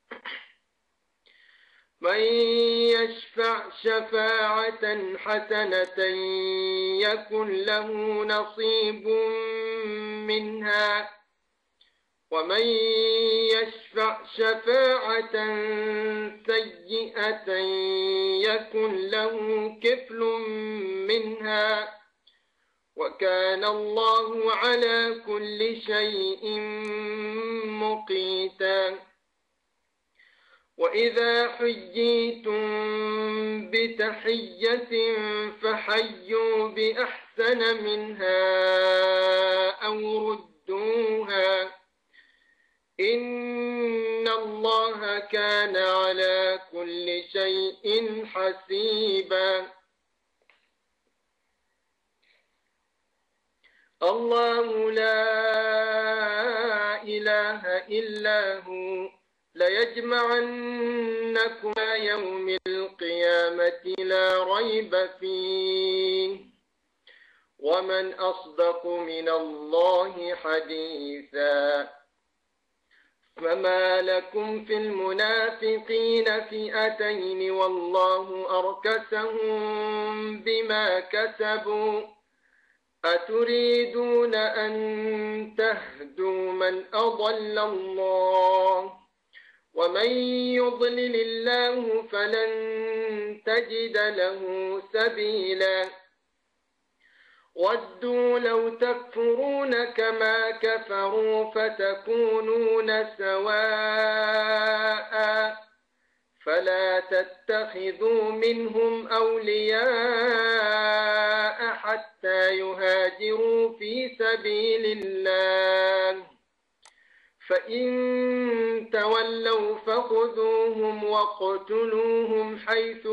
من يشفع شفاعة حسنة يكن له نصيب منها ومن يشفع شفاعة سيئة يكن له كفل منها وكان الله على كل شيء مقيتا وإذا حييتم بتحية فحيوا بأحسن منها أو ردوها إن الله كان على كل شيء حسيبا الله لا إله إلا هو ليجمعنكم يوم القيامة لا ريب فيه ومن أصدق من الله حديثا فما لكم في المنافقين فئتين والله أركسهم بما كسبوا أتريدون أن تهدوا من أضل الله ومن يضلل الله فلن تجد له سبيلا ودوا لو تكفرون كما كفروا فتكونون سواء فلا تتخذوا منهم أولياء حتى يهاجروا في سبيل الله فإن تولوا فخذوهم واقتلوهم حيث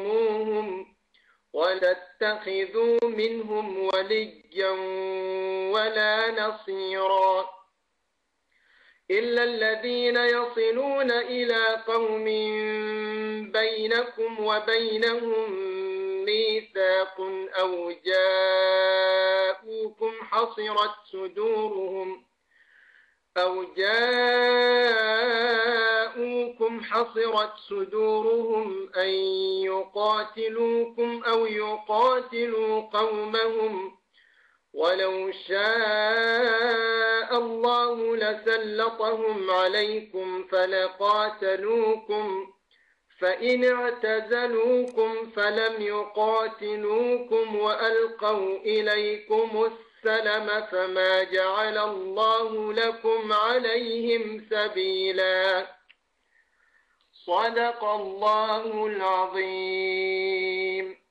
وجدتموهم ولا تتخذوا منهم وليا ولا نصيرا إلا الذين يصلون إلى قوم بينكم وبينهم ميثاق أو جاءوكم حصرت صدورهم أو جاءوكم حصرت صدورهم أن يقاتلوكم أو يقاتلوا قومهم ولو شاء الله لسلطهم عليكم فلقاتلوكم فإن اعتزلوكم فلم يقاتلوكم وألقوا إليكم السلم فما جعل الله لكم عليهم سبيلا صدق الله العظيم.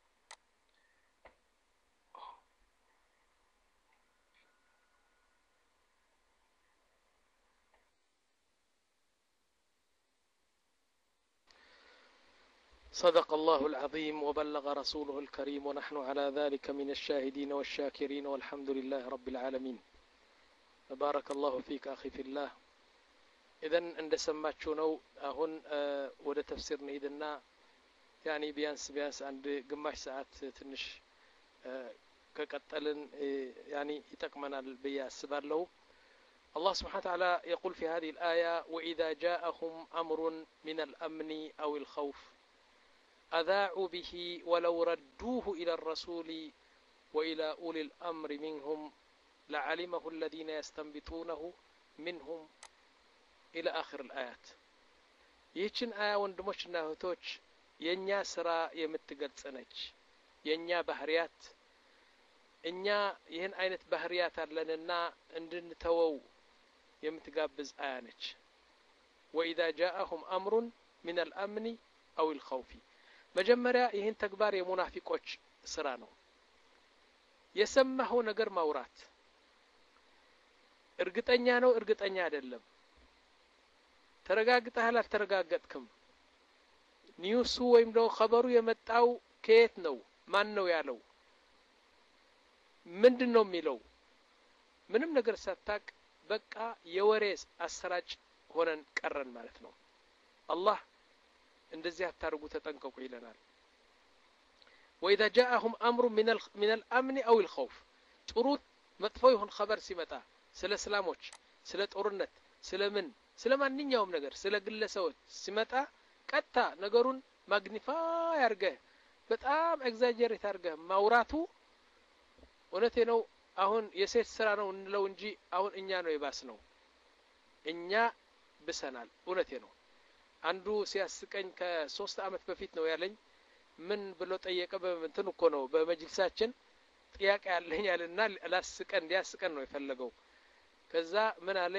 صدق الله العظيم وبلغ رسوله الكريم ونحن على ذلك من الشاهدين والشاكرين والحمد لله رب العالمين. بارك الله فيك أخي في الله. إذن عند سماتشو نو أهون أه وده تفسير نيدنا يعني بيانس بيانس عند قماش ساعات تنش أه كقتلن أه يعني يتقمنا البياس سبار له. الله سبحانه وتعالى يقول في هذه الآية وإذا جاءهم أمر من الأمن أو الخوف أذاعوا به ولو ردوه إلى الرسول وإلى أولي الأمر منهم لعلمه الذين يستنبطونه منهم إلى آخر الآيات. ይህችን አያ ወንድሞችና እህቶች የኛ ስራ የምትገልጽ ነች። የኛ ባህሪያት እኛ ይህን አይነት ባህሪያት አለንና እንድንተወው የምትጋብዝ አያ ነች። وإذا جاءهم أمر من الأمن أو الخوف መጀመሪያ ይህን ተግባር የሙናፊቆች ስራ ነው። የሰማኸው ነገር ማውራት እርግጠኛ ነው እርግጠኛ አይደለም ተረጋግጠሃል አልተረጋገጥክም ኒውሱ ወይም ነው ኸበሩ የመጣው ከየት ነው ማን ነው ያለው ምንድነው የሚለው ምንም ነገር ሳታቅ በቃ የወሬ አሰራጭ ሆነን ቀረን ማለት ነው። አላህ እንደዚህ አታርጉ ተጠንቀቁ ይለናል። وإذا جاءهم أمر من من الأمن أو الخوف ጥሩ መጥፎ ይሁን ኸበር ሲመጣ ስለ እስላሞች ስለ ጦርነት ስለ ምን ስለ ማንኛውም ነገር ስለ ግለሰቦች ሲመጣ ቀጥታ ነገሩን ማግኒፋይ አድርገህ በጣም ኤግዛጀሬት አድርገህ ማውራቱ እውነቴ ነው አሁን የሴት ስራ ነው እንለው እንጂ አሁን እኛ ነው የባስ ነው እኛ ብሰናል እውነቴ ነው። አንዱ ሲያስቀኝ ከሶስት አመት በፊት ነው ያለኝ ምን ብሎ ጠየቀ በእንትን እኮ ነው በመጅልሳችን ጥያቄ ያለኝ ያለና ላስቀን ሊያስቀን ነው የፈለገው። ከዛ ምን አለ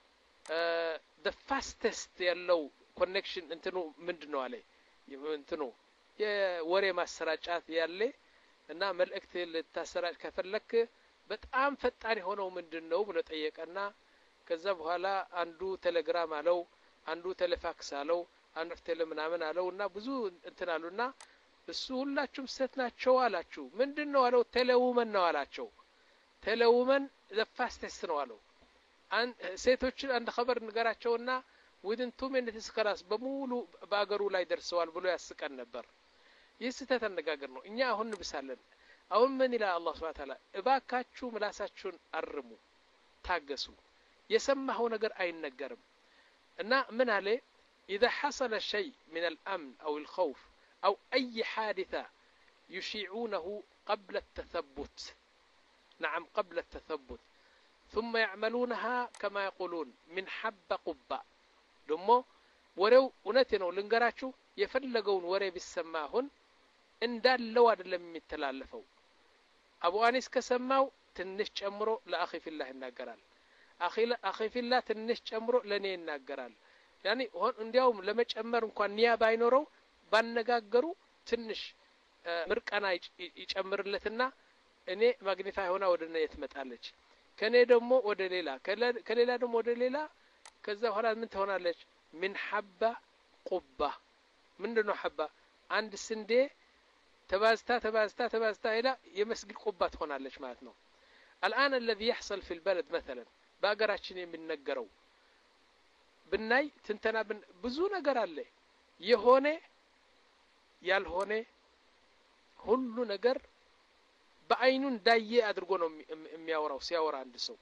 the fastest ያለው ኮኔክሽን እንትኑ ምንድነው አለ እንትኑ የወሬ ማሰራጫት ያለ እና መልእክት ልታሰራጭ ከፈለክ በጣም ፈጣን የሆነው ምንድነው ብሎ ጠየቀና ከዛ በኋላ አንዱ ቴሌግራም አለው አንዱ ቴሌፋክስ አለው አንዱ ቴሌምናምን አለውና ብዙ እንትን አሉና እሱ ሁላችሁም ስተት ናቸው አላችሁ ምንድነው አለው ቴሌውመን ነው አላቸው። ቴሌውመን the fastest ነው አለው። አን ሴቶች አንድ ኸበር ንገራቸውና within two minutes ከራስ በሙሉ በአገሩ ላይ ደርሰዋል ብሎ ያስቀን ነበር። ይህ ስተት አነጋገር ነው። እኛ አሁን እንብሳለን። አሁን ምን ይላል አላህ Subhanahu Wa Ta'ala እባካችሁ ምላሳችሁን አርሙ ታገሱ የሰማኸው ነገር አይነገርም እና ምን አለ إذا حصل شيء من الأمن أو الخوف أو أي حادثة يشيعونه قبل التثبت نعم قبل التثبت ثم يعملونها كما يقولون من حب قبة دمو ورو ونتنو لنقراتشو يفلقون وري بالسماهن إن دال لو أدلم يتلالفوا أبو أنيس كسماو تنش أمرو لأخي في الله الناقرال أخي, أخي في الله تنش أمرو لني الناقرال يعني هون اندياوم لما يجمر እንኳን ኒያባ አይኖረው ባነጋገሩ ትንሽ ምርቃና ይጨምርለትና እኔ ማግኒፋይ ሆና ወደነ የትመጣለች ከኔ ደግሞ ወደ ሌላ ከሌላ ደግሞ ወደ ሌላ ከዛ በኋላ ምን ትሆናለች من حبة قبة ምንድነው ሐባ አንድ ስንዴ ተባዝታ ተባዝታ ተባዝታ ሄዳ የመስጊድ ቁባ ትሆናለች ማለት ነው። الآن الذي يحصل في البلد مثلا በአገራችን የሚነገረው ብናይ ትንተና ብዙ ነገር አለ የሆነ ያልሆነ ሁሉ ነገር በአይኑ እንዳየ አድርጎ ነው የሚያወራው ሲያወራ አንድ ሰው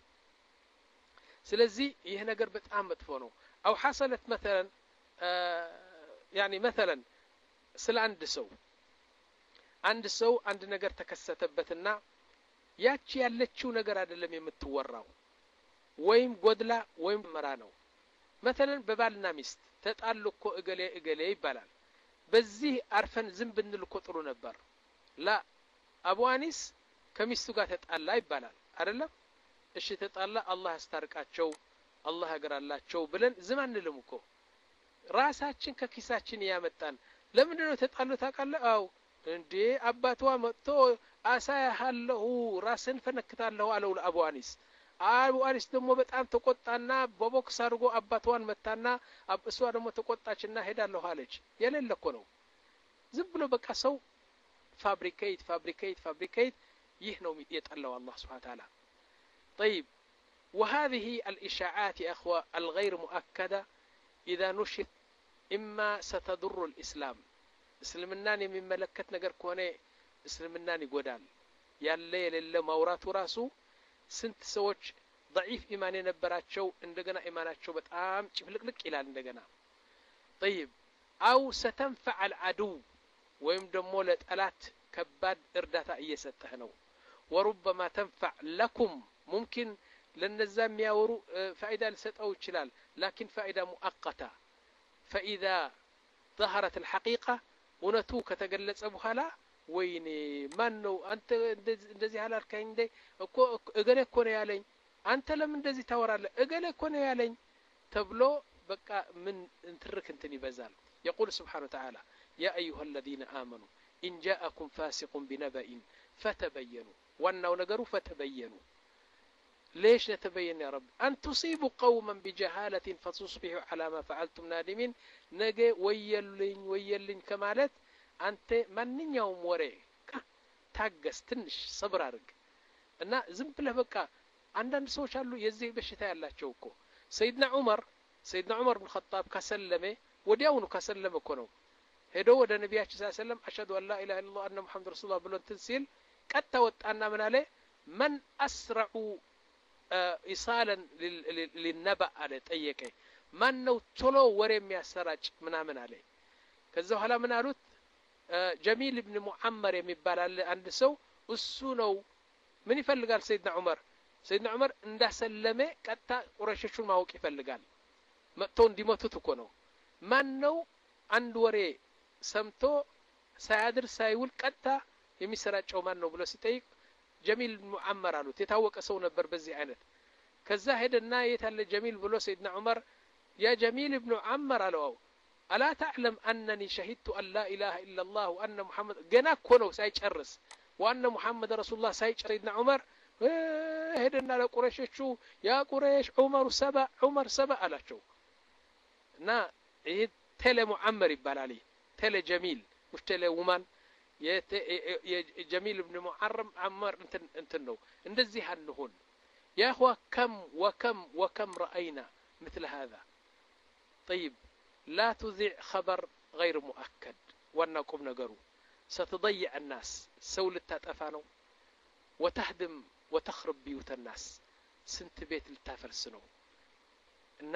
ስለዚህ ይሄ ነገር በጣም መጥፎ ነው او حصلت مثلا يعني مثلا ስለ አንድ ሰው አንድ ሰው አንድ ነገር ተከሰተበትና ያቺ ያለችው ነገር አይደለም የምትወራው ወይም ጎድላ ወይም መራ ነው مثلا በባልና ሚስት ተጣሉ እኮ እገሌ እገሌ ይባላል በዚህ አርፈን ዝም ብንል እኮ ጥሩ ነበር ላ አቡ አኒስ ከሚስቱ ጋር ተጣላ ይባላል አይደለም እሺ ተጣላ አላህ ያስታርቃቸው አላህ ያግራላቸው ብለን ዝም አንልም እኮ ራሳችን ከኪሳችን ያመጣን ለምን ነው ተጣሉ ታውቃለህ አው እንዴ አባቷ መጥቶ አሳያለሁ ራስን ፈነክታለሁ አለው አቡ አኒስ አቡ አኒስ ደግሞ በጣም ተቆጣና በቦክስ አድርጎ አባቷን መታና እሷ ደግሞ ተቆጣችና ሄዳለሁ አለች የሌለ እኮ ነው ዝም ብሎ በቃ ሰው ፋብሪኬት ፋብሪኬት ፋብሪኬት ይህ ነው የጠላው አላህ Subhanahu Ta'ala طيب وهذه الإشاعات يا أخوة الغير مؤكدة إذا نشر إما ستضر الإسلام እስልምናን የሚመለከት ነገር ከሆነ እስልምናን ይጎዳል ያለ የሌለ ማውራቱ ራሱ ስንት ሰዎች ضعيف ኢማን የነበራቸው እንደገና ኢማናቸው በጣም ጭፍልቅልቅ ይላል እንደገና طيب او ستنفع العدو ወይም ደግሞ ለጠላት ከባድ እርዳታ እየሰጠህ ነው وربما تنفع لكم ممكن ለነዛ የሚያወሩ ፋይዳ ሊሰጠው ይችላል لكن فائده مؤقته فاذا ظهرت الحقيقه እውነቱ ከተገለጸ በኋላ ወይኔ ማን ነው አንተ እንደዚህ አላልከኝ እንዴ እኮ እገሌ እኮ ነው ያለኝ አንተ ለምን እንደዚህ ታወራለህ እገሌ እኮ ነው ያለኝ ተብሎ በቃ ምን እንትርክ እንትን ይበዛል يقول سبحانه وتعالى يا ايها الذين امنوا ان جاءكم فاسق بنبأ فتبينوا وانه ነገሩ فتبينوا ليش نتبين يا رب أن تصيبوا قوما بجهالة فتصبحوا على ما فعلتم نادمين نجي ويلين ويلين كمالت أنت من يوم وري ታገስ ትንሽ صبر አድርግ እና ዝም ብለህ በቃ አንዳንድ ሰዎች አሉ የዚህ በሽታ ያላቸው እኮ ሰይድና ዑመር ሰይድና ዑመር ኢብኑ ኸጣብ ከሰለመ ወዲያውኑ ከሰለመ እኮ ነው ሄዶ ወደ ነብያችን ሰለላሁ ዐለይሂ ወሰለም አሽሀዱ አን ላ ኢላሀ ኢላላህ አነ ሙሐመድ ረሱሉላህ ብሎ እንትን ሲል ቀጥታ ወጣና ምን አለ من أسرع إيصالا للنبأ على طيقه من نو تلو ورم يسرج ምናምን አለ ከዛ በኋላ ምን አሉት ጀሚል ኢብኑ ሙአመር የሚባል አንድ ሰው እሱ ነው ምን ይፈልጋል ሰይድና ዑመር ሰይድና ዑመር እንዳሰለመ ቀጥታ ቁረይሾቹን ማወቅ ይፈልጋል መጥቶ እንዲሞቱት እኮ ነው ማን ነው አንድ ወሬ ሰምቶ ሳያድር ሳይውል ቀጥታ የሚሰራጨው ማን ነው ብሎ ሲጠይቅ ጀሚል ኢብኑ ሙአመር አሉት የታወቀ ሰው ነበር በዚህ አይነት ከዛ ሄደና የታለ ጀሚል ብሎ ሰይድና ዑመር ያ ጀሚል ኢብኑ ሙአመር አለው አላ تعلم انني شهدت ان لا اله الا الله وان محمد ገና እኮ ነው ሳይጨርስ وان محمد رسول الله ሳይጨርስ ሰይድና ዑመር ሄደና ለቁረይሾቹ ያ ቁረይሽ ዑመር ሰባ ዑመር ሰባ አላቸው እና ይሄ ተለ ሙአመር ይባላል ተለ ጀሚል مش ተለ ውማን የጀሚል ኢብኑ ሙዓረም አማር እንትን እንትን ነው እንደዚህ አንሆን يا اخوه كم وكم وكم راينا مثل هذا طيب لا تذيع خبر غير مؤكد ونقوم نغرو ستضيع الناس سول التطفانو وتهدم وتخرب بيوت الناس سنت بيت التافرس ነው እና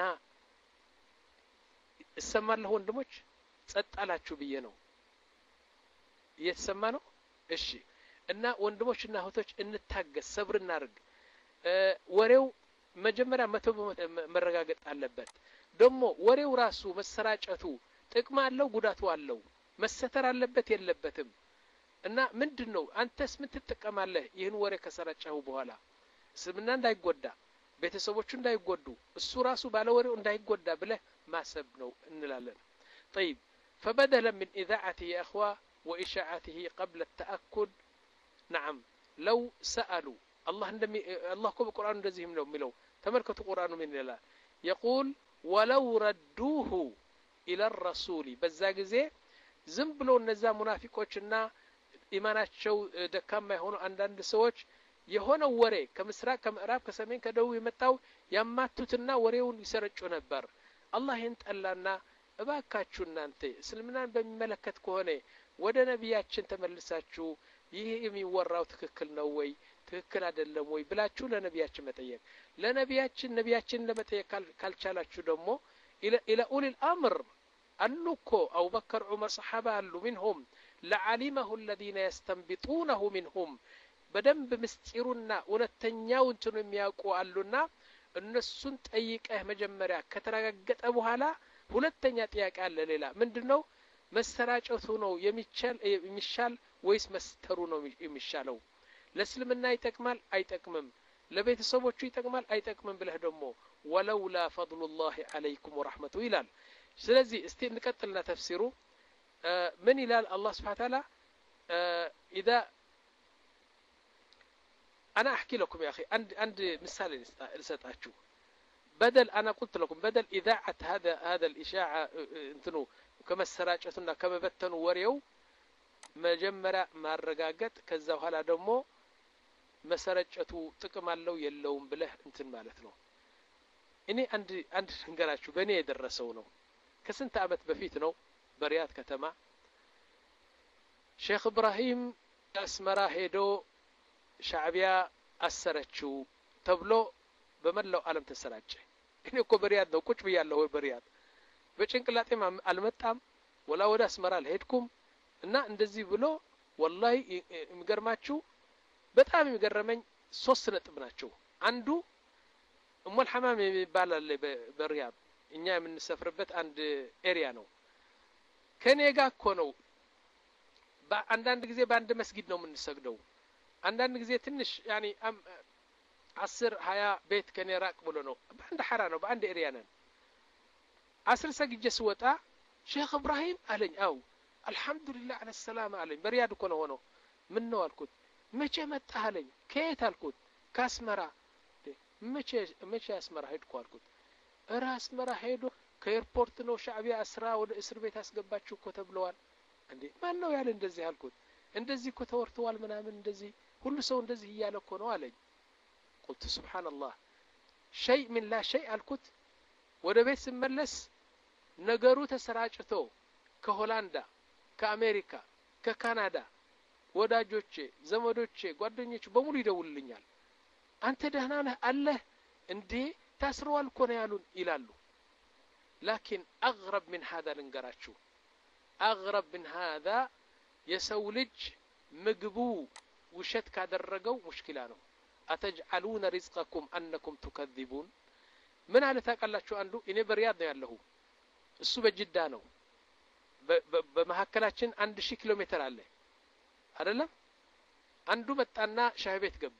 እሰማል ወንድሞች ጸጥ አላችሁ ብዬ ነው እየተሰማ ነው እሺ እና ወንድሞችና እህቶች እንታገስ ሰብር እናርግ ወሬው መጀመሪያ መቶ መረጋገጥ አለበት ደሞ ወሬው ራሱ መሰራጨቱ ጥቅም አለው ጉዳቱ አለው መሰተር አለበት የለበትም እና ምንድነው አንተስ ምን ትጠቀማለህ ይህን ወሬ ከሰራጨው በኋላ ስምና እንዳይጎዳ ቤተሰቦቹ እንዳይጎዱ እሱ ራሱ ባለ ወሬው እንዳይጎዳ ብለህ ማሰብ ነው እንላለን طيب فبدلا من اذاعته يا اخوه واشاعته قبل التاكد نعم لو سالوا الله عندما الله كو بالقران እንደዚህም ነው የሚለው ተመልከቱ ቁርአኑ ምን ይላል يقول ولو ردوه الى الرسول በዛ ጊዜ ዝም ብሎ እነዛ ሙናፊቆችና ኢማናቸው ደካማ የሆኑ አንዳንድ ሰዎች የሆነው ወሬ ከምስራቅ ከምዕራብ ከሰሜን ከደቡብ የመጣው ያማቱትና ወሬውን ይሰረጩ ነበር። አላህ ይህን ጠላና እባካችሁ እናንተ እስልምናን በሚመለከት ከሆነ ወደ ነቢያችን ተመልሳችሁ ይህ የሚወራው ትክክል ነው ወይ ትክክል አይደለም ወይ ብላችሁ ለነቢያችን መጠየቅ። ለነቢያችን ነቢያችን ለመጠየቅ ካልቻላችሁ ደግሞ ኢላ ኡሊል አምር አሉ እኮ አቡበከር ዑመር ሰሓባ አሉ ሚንሁም ለዓሊመሁ الذين يستنبطونه منهم በደንብ ምስጢሩና እውነተኛው እንትኑ የሚያውቁ አሉና እነሱን ጠይቀህ መጀመሪያ ከተረጋገጠ በኋላ ሁለተኛ ጥያቄ አለ ሌላ ምንድነው መሰራጨቱ ነው የሚቻል የሚሻል ወይስ መስተሩ ነው የሚሻለው ለእስልምና ይጠቅማል አይጠቅምም ለቤተሰቦቹ ይጠቅማል አይጠቅምም ብለህ ደግሞ ወለውላ ፈضሉላሂ ዐለይኩም ወራህመቱ ይላል። ስለዚህ እስቲ እንቀጥልና ተፍሲሩ ምን ይላል አላህ Subhanahu Wa Ta'ala اذا انا احكي لكم يا اخي عند عند مثال لسطاችሁ بدل انا قلت لكم بدل اذاعه هذا هذا الاشاعه انتو كما سراጨቱና ከመበተኑ ወሬው መጀመሪያ ማረጋገጥ ከዛ በኋላ ደግሞ መሰረጨቱ ጥቅም አለው የለውም ብለህ እንትን ማለት ነው። እኔ አንድ አንድ እንገራችሁ በእኔ የደረሰው ነው። ከስንት አመት በፊት ነው በሪያድ ከተማ ሼክ ኢብራሂም አስመራ ሄዶ ሻዕቢያ አሰረችው ተብሎ በመላው ዓለም ተሰራጨ። እኔ እኮ በሪያድ ነው ቁጭ ብያለሁ በሪያድ በጭንቅላጤም አልመጣም ወላ ወደ አስመራ አልሄድኩም እና እንደዚህ ብሎ ወላሂ የሚገርማችሁ በጣም የሚገርመኝ ሶስት ነጥብ ናቸው። አንዱ ኡሙል ሐማም የሚባል በሪያድ እኛ የምንሰፍርበት አንድ ኤሪያ ነው። ከኔ ጋር እኮ ነው በአንዳንድ ጊዜ በአንድ መስጊድ ነው የምንሰግደው። አንዳንድ ጊዜ ትንሽ ያኒ አስር ሀያ ቤት ከኔ ራቅ ብሎ ነው በአንድ ሐራ ነው በአንድ ኤሪያ ነን። አስር ሰግጄ ስወጣ ሼክ ኢብራሂም አለኝ አው አልহামዱሊላህ አለ ሰላም አለኝ። በሪያድ እኮ ነው ሆኖ ምን ነው አልኩት። መቼ መጣህ አለኝ። ከየት አልኩት። ከአስመራ። መቼ መቼ አስመራ ሄድኩ አልኩት። እራ አስመራ ሄዶ ከኤርፖርት ነው ሻዕቢያ አስራ ወደ እስር ቤት አስገባችሁ እኮ ተብለዋል። እንዴ ማን ነው ያለ እንደዚህ አልኩት። እንደዚህ እኮ ተወርተዋል ምናምን እንደዚህ ሁሉ ሰው እንደዚህ እያለ እኮ ነው አለኝ። قلت سبحان الله شيء من لا شيء አልኩት። ወደ ቤት ስመለስ ነገሩ ተሰራጭቶ ከሆላንዳ ከአሜሪካ ከካናዳ ወዳጆቼ ዘመዶቼ ጓደኞቼ በሙሉ ይደውልልኛል። አንተ ደህና ነህ አለህ እንዴ ታስረዋል እኮ ነው ያሉን ይላሉ። لكن اغرب من هذا ልንገራችሁ اغرب من هذا የሰው ልጅ ምግቡ ውሸት ካደረገው ሙሽኪላ ነው። አተጅዓሉነ ሪዝቀኩም አንኩም ትከذبون ምን አለ ታውቃላችሁ? አንዱ እኔ በሪያድ ነው ያለሁ እሱ በጅዳ ነው። በመሐከላችን አንድ ሺህ ኪሎ ሜትር አለ አይደለም። አንዱ መጣና ሻይ ቤት ገባ።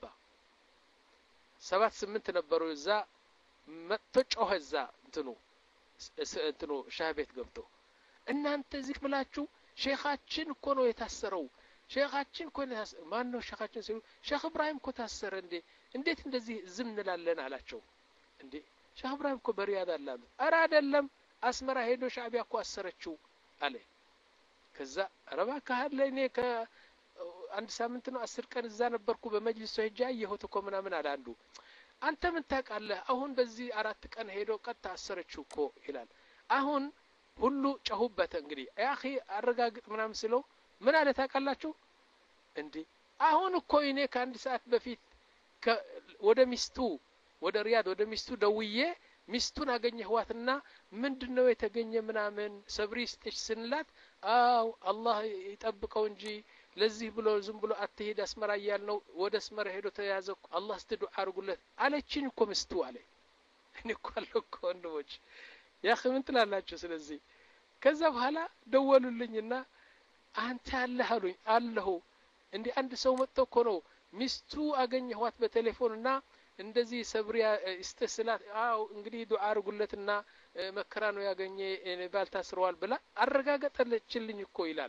ሰባት ስምንት ነበሩ እዛ መጥቶ ጮኸ። እዛ እንትኑ እንትኑ ሻይ ቤት ገብቶ እናንተ እዚህ ብላችሁ ሼኻችን እኮ ነው የታሰረው ሼኻችን እኮ ነው ማን ነው ሼኻችን ሲሉ ሼክ ኢብራሂም እኮ ታሰረ እንዴ እንዴት እንደዚህ ዝም እንላለን አላቸው። እንዴ ሼክ ኢብራሂም እኮ በሪያድ አላሉ። አረ አይደለም አስመራ ሄዶ ሻዕቢያ እኮ አሰረችው አለ። ከዛ አረባ ካለ እኔ ከአንድ ሳምንት ነው አስር ቀን እዛ ነበርኩ በመጅልሱ ሄጃ የሆተ እኮ ምናምን አለ አንዱ። አንተ ምን ታውቃለህ? አሁን በዚህ አራት ቀን ሄዶ ቀጥታ አሰረችው እኮ ይላል። አሁን ሁሉ ጨሁበት እንግዲህ ያ اخي አረጋግጥ ምናምን ስለው ምን አለ ታውቃላችሁ? እንዴ አሁን እኮ እኔ ከአንድ ሰዓት በፊት ወደ ሚስቱ ወደ ሪያድ ወደ ሚስቱ ደውዬ ሚስቱን አገኘኋትና ምንድነው የተገኘ ምናምን ሰብሪ ስጥሽ ስንላት አው አላህ ይጠብቀው እንጂ ለዚህ ብሎ ዝም ብሎ አትሄድ አስመራ ያልነው ወደ አስመራ ሄዶ ተያዘው አላህ ስትዱዓ አርጉለት አለችኝ እኮ ሚስቱ አለ። እኔ እኮ አልኩ ወንድሞች ያ ምን ትላላችሁ? ስለዚህ ከዛ በኋላ ደወሉልኝና አንተ አለህ አሉኝ። አለሁ እንዴ አንድ ሰው መጥቶ እኮ ነው ሚስቱ አገኘኋት በቴሌፎንና እንደዚህ ሰብሪያ እስተስላት አው እንግዲህ ዱዓ አርጉለትና መከራ ነው ያገኘ ባል ታስረዋል ብላ አረጋገጠለችልኝ እኮ ይላል።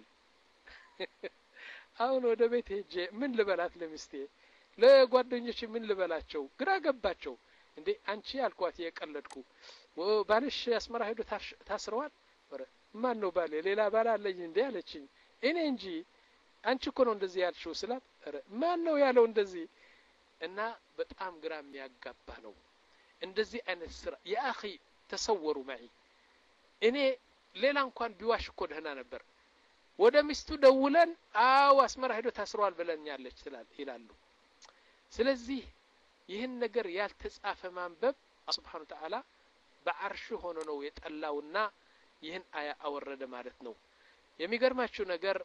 አሁን ወደ ቤት ሄጄ ምን ልበላት ለሚስቴ ለጓደኞቼ ምን ልበላቸው ግራ ገባቸው። እንዴ አንቺ አልኳት የቀለድኩ ባልሽ አስመራ ሄዶ ታስረዋል ወረ ማን ነው ባለ ሌላ ባል አለኝ እንዴ አለችኝ። እኔ እንጂ አንቺ እኮ ነው እንደዚህ ያልሽው ስላት ኧረ ማን ነው ያለው እንደዚህ እና በጣም ግራ የሚያጋባ ነው እንደዚህ አይነት ስራ ያኺ ተሰወሩ معي እኔ ሌላ እንኳን ቢዋሽ እኮ ደህና ነበር ወደ ሚስቱ ደውለን አው አስመራ ሄዶ ታስሯል ብለኛለች ትላል ይላሉ ስለዚህ ይህን ነገር ያልተጻፈ ማንበብ Subhanahu Wa Ta'ala በአርሽ ሆኖ ነው የጠላውና ይህን አያ አወረደ ማለት ነው የሚገርማችሁ ነገር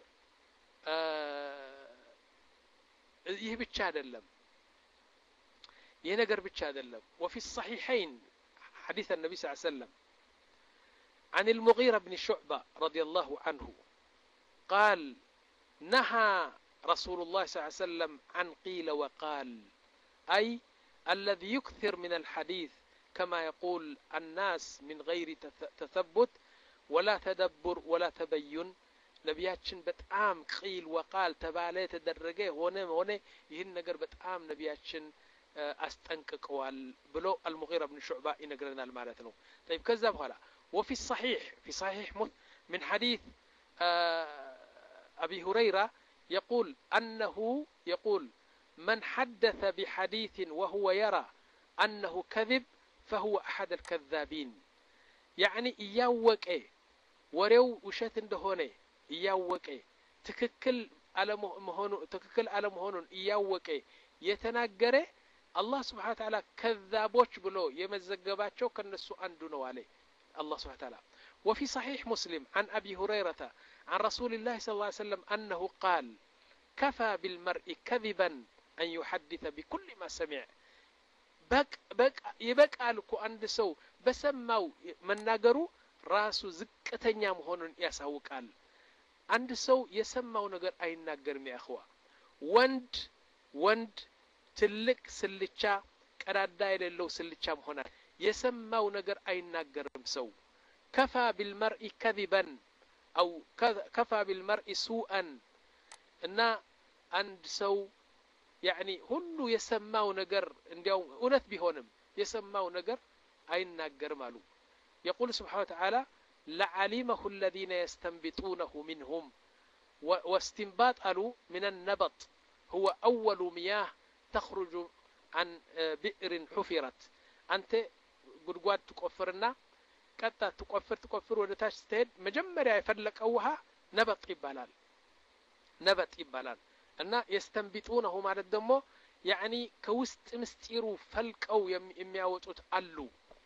ይህ ብቻ አይደለም ይህ ነገር ብቻ አይደለም وفي الصحيحين حديث النبي صلى الله عليه وسلم عن المغيرة بن شعبة رضي الله عنه قال نهى رسول الله صلى الله عليه وسلم عن قيل وقال أي الذي يكثر من الحديث كما يقول الناس من غير تثبت ولا تدبر ولا تبين ነቢያችን በጣም ቂል ወቃል ተባለ ተደረገ ሆነ ሆነ ይህን ነገር በጣም ነቢያችን አስጠንቅቀዋል ብሎ المغيرة بن شعبة ይነግረናል ማለት ነው طيب ከዛ በኋላ وفي الصحيح في صحيح من حديث أبي هريرة يقول أنه يقول من حدث بحديث وهو يرى أنه كذب فهو أحد الكذابين يعني إياوك إيه وريو وشات እንደሆነ እያወቀ ትክክል አለመሆኑ ትክክል አለመሆኑን እያወቀ የተናገረ አላህ Subhanahu Wa Ta'ala ከዛቦች ብሎ የመዘገባቸው ከነሱ አንዱ ነው አለ الله سبحانه وتعالى وفي صحيح مسلم عن أبي هريرة عن رسول الله صلى الله عليه وسلم أنه قال كفى بالمرء كذبا أن يحدث بكل ما سمع بك بك يبقى لكو عند سو بسماو مناغرو راسو زكتኛ መሆኑን ያሳውቃል አንድ ሰው የሰማው ነገር አይናገርም ያخوا ወንድ ወንድ ትልቅ ስልቻ ቀዳዳ የሌለው ስልቻ መሆናል የሰማው ነገር አይናገርም ሰው كفى بالمرء كذبا او كفى بالمرء سوءا እና አንድ ሰው يعني ሁሉ የሰማው ነገር እንዲያው እውነት ቢሆንም የሰማው ነገር አይናገርም አሉ يقول سبحانه وتعالى لعلمه الذين يستنبطونه منهم واستنباط قالوا من النبط هو أول مياه تخرج عن بئر حفرت أنت قدقات تقفرنا قد تقفر تقفر ودتاش تهد مجمريا يفلك أوها نبط إبالال نبط إبالال أن يستنبطونه مع الدمو يعني كوست مستيرو فلك أو يمياوتوت ألو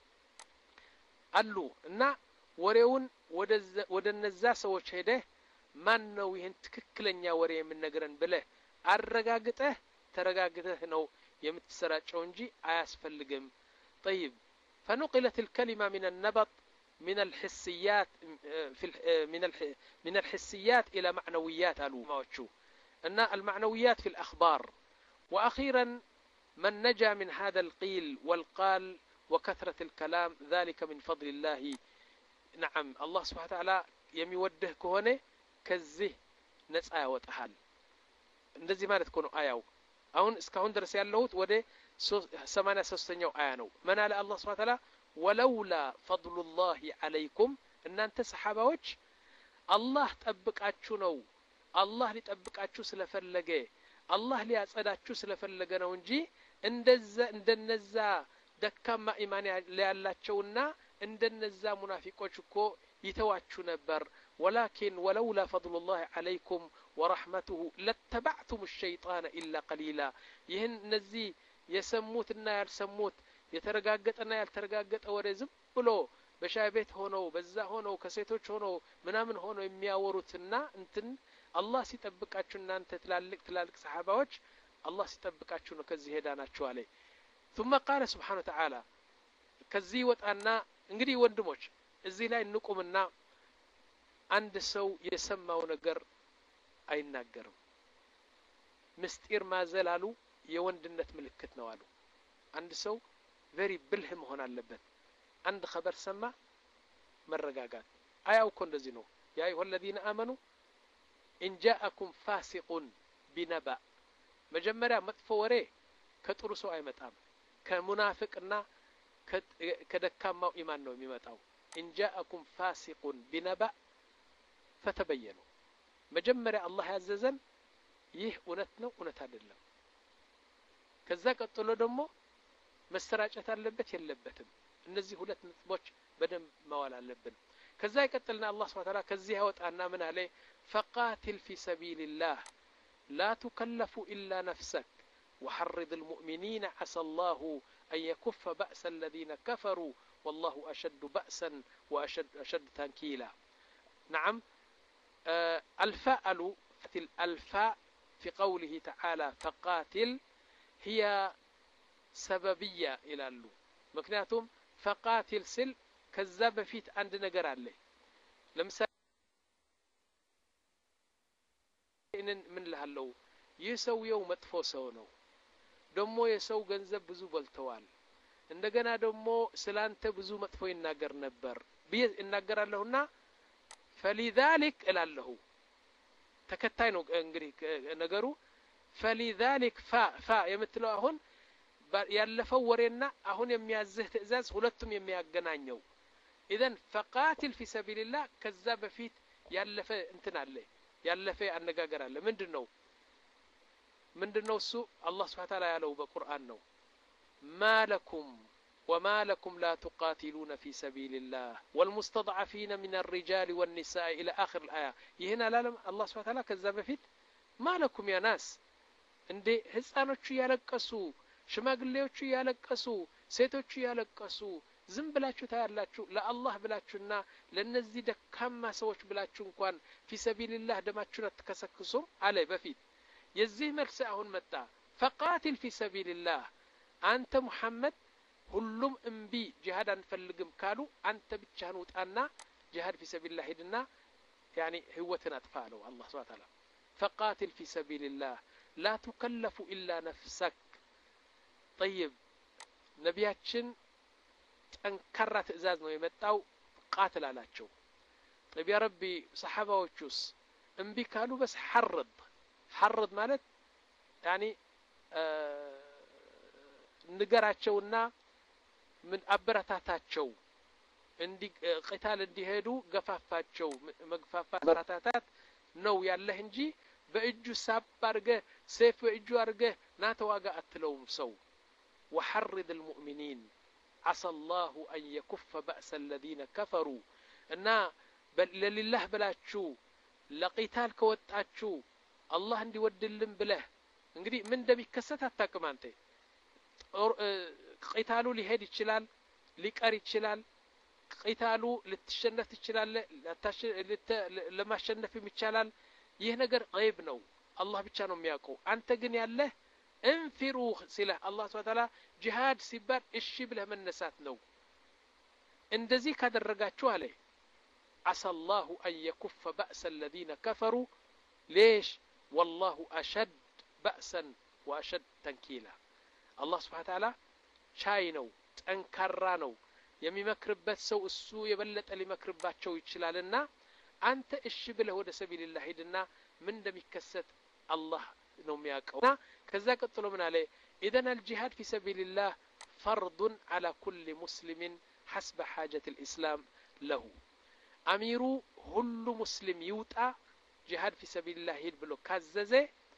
ألو أن ወሬውን ወደ እነዛ ሰዎች ሄደ ማን ነው ይሄን ትክክለኛ ወሬ የምንነግረን ብለህ አረጋግጠህ ተረጋግተህ ነው የምትሰራጨው እንጂ አያስፈልግም طيب فنقلت الكلمة من النبط من الحسيات في من من الحسيات إلى معنويات قالوا أن المعنويات في الأخبار وأخيرا من نجا من هذا القيل والقال وكثرة الكلام ذلك من فضل الله نعم الله سبحانه وتعالى የሚወደህ ከሆነ ከዚህ ነፃ ያወጣሃል እንደዚህ ማለት ነው አያው አሁን እስካሁን ድረስ ያለሁት ወደ ثمانية وثلاثين አያ ነው من على الله سبحانه وتعالى ولولا فضل الله عليكم እናንተ ሰሃባዎች አላህ ጠብቃችሁ ነው አላህ ሊጠብቃችሁ ስለፈለገ አላህ ሊያጸዳችሁ ስለፈለገ ነው እንጂ እንደዛ እንደነዛ ደካማ ኢማን ያላቸውና እንደነዛ ሙናፊቆች እኮ ይተዋችሁ ነበር ولكن ولولا فضل الله عليكم ورحمته لاتبعتم الشيطان إلا قليلا ይህን እነዚህ የሰሙትና ያልሰሙት የተረጋገጠና ያልተረጋገጠ ወሬ ዝም ብሎ በሻይ ቤት ሆነው በዛ ሆነው ከሴቶች ሆነው ምናምን ሆነው የሚያወሩትና እንትን አላህ ሲጠብቃችሁ እናንተ ትላልቅ ትላልቅ ሰሃባዎች አላህ ሲጠብቃችሁ ነው ከዚህ ሄዳናችሁ አለ ثم قال سبحانه وتعالى ከዚህ ወጣና እንግዲህ ወንድሞች እዚህ ላይ እንቁምና አንድ ሰው የሰማው ነገር አይናገርም ምስጢር ማዘላሉ የወንድነት ምልክት ነው አሉ አንድ ሰው very ብልህ መሆን አለበት አንድ خبر ሰማ መረጋጋት አያው እኮ እንደዚህ ነው ያ አዩሀ الذين آمنوا إن جاءكم فاسق بنبأ መጀመሪያ መጥፎ ወሬ ከጥሩ ሰው አይመጣም ከሙናፊቅና ከደካማው ኢማን ነው የሚመጣው إن جاءكم فاسق بنبأ فتبينوا መጀመሪያ አላህ ያዘዘን ይህ እውነት ነው እውነት አይደለም ከዛ ቀጥሎ ደግሞ መሰራጨት አለበት የለበትም እነዚህ ሁለት ነጥቦች በደንብ ማዋል አለብን ከዛ ይቀጥልና አላህ Subhanahu Wa Ta'ala ከዚህ ያወጣና ምን አለ فقاتل في سبيل الله لا تكلف إلا نفسك وحرض المؤمنين عسى الله أن يكف بأس الذين كفروا والله أشد بأسا وأشد أشد تنكيلا نعم آه الفاء الفاء في قوله تعالى فقاتل هي سببية إلى اللو مكنياتهم فقاتل سل كذاب فيت عند نجر عليه لمسا من لهاللو يسوي يوم متفوسونه دمو يسوي جنزب بزو بلتوال እንደገና ደግሞ ስላንተ ብዙ መጥፎ ይናገር ነበር ቢይ እናገራለሁና فلذلك እላለሁ ተከታይ ነው እንግዲህ ነገሩ فلذلك ف ف የምትለው አሁን ያለፈው ወሬና አሁን የሚያዝህ ትእዛዝ ሁለቱም የሚያገናኘው اذا فقاتل في سبيل الله ከዛ በፊት ያለፈ እንትን አለ ያለፈ አነጋገር አለ ምንድነው ምንድነው እሱ አላህ Subhanahu Wa Ta'ala ያለው በቁርአን ነው ما لكم وما لكم لا تقاتلون في سبيل الله والمستضعفين من الرجال والنساء إلى آخر الآية يهنا لالم الله سبحانه وتعالى كذاب فيت ما لكم يا ناس عندي ህፃኖቹ ያለቀሱ ሽማግሌዎቹ ያለቀሱ ሴቶቹ ያለቀሱ ዝም ብላችሁ ታያላችሁ ለአላህ ብላችሁና ለነዚህ ደካማ ሰዎች ብላችሁ እንኳን في سبيل الله ደማችሁን አትከሰክሱም አለ በፊት የዚህ መልስ አሁን መጣ فقاتل في سبيل الله አንተ ሙሐመድ ሁሉም እንቢ ጂሃድ አንፈልግም ካሉ አንተ ብቻህን ውጣና ጂሃድ في سبيل الله ሄድና يعني ህይወትን አጥፋለው አላህ Subhanahu Wa Ta'ala فقاتل في سبيل الله لا تكلف إلا نفسك طيب ነቢያችን ጠንካራ ትእዛዝ ነው የመጣው ቃትል አላቸው طيب يا ربي صحابዎቹስ እንቢ ካሉ بس حرض حرض ማለት يعني ንገራቸውና ምን አበረታታቸው እንዲ ቂታል እንዲሄዱ ገፋፋቸው መግፋፋት አበረታታት ነው ያለህ እንጂ በእጁ ሳብ አርገ ሰይፍ በእጁ አርገ ናተዋጋ አትለውም ሰው وحرض المؤمنين عسى الله أن يكف بأس الذين كفروا እና ለله ብላችሁ ለቂታል ከወጣችሁ አላህ እንዲወድልን ብለህ እንግዲህ ምን እንደሚከሰት አታውቅም አንተ ቂታሉ ሊሄድ ይችላል ሊቀር ይችላል ቂታሉ ልትሸነፍ ይችላል ለማሸነፍም ይችላል ይህ ነገር ገይብ ነው አላህ ብቻ ነው የሚያውቀው አንተ ግን ያለህ እንፊሩ ሲለህ አላህ Subhanahu Wa Ta'ala ጂሃድ ሲባል እሺ ብለህ መነሳት ነው እንደዚህ ካደረጋችሁ አለ عسى الله أن يكف بأس الذين كفروا ليش والله أشد بأسا وأشد تنكيلا الله سبحانه وتعالى ቻይ ነው ጠንካራ ነው የሚመክርበት ሰው እሱ የበለጠ ሊመክርባቸው ይችላልና አንተ እሺ ብለህ ወደ ሰቢልላህ ሄድና ምን እንደሚከሰት አላህ ነው የሚያውቀውና ከዛ ቀጥሎ ምን አለ اذا الجهاد في سبيل الله فرض على كل مسلم حسب حاجة الإسلام له አሚሩ ሁሉ ሙስሊም ይውጣ ጂሃድ في سبيل الله ሄድ ብሎ ካዘዘ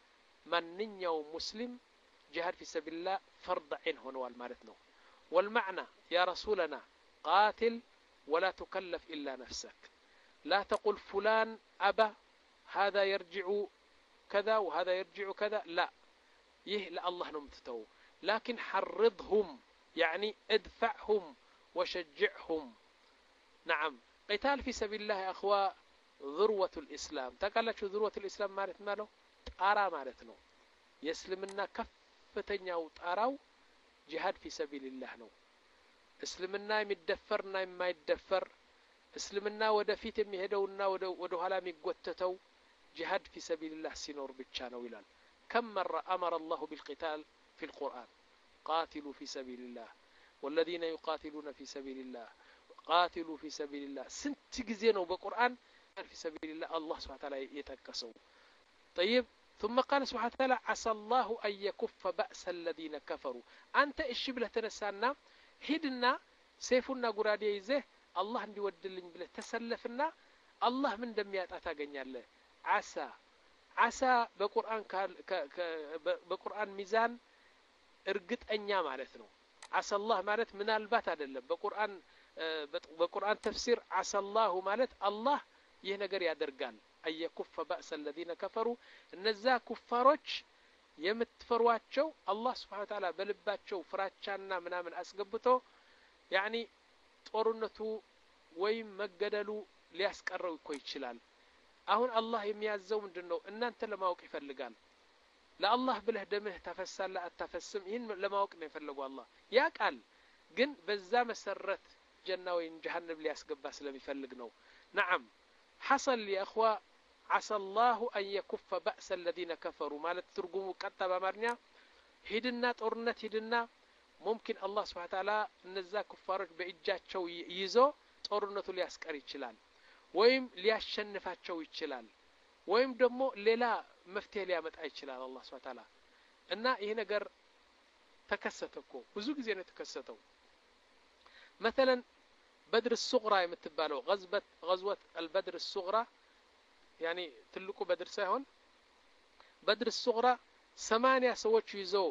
ማንኛውም ሙስሊም جهاد في سبيل الله فرض عين هنا مالتنا والمعنى يا رسولنا قاتل ولا تكلف إلا نفسك لا تقل فلان أبا هذا يرجع كذا وهذا يرجع كذا لا يه لا الله نمتتو لكن حرضهم يعني ادفعهم وشجعهم نعم قتال في سبيل الله يا أخوة ذروة الإسلام تقال شو ذروة الإسلام مالت ماله أرى مالتنا يسلمنا كف فتنياو طاراو جهاد في سبيل الله ነው እስልምና የሚደፈርና የማይደፈር እስልምና ወደፊት የሚሄደውና ወደ ወደ ኋላ የሚጎተተው جهاد في سبيل الله ሲኖር ብቻ ነው ይላል كم مرة أمر الله بالقتال في القرآن قاتلوا في سبيل الله والذين يقاتلون في سبيل الله قاتلوا في سبيل الله ስንት ጊዜ ነው በቁርአን في سبيل الله الله سبحانه وتعالى የተከሰው طيب ثم قال سبحانه وتعالى عسى الله أن يكف بأس الذين كفروا أنت إيش بله تنسانا هدنا سيفنا قرادي يزه الله عندي ودلني بله تسلفنا الله من دميات أتاقني الله عسى عسى بقرآن ك ك بقرآن ميزان እርግጠኛ ማለት ነው አሰላህ ማለት ምናልባት አይደለም በቁርአን በቁርአን ተፍሲር አሰላሁ ማለት አላህ ይህ ነገር ያደርጋል አየኩፈ ባእሰ الذين كفروا እነዛ ኩፋሮች የምትፈሯቸው አላህ Subhanahu Wa Ta'ala በልባቸው ፍራቻና ምናምን አስገብቶ ያኒ ጦርነቱ ወይም መገደሉ ሊያስቀረው እኮ ይችላል አሁን አላህ የሚያዘው ምንድነው እናንተ ለማወቅ ይፈልጋል ለአላህ ብለህ ደምህ ተፈሳለ አታፈስም ይህን ለማወቅ ነው የፈለገው አላህ ያ ቃል ግን በዛ መሰረት ጀና ወይም ጀሃነም ሊያስገባ ስለሚፈልግ ነው نعم حصل يا اخوا عسى الله ان يكف باس الذين كفروا ማለት ትርጉሙ ቀጣ በአማርኛ ሂድና ጦርነት ሂድና ممكن الله سبحانه وتعالى እነዛ ኩፋሮች በእጃቸው ይዞ ጦርነቱ ሊያስቀር ይችላል ወይም ሊያሸንፋቸው ይችላል ወይም ደግሞ ሌላ መፍትሄ ሊያመጣ ይችላል አላህ Subhanahu Wa Ta'ala እና ይሄ ነገር ተከሰተኮ ብዙ ጊዜ ነው ተከሰተው مثلا بدر الصغرى የምትባለው غزوه غزوه البدر الصغرى يعني ትልቁ بدر ሳይሆን بدر الصغرى ثمانية ሰዎች ይዘው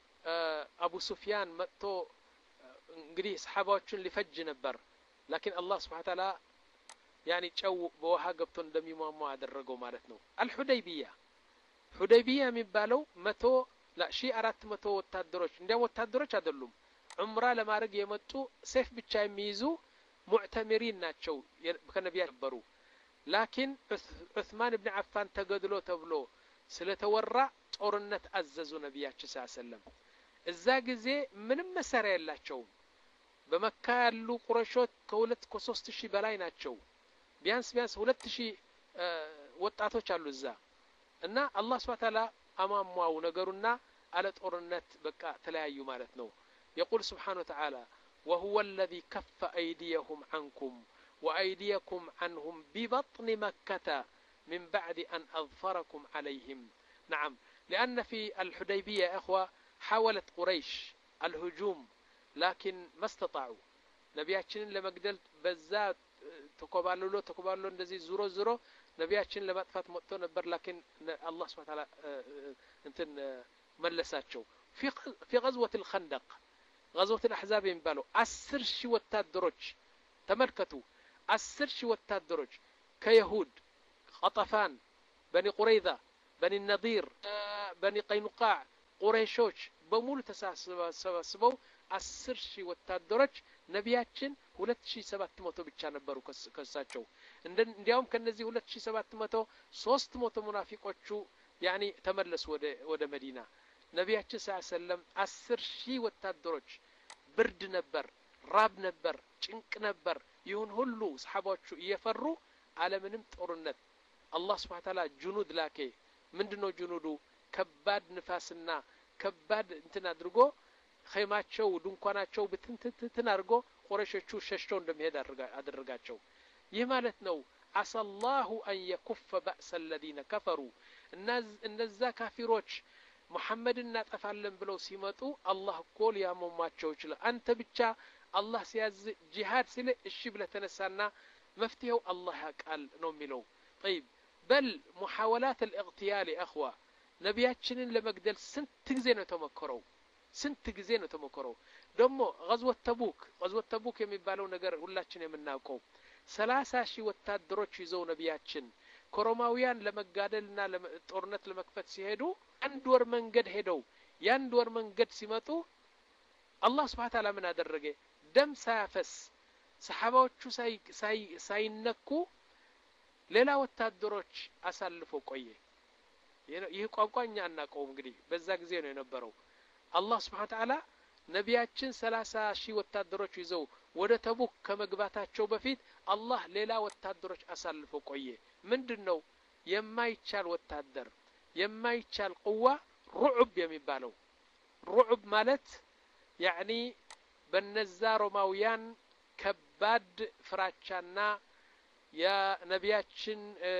አቡ ሱፊያን መጥቶ እንግዲህ ሰሃባዎችን ሊፈጅ ነበር لكن الله سبحانه وتعالى يعني ጨው በውሃ ገብቶ እንደሚሟሟ አደረገው ማለት ነው አልሁደይቢያ ሁደይቢያ የሚባለው መቶ ላሺ አራት መቶ ወታደሮች እንደ ወታደሮች አይደሉም ዑምራ ለማድረግ የመጡ ሰይፍ ብቻ የሚይዙ ሙዕተሚሪን ናቸው ከነቢያ ነበሩ لكن ዑስማን ኢብኑ አፋን ተገድሎ ተብሎ ስለተወራ ጦርነት አዘዙ ነብያችን ሰለላሁ ዐለይሂ ወሰለም እዛ ጊዜ ምንም መሳሪያ የላቸውም በመካ ያሉ ቁረሾች ከሁለት ከሶስት ሺህ በላይ ናቸው ቢያንስ ቢያንስ ሁለት ሺህ ወጣቶች አሉ እዛ እና አላህ Subhanahu Wa Ta'ala አማሟው ነገሩና አለ ጦርነት በቃ ተለያዩ ማለት ነው يقول سبحانه وتعالى وهو الذي كف أيديهم عنكم وأيديكم عنهم ببطن مكة من بعد أن أظفركم عليهم نعم لأن في الحديبية يا أخوة حاولت قريش الهجوم لكن ما استطاعوا نبياتشن لما قدلت بزات تقبلوا تقبلوا እንደዚህ ዙሮ ዙሮ ነብያችን ለማጥፋት መጥቶ ነበር لكن الله سبحانه وتعالى እንትን መለሳቸው في في غزوة الخندق غزوة الأحزاب የሚባለው አስር ሺህ ወታደሮች ተመልከቱ አስር ሺህ ወታደሮች ከይሁድ قطفان بني قريظة بني النضير بني قينقاع قريشوች በሙሉ ተሰባስበው አስር ሺህ ወታደሮች ነብያችን ሁለት ሺህ ሰባት መቶ ብቻ ነበሩ ከሳቸው እንዲያውም ከነዚህ ሁለት ሺህ ሰባት መቶ ሶስት መቶ ሙናፊቆቹ يعني ተመለሱ ወደ ወደ መዲና ነብያችን ሰለላሁ ዐለይሂ ወሰለም አስር ሺህ ወታደሮች ብርድ ነበር ራብ ነበር ጭንቅ ነበር ይሁን ሁሉ ሰሃባዎቹ እየፈሩ ዓለምንም ጦርነት አላህ Subhanahu Wa Ta'ala ጁኑድ ላከ ምንድነው ጁኑዱ ከባድ ንፋስና ከባድ እንትን አድርጎ ኸይማቸው ድንኳናቸው ብትንትትን አድርጎ ቁረሾቹ ሸሽተው እንደሚሄድ አደረጋቸው ይህ ማለት ነው አሰላሁ አን የኩፈ ባእሰ الذين كفروا እነዛ ካፊሮች ሙሐመድን እናጠፋለን ብለው ሲመጡ አላህ ቆል ያመማቸው ይችላል አንተ ብቻ አላህ ሲያዝ ጂሃድ ሲል እሺ ብለህ ተነሳና መፍትሄው አላህ ያቃል ነው የሚለው طيب بل محاولات الاغتيال يا اخوه ነብያችንን ለመግደል ስንት ጊዜ ነው ተሞከረው ስንት ጊዜ ነው ተሞከረው ደግሞ غزوة تبوك غزوة تبوك የሚባለው ነገር ሁላችን የምናውቀው ሰላሳ ሺህ ወታደሮች ይዘው ነብያችን ኮሮማውያን ለመጋደልና ለጦርነት ለመክፈት ሲሄዱ አንድ ወር መንገድ ሄደው ያን ወር መንገድ ሲመጡ አላህ Subhanahu Wa Ta'ala ምን አደረገ ደም ሳያፈስ ሰሃባዎቹ ሳይ ሳይ ሳይነኩ ሌላ ወታደሮች አሳልፎ ቆየ ይህ ቋንቋኛ እናቀው እንግዲህ በዛ ጊዜ ነው የነበረው አላህ Subhanahu Wa Ta'ala ነብያችን ሰላሳ ሺህ ወታደሮች ይዘው ወደ ተቡክ ከመግባታቸው በፊት አላህ ሌላ ወታደሮች አሳልፎ ቆየ ምንድነው የማይቻል ወታደር የማይቻል ቁዋ ሩዕብ የሚባለው ሩዕብ ማለት يعني በነዛ ሮማውያን ከባድ ፍራቻና የነቢያችን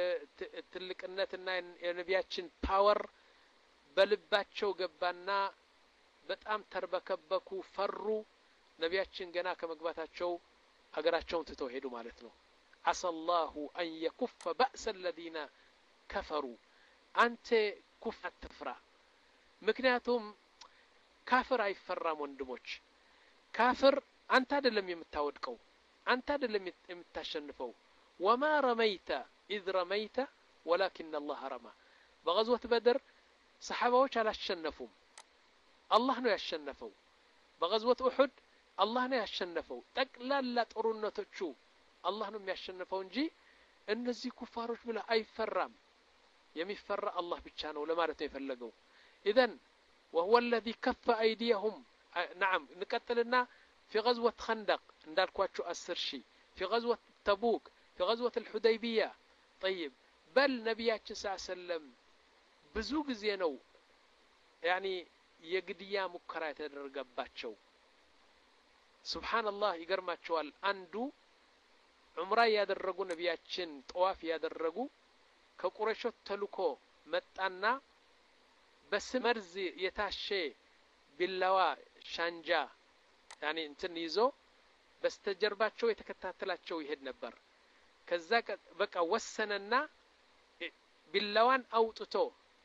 ትልቅነትና የነቢያችን ፓወር በልባቸው ገባና በጣም ተርበከበኩ ፈሩ ነቢያችን ገና ከመግባታቸው ሀገራቸውን ትተው ሄዱ ማለት ነው አሰላሁ አን የኩፈ ባእሰ الذين كفروا አንተ ኩፍ አትፍራ ምክንያቱም ካፍር አይፈራም ወንድሞች ካፍር አንተ አይደለም የምታወድቀው አንተ አይደለም የምታሸንፈው ወማ ረመይተ ኢዝ ረመይተ ወላኪን አላህ ረማ በغزوة بدر ሰሓባዎች አላሸነፉም አላህ ነው ያሸነፈው በغزوة أحد አላህ ነው ያሸነፈው ጠቅላላ ጦርነቶቹ አላህ ነው የሚያሸንፈው እንጂ እነዚህ ኩፋሮች ብለ አይፈራም የሚፈራ አላህ ብቻ ነው ለማለት ነው የፈለገው اذا وهو الذي كف ايديهم نعم نقتلنا في غزوة خندق እንዳልኳችሁ አስር ሺህ في غزوة تبوك في غزوة الحديبية طيب بل ነብያችን ሰለላሁ ዐለይሂ ወሰለም ብዙ ጊዜ ነው يعني የግድያ ሙከራ የተደረገባቸው ሱብሃንአላህ ይገርማቸዋል አንዱ ዑምራ ያደረጉ ነብያችን ጧፍ ያደረጉ ከቁረይሾች ተልኮ መጣና በስመርዝ የታሸ ቢላዋ ሻንጃ يعني እንትን ይዞ በስተጀርባቸው የተከታተላቸው ይሄድ ነበር ከዛ በቃ ወሰነና ቢላዋን አውጥቶ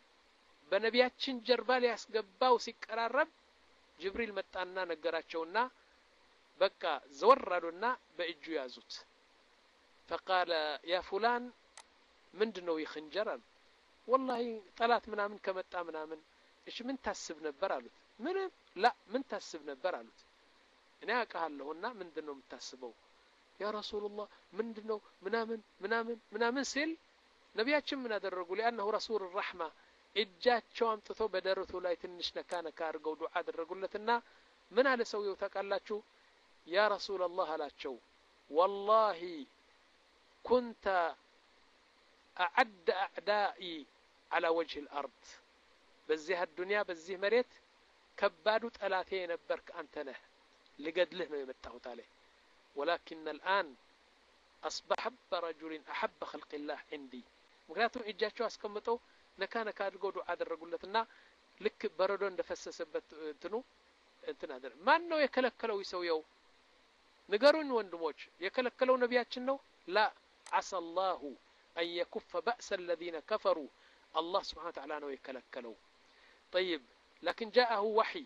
በነቢያችን ጀርባ ላይ ያስገባው ሲቀራረብ ጅብሪል መጣና ነገራቸውና በቃ ዘወራሉና በእጁ ያዙት فقال يا فلان ምንድነው ይخنجራል والله ጠላት ምናምን ከመጣ ምናምን እሺ ምን ታስብ ነበር አሉት ምንም لا ምን ታስብ ነበር አሉት እኔ አውቃለሁና ምንድነው የምታስበው ያ ረሱላህ ምንድነው ምናምን ምናምን ምናምን ሲል ነቢያችን ምን አደረጉ لانه رسول الرحمه እጃቸው አምጥቶ በደረቱ ላይ ትንሽ ነካ ነካ አድርገው ዱዓ አደረጉለትና ምን አለ ሰውየው ታውቃላችሁ ያ ረሱላህ አላቸው والله كنت أعد أعدائي على وجه الأرض بزيها الدنيا بزيه مريت كبادو طلاتي نبرك أنت نه لقدله ما يمتعوت عليه ولكن الآن أصبح رجل أحب خلق الله عندي مكناتهم إجاتشو أسكمتو نكا نكا أدقو دعا درقلتنا لك بردون دفسسبت تنو انتنا در ما أنه يكلكلو يسويو نقرون وندموش يكلكلو نبياتشنو لا عسى الله أن يكف بأس الذين كفروا الله سبحانه وتعالى أنه يكلكلو طيب لكن جاءه وحي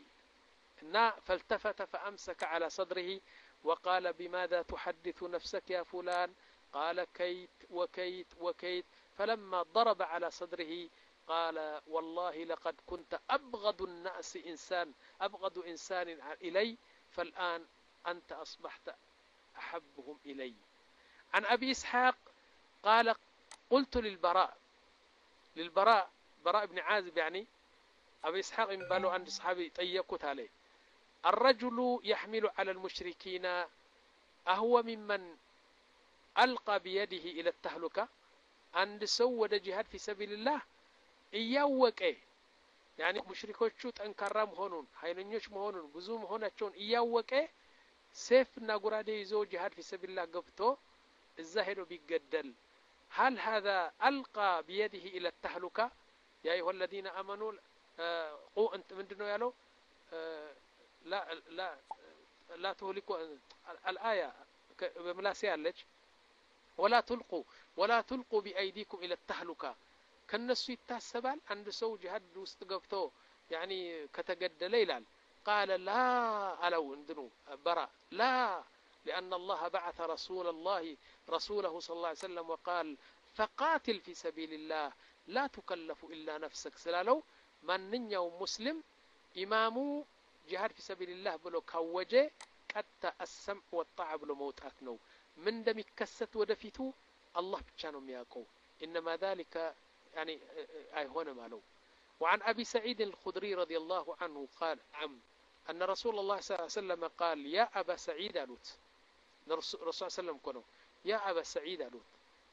فالتفت فأمسك على صدره وقال بماذا تحدث نفسك يا فلان قال كيت وكيت وكيت فلما ضرب على صدره قال والله لقد كنت أبغض الناس إنسان أبغض إنسان إلي فالآن أنت أصبحت أحبهم إلي عن أبي إسحاق قال قلت للبراء للبراء براء بن عازب يعني أبي إسحاق ينبالو عند صحابي طيقت عليه الرجل يحمل على المشركين أهو ممن ألقى بيده إلى التهلكة عند سود جهاد في سبيل الله إياوك إيه يعني مشركوش شوت أنكرام هونون هيننيوش مهونون بزوم هوناتشون إياوك إيه سيفنا قرادي يزو جهاد في سبيل الله قبتو الزاهد بيقدل هل هذا ألقى بيده إلى التهلكة يا أيها الذين آمنوا آه قو أنت من دنو يالو آه لا لا لا تهلكوا الآية بملاسية لج ولا تلقوا ولا تلقوا بأيديكم إلى التهلكة كالنسو يتاسبال عند سو جهاد واستقفتو يعني كتقد ليلال قال لا ألو اندنو برا لا لأن الله بعث رسول الله رسوله صلى الله عليه وسلم وقال فقاتل في سبيل الله لا تكلف إلا نفسك سلالو من يوم مسلم إمامو جهاد في سبيل الله بلو كوجه قد السمع والطاعة بلو موتاتنو من دم يكست ودفيتو الله بتشانو مياكو إنما ذلك يعني أي هنا مالو وعن أبي سعيد الخدري رضي الله عنه قال عم أن رسول الله صلى الله عليه وسلم قال يا أبا سعيد ألوت الرسول صلى الله عليه وسلم كانوا يا أبا سعيد ألوت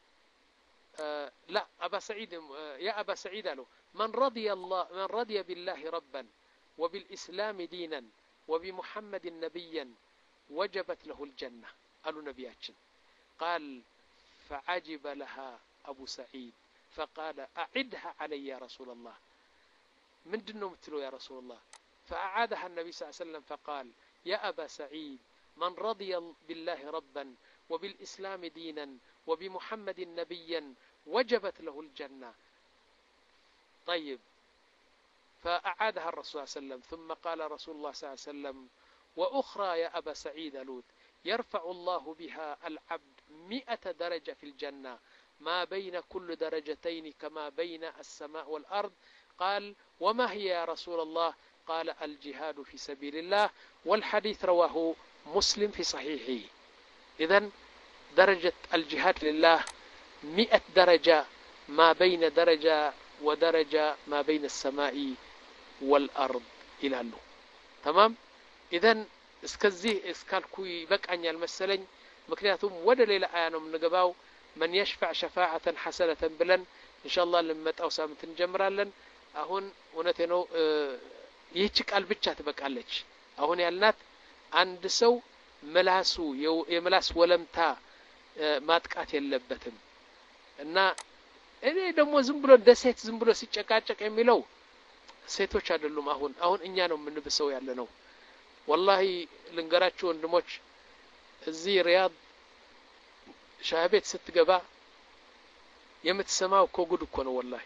آه لا أبا سعيد آه يا أبا سعيد ألو من رضي الله من رضي بالله ربا وبالإسلام دينا وبمحمد نبيا وجبت له الجنة قالوا نبياتشن قال فعجب لها أبو سعيد فقال أعدها علي يا رسول الله من دنو متلو يا رسول الله فأعادها النبي صلى الله عليه وسلم فقال يا أبا سعيد من رضي بالله ربا وبالإسلام دينا وبمحمد نبيا وجبت له الجنة طيب فأعادها الرسول صلى الله عليه وسلم ثم قال رسول الله صلى الله عليه وسلم وأخرى يا أبا سعيد ألود يرفع الله بها العبد مئة درجة في الجنة ما بين كل درجتين كما بين السماء والأرض قال وما هي يا رسول الله قال الجهاد في سبيل الله والحديث رواه مسلم في صحيحه. إذن درجة الجهاد لله مئة درجة ما بين درجة ودرجة ما بين السماء والأرض إلى له تمام. إذن እስከዚህ እስካልኩ ይበቃኛል መሰለኝ ምክንያቱም ወደ ሌላ አያ ነው የምንገባው من يشفع شفاعة حسنة ብለን ኢንሻአላህ ለመጣው ሳምንት እንጀምራለን። አሁን እውነቴ ነው ይህች ቃል ብቻ ትበቃለች። አሁን ያልናት አንድ ሰው መላሱ የመላስ ወለምታ ማጥቃት የለበትም እና እኔ ደግሞ ዝም ብሎ ደሴት ዝም ብሎ ሲጨቃጨቅ የሚለው ሴቶች አይደሉም። አሁን አሁን እኛ ነው የምንብሰው ያለ ነው። ወላሂ ልንገራችሁ ወንድሞች እዚህ ሪያድ ሻይ ቤት ስትገባ የምትሰማው እኮ ጉድ እኮ ነው። ወላሂ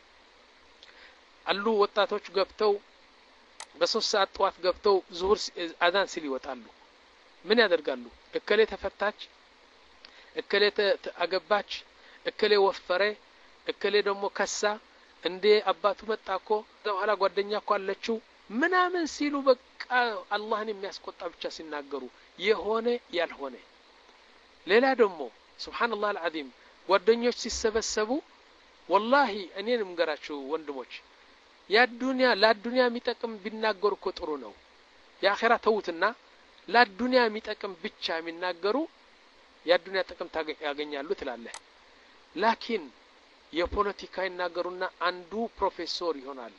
አሉ ወጣቶች ገብተው በሶስት ሰዓት ጠዋት ገብተው ዙሁር አዛን ሲል ይወጣሉ። ምን ያደርጋሉ? እከሌ ተፈታች፣ እከሌ አገባች፣ እከሌ ወፈረ፣ እከሌ ደግሞ ከሳ፣ እንዴ አባቱ መጣኮ በኋላ ጓደኛ እኮ አለችው ምናምን ሲሉ በቃ አላህን የሚያስቆጣ ብቻ ሲናገሩ የሆነ ያልሆነ። ሌላ ደግሞ ሱብሃንአላህ አልዓዚም ጓደኞች ሲሰበሰቡ ወላሂ እኔን ምገራችሁ ወንድሞች ያ ዱንያ ለዱንያ የሚጠቅም ቢናገሩ እኮ ጥሩ ነው። የአኺራ ተውትና ለዱንያ የሚጠቅም ብቻ የሚናገሩ ያ ዱንያ ጥቅም ያገኛሉ ትላለህ። ላኪን የፖለቲካ ይናገሩና አንዱ ፕሮፌሰር ይሆናል።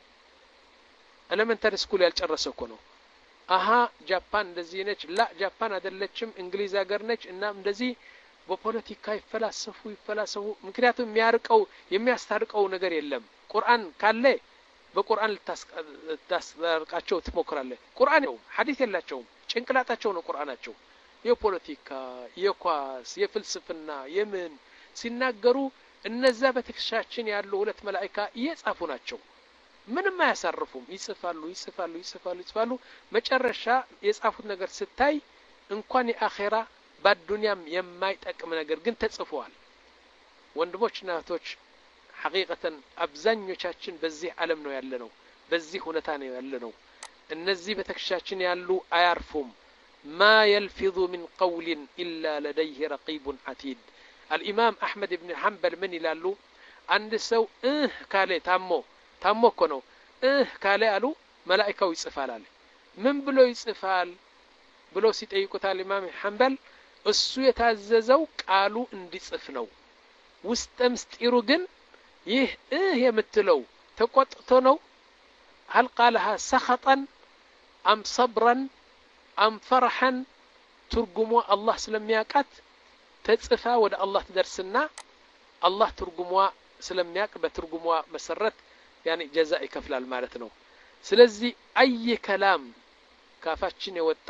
ኤሌመንተሪ ስኩል ያልጨረሰ እኮ ነው። አሃ ጃፓን እንደዚህ ነች፣ ላ ጃፓን አይደለችም እንግሊዝ ሀገር ነች እና እንደዚህ በፖለቲካ ይፈላሰፉ ይፈላሰፉ። ምክንያቱም የሚያርቀው የሚያስታርቀው ነገር የለም። ቁርአን ካለ በቁርአን ልታስታርቃቸው ትሞክራለህ። ቁርአን ነው ሐዲስ የላቸውም። ጭንቅላታቸው ነው ቁርአናቸው። የፖለቲካ የኳስ የፍልስፍና የምን ሲናገሩ እነዛ በትክሻችን ያሉ ሁለት መላእክት እየጻፉ ናቸው። ምንም አያሳርፉም። ይጽፋሉ ይጽፋሉ ይጽፋሉ ይጽፋሉ መጨረሻ የጻፉት ነገር ስታይ እንኳን የአኺራ በዱንያም የማይጠቅም ነገር ግን ተጽፏል። ወንድሞችና እህቶች ሐቂቀተን አብዛኞቻችን በዚህ ዓለም ነው ያለነው፣ በዚህ ሁኔታ ነው ያለነው። እነዚህ በትክሻችን ያሉ አያርፉም። ما يلفظ من قول إلا لديه رقيب عتيد. الإمام أحمد بن حنبل من يلالو عند سو إه كالي تامو ታሞ እኮ ነው እህ ካለ አሉ መላእክታው ይጽፋል። ምን ብሎ ይጽፋል ብሎ ሲጠይቁታል ኢማም ሐንበል እሱ የታዘዘው ቃሉ እንዲጽፍ ነው። ውስጥ ምስጢሩ ግን ይህ እህ የምትለው ተቆጥቶ ነው። هل قالها سخطا ام صبرا ام فرحا ትርጉሙ አላህ ስለሚያውቃት ተጽፋ ወደ አላህ ትደርስና አላህ ትርጉሟ ስለሚያውቅ በትርጉሟ መሰረት يعني جزاء يكفلال ማለት ነው። ስለዚህ አይ ከላም ካፋችን የወጣ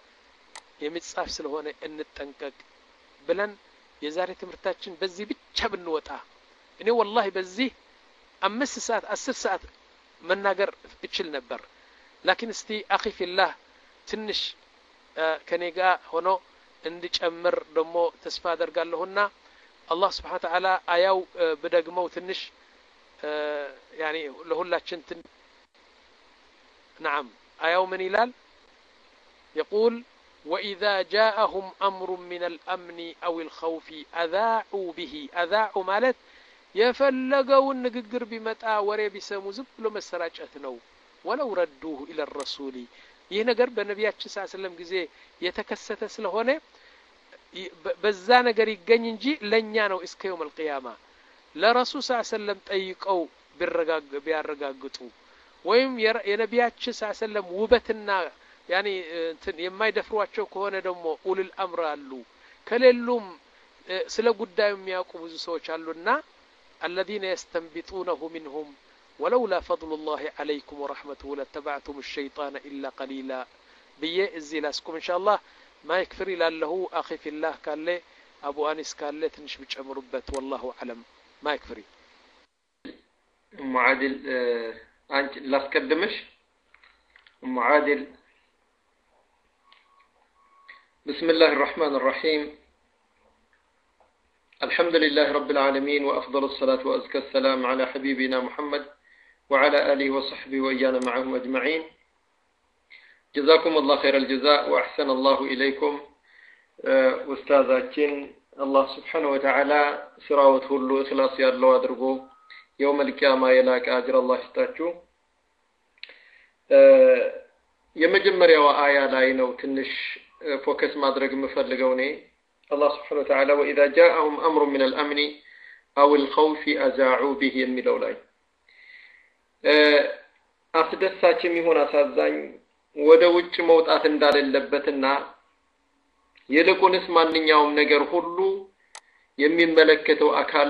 የሚጻፍ ስለሆነ እንጠንቀቅ ብለን የዛሬ ትምህርታችን በዚህ ብቻ ብንወጣ እኔ ወላሂ በዚህ አምስት ሰዓት አስር ሰዓት መናገር እችል ነበር። ላኪን እስቲ አኺ ፊላህ ትንሽ ከኔ ጋር ሆኖ እንድጨምር ደግሞ ተስፋ አደርጋለሁና አላህ Subhanahu Wa Ta'ala አያው በደግመው ትንሽ يعني لهلاችን ትን نعم آية من ይላል يقول وإذا جاءهم أمر من الأمن أو الخوف أذاعوا به أذاعوا ማለት የፈለገውን ንግግር ቢመጣ ወሬ ቢሰሙ ዝም ብሎ መሰራጨት ነው። ولو ردوه إلى الرسول ይህ ነገር በነቢያችን ሰለላሁ ዐለይሂ ወሰለም ጊዜ የተከሰተ ስለሆነ በዛ ነገር ይገኝ እንጂ ለኛ ነው እስከ يوم القيامة ለረሱል ሰለላሁ ዐለይሂ ወሰለም ጠይቀው ቢያረጋግጡ ወይም የነቢያችን ሰለላሁ ዐለይሂ ወሰለም ውበትና ያኒ እንትን የማይደፍሯቸው ከሆነ ደግሞ ኡሉል አምር አሉ። ከሌሉም ስለ ጉዳዩ የሚያውቁ ብዙ ሰዎች አሉና الذين يستنبطونه منهم ولولا فضل الله عليكم ورحمته لاتبعتم الشيطان إلا قليلا بيه ازي لاسكم إن شاء الله ما يكفر له أخي في الله قال لي أبو أنس قال لي تنش بتشمربت والله أعلم ما يكفري. معادل አንቺ ላስቀድምሽ ኡሙ ዓድል بسم الله الرحمن الرحيم الحمد لله رب العالمين وأفضل الصلاة وأزكى السلام على حبيبنا محمد وعلى آله وصحبه وإيانا معهم أجمعين جزاكم الله خير الجزاء وأحسن الله إليكم أستاذاتين الله سبحانه وتعالى سراوة هلو إخلاص يالله أدرقو يوم القيامة يلاك أجر الله استاتشو يمجمر يو آية لاينو تنش فوكس ማድረግ የምፈልገው እኔ الله سبحانه وتعالى وإذا جاءهم أمر من الأمن أو الخوف أذاعوا به የሚለው ላይ አስደሳችም ይሁን አሳዛኝ ወደ ውጭ መውጣት እንዳለለበትና የልቁንስ ማንኛውም ነገር ሁሉ የሚመለከተው አካል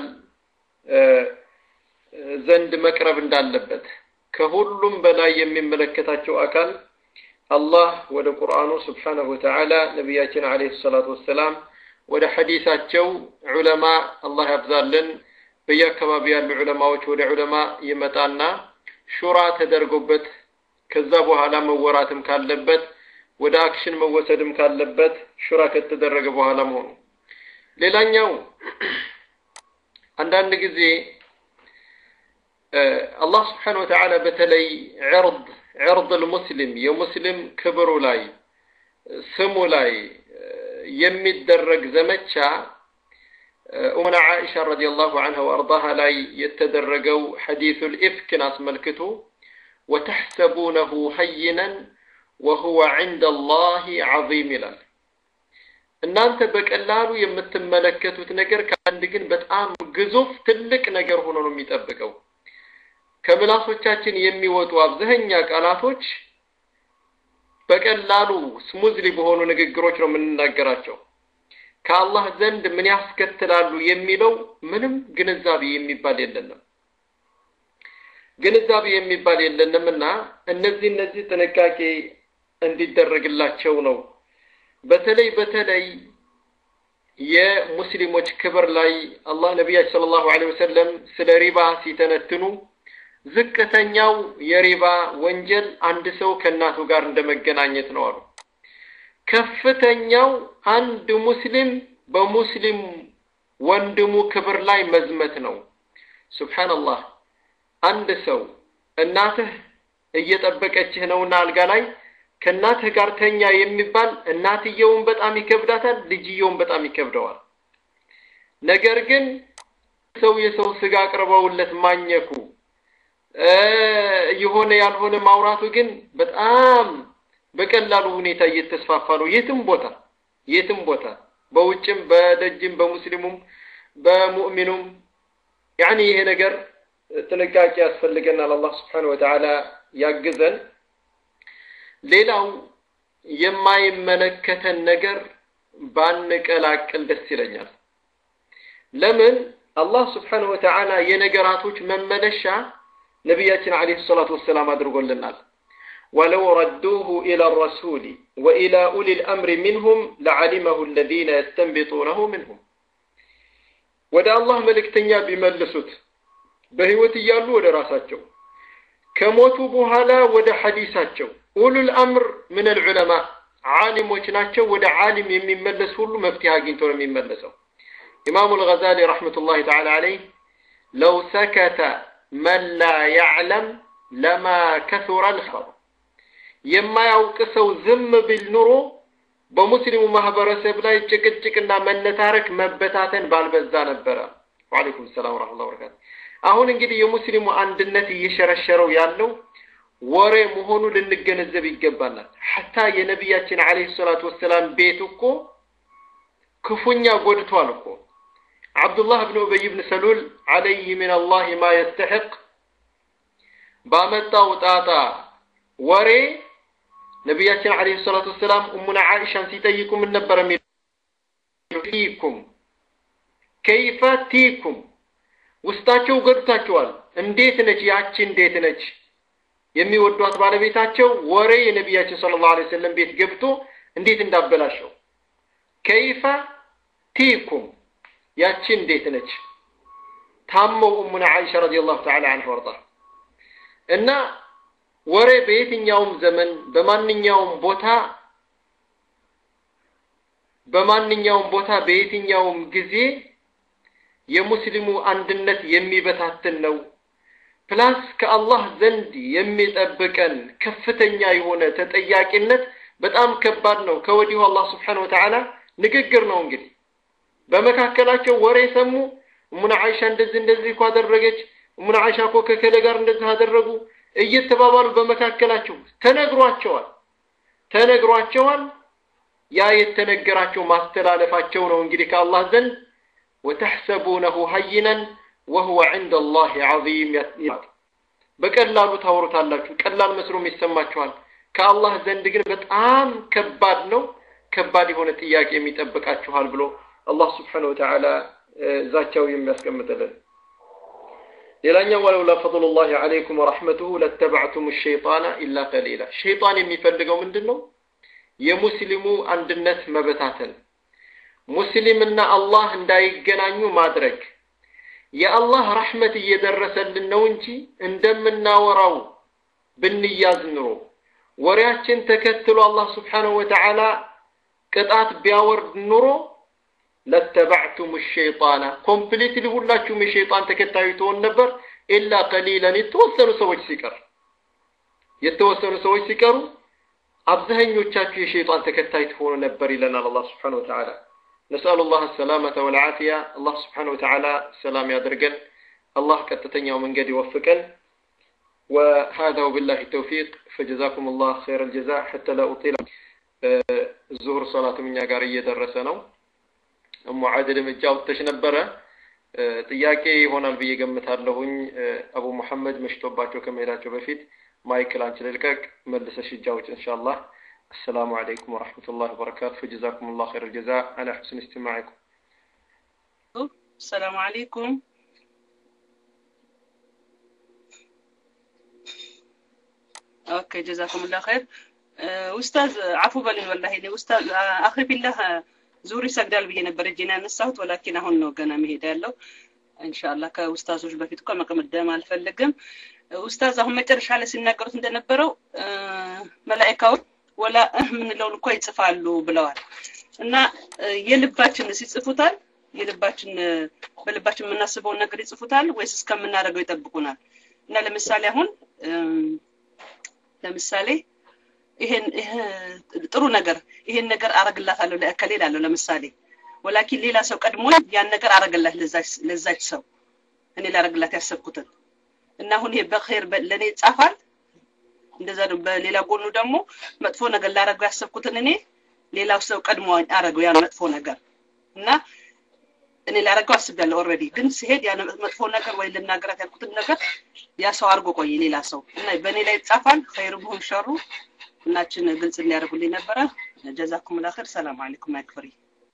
ዘንድ መቅረብ እንዳለበት ከሁሉም በላይ የሚመለከታቸው አካል الله ወደ ቁርአኑ سبحانه وتعالى ነብያችን አለይሂ ሰላቱ ወሰለም ወደ ሐዲሳቸው ዑለማ አላህ ያብዛልን በየአካባቢው ያሉ ዑለማዎች ወደ ዑለማ ይመጣና ሹራ ተደርጎበት ከዛ በኋላ መወራትም ካለበት ወደ አክሽን መወሰድም ካለበት ሹራ ከተደረገ በኋላ መሆኑ ሌላኛው አንዳንድ ጊዜ አላህ سبحانه وتعالى በተለይ عرض عرض المسلم የሙስሊም ክብሩ ላይ ስሙ ላይ የሚደረግ ዘመቻ ኡሙና ዓኢሻ ረዲየላሁ ዐንሃ ወአርዳሃ ላይ የተደረገው ሐዲስ الإفك አስመልክቶ وتحسبونه هينا وهو عند الله عظيم ይላል እናንተ በቀላሉ የምትመለከቱት ነገር ከአንድ ግን በጣም ግዙፍ ትልቅ ነገር ሆኖ ነው የሚጠብቀው ከምላሶቻችን የሚወጡ አብዛኛ ቃላቶች በቀላሉ ስሙዝሊ በሆኑ ንግግሮች ነው የምንናገራቸው ከአላህ ዘንድ ምን ያስከትላሉ የሚለው ምንም ግንዛቤ የሚባል የለንም ግንዛቤ የሚባል የለንምና እነዚህ እነዚህ ጥንቃቄ እንዲደረግላቸው ነው በተለይ በተለይ የሙስሊሞች ክብር ላይ አላህ ነብያችን ሰለላሁ ዐለይሂ ወሰለም ስለ ሪባ ሲተነትኑ ዝቅተኛው የሪባ ወንጀል አንድ ሰው ከናቱ ጋር እንደመገናኘት ነው አሉ ከፍተኛው አንድ ሙስሊም በሙስሊም ወንድሙ ክብር ላይ መዝመት ነው ሱብሃንአላህ አንድ ሰው እናትህ እየጠበቀችህ ነውና አልጋ ላይ ከናትህ ጋር ተኛ የሚባል እናትየውን በጣም ይከብዳታል ልጅየውን በጣም ይከብደዋል ነገር ግን ሰው የሰው ስጋ አቅርበውለት ማኘኩ የሆነ ያልሆነ ማውራቱ ግን በጣም በቀላሉ ሁኔታ እየተስፋፋ ነው የትም ቦታ የትም ቦታ በውጭም በደጅም በሙስሊሙም በሙእሚኑም يعني ይሄ ነገር ጥንቃቄ ያስፈልገናል አላህ Subhanahu Wa Ta'ala ያግዘን ሌላው የማይመለከተን ነገር ባንቀላቅል ደስ ይለኛል ለምን አላህ Subhanahu Wa Ta'ala የነገራቶች መመለሻ ነብያችን አለይሂ ሰላቱ ወሰለም አድርጎልናል ولو ردوه الى الرسول والى اولي الامر منهم لعلمه الذين يستنبطونه منهم ወደ አላህ መልእክተኛ ቢመልሱት በህይወት ይያሉ ወደ ራሳቸው ከሞቱ በኋላ ወደ ሐዲሳቸው اولو الامر من العلماء ዓሊሞች ናቸው ወደ ዓሊም የሚመለስ ሁሉ መፍትሄ አግኝቶ ነው የሚመለሰው ኢማሙ الغزالي رحمه الله تعالى عليه لو سكت من لا يعلم لما كثر الخبر የማያውቅ ሰው ዝም ቢል ኑሮ በሙስሊሙ ማህበረሰብ ላይ ጭቅጭቅና መነታረክ መበታተን ባልበዛ ነበር ወአለይኩም ሰላም ወራህመቱላሂ ወበረካቱ አሁን እንግዲህ የሙስሊሙ አንድነት እየሸረሸረው ያለው ወሬ መሆኑ ልንገነዘብ ይገባናል hatta የነብያችን አለይሂ ሰላቱ ወሰለም ቤት እኮ ክፉኛ ጎድቷል እኮ عبد الله بن ابي بن سلول عليه من الله ما يستحق ባመጣው ጣጣ ወሬ ነብያችን አለይሂ ሰላቱ ወሰለም ኡሙና ዓኢሻን ሲጠይቁ ምን ነበር የሚሉኩም كيف تيكم ውስጣቸው ገድታቸዋል እንዴት ነች ያቺ እንዴት ነች የሚወዷት ባለቤታቸው ወሬ የነብያችን ሰለላሁ ዐለይሂ ወሰለም ቤት ገብቶ እንዴት እንዳበላሸው كيف تيكم ያቺ እንዴት ነች ታመው ኡሙና ዓኢሻ ረዲየላሁ ተዓላ ዐንሃ ወርዳ እና ወሬ በየትኛውም ዘመን በማንኛውም ቦታ በማንኛውም ቦታ በየትኛውም ጊዜ የሙስሊሙ አንድነት የሚበታተን ነው ፕላስ ከአላህ ዘንድ የሚጠብቀን ከፍተኛ የሆነ ተጠያቂነት በጣም ከባድ ነው ከወዲሁ አላህ Subhanahu Wa Ta'ala ንግግር ነው እንግዲህ በመካከላቸው ወሬ ሰሙ ሙና አይሻ እንደዚህ እንደዚህ እኮ አደረገች ሙና አይሻ እኮ ከከለ ጋር እንደዚህ አደረጉ እየተባባሉ በመካከላቸው ተነግሯቸዋል ተነግሯቸዋል ያ የተነገራቸው ማስተላለፋቸው ነው እንግዲህ ከአላህ ዘንድ وتحسبونه هينا وهو عند الله عظيم በቀላሉ ታወሩታላችሁ ቀላል መስሎም ይሰማችኋል ከአላህ ዘንድ ግን በጣም ከባድ ነው ከባድ የሆነ ጥያቄ የሚጠብቃችኋል ብሎ አላህ Subhanahu Wa Ta'ala ዛቻው የሚያስቀምጥልን ሌላኛው ወለውላ ፈضሉላሂ ዐለይኩም ወራህመቱሁ ለተበዕቱም الشيطان الا قليلا ሸይጣን የሚፈልገው ምንድነው የሙስሊሙ አንድነት መበታተን ሙስሊምና አላህ እንዳይገናኙ ማድረግ የአላህ ረህመት እየደረሰልን ነው እንጂ እንደምናወራው ብንያዝ ኑሮ ወሬያችን ተከትሎ አላህ Subhanahu Wa Ta'ala ቅጣት ቢያወርድ ኑሮ ለተበዕቱም الشيطان completely ሁላችሁም የሸይጣን ተከታዩ ትሆኑ ነበር الا قليلا የተወሰኑ ሰዎች ሲቀር የተወሰኑ ሰዎች ሲቀሩ አብዛኞቻችሁ የሸይጣን ተከታይ ትሆኑ ነበር ይለናል አላህ Subhanahu Wa Ta'ala نسأل الله السلامة والعافية الله سبحانه وتعالى سلام يدرجن الله كتتنيا من قد يوفقن وهذا وبالله التوفيق فجزاكم الله خير الجزاء حتى لا أطيل الظهر صلاة من يقارية درسنا أم عادل من جاوب تشنبرة تياكي هنا البي قمت هرلهن أبو محمد مشتوباتو كميلاتو بفيت مايكل أنشللكك ملس الشجاوج إن شاء الله السلام عليكم ورحمة الله وبركاته فجزاكم الله خير الجزاء على حسن استماعكم السلام عليكم اوكي جزاكم الله خير استاذ عفو بالي والله لي استاذ اخي بالله زوري سجدال بيه ነበር እጄና ነሳሁት ولكن አሁን ነው ገና መሄድ ያለው ان شاء الله ከኡስታዞች በፊት እኮ መቀመደም አልፈልግም ኡስታዝ አሁን መጨረሻ ላይ ሲናገሩት እንደነበረው መላእክቱ ወላ ምን ለው ልኮ ይጽፋሉ ብለዋል እና የልባችን ሲጽፉታል የልባችን በልባችን የምናስበው ነገር ይጽፉታል ወይስ እስከምናደርገው ይጠብቁናል እና ለምሳሌ አሁን ለምሳሌ ይሄን ጥሩ ነገር ይሄን ነገር አረግላታለሁ ለእከሌ እላለሁ ለምሳሌ ولكن ሌላ ሰው ቀድሞ ያን ነገር አረግላት ለዛች ለዛች ሰው እኔ ላረግላት ያሰብኩትን እና አሁን ይሄ በخير ለኔ ጻፋል እንደዛ ነው በሌላ ጎኑ ደግሞ መጥፎ ነገር ላረገው ያሰብኩትን እኔ ሌላው ሰው ቀድሞ አረገው ያ መጥፎ ነገር እና እኔ ላረገው አስቤያለሁ ኦሬዲ ግን ሲሄድ ያ መጥፎ ነገር ወይ ለናገራት ያልኩትን ነገር ያ ሰው አርጎ ቆይ ሌላ ሰው እና በኔ ላይ ጻፋል خيرهم شر እናችን ግልጽ እንዲያደርጉልኝ ነበር ጀዛኩም الله خير ሰላም አለይኩም ማክፈሪ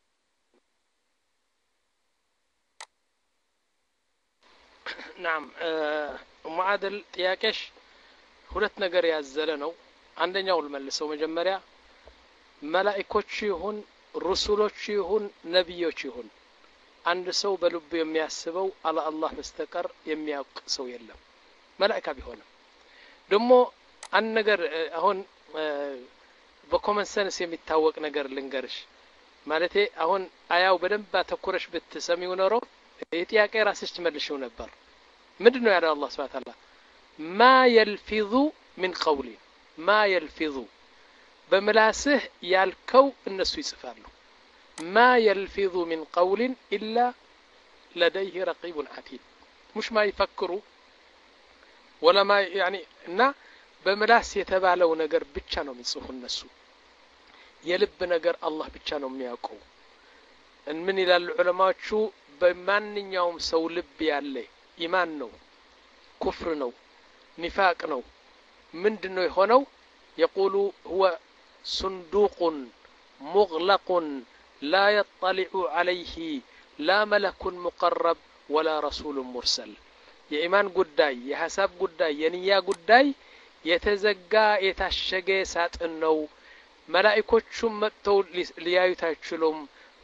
نعم معادل ጥያቄሽ ሁለት ነገር ያዘለ ነው አንደኛው ልመልሰው መጀመሪያ መላእክቶች ይሁን ሩሱሎች ይሁን ነብዮች ይሁን አንድ ሰው በልቡ የሚያስበው አለ አላህ በስተቀር የሚያውቅ ሰው የለም መላእክታ ቢሆንም ደሞ አንድ ነገር አሁን በኮመን ሰንስ የሚታወቅ ነገር ልንገርሽ ማለቴ አሁን አያው በደንብ ተኮረሽ ብትሰሚው ኖሮ የጥያቄ ራስሽ ትመልሽው ነበር ምንድነው ያለው አላህ Subhanahu Wa Ta'ala ما يلفظ من قول ما يلفظ بملاسه يالكو الناس يصفالو ما يلفظ من قول إلا لديه رقيب عتيد مش ما يفكروا ولا ما يعني نا بملاس يتبالو نجر ብቻ ነው የሚጽፉ الناس የልብ ነገር አላህ ብቻ ነው የሚያውቀው ምን ይላል ዑለማዎቹ በማንኛውም ሰው ልብ ያለ ኢማን ነው ኩፍር ነው نفاق نو من دنو يخونو يقول هو صندوق مغلق لا يطلع عليه لا ملك مقرب ولا رسول مرسل يا إيمان قداي يا حساب قداي يا نيا قداي يتزقى يتشقى سات النو ملائكوچم متو ليايو تايچلوم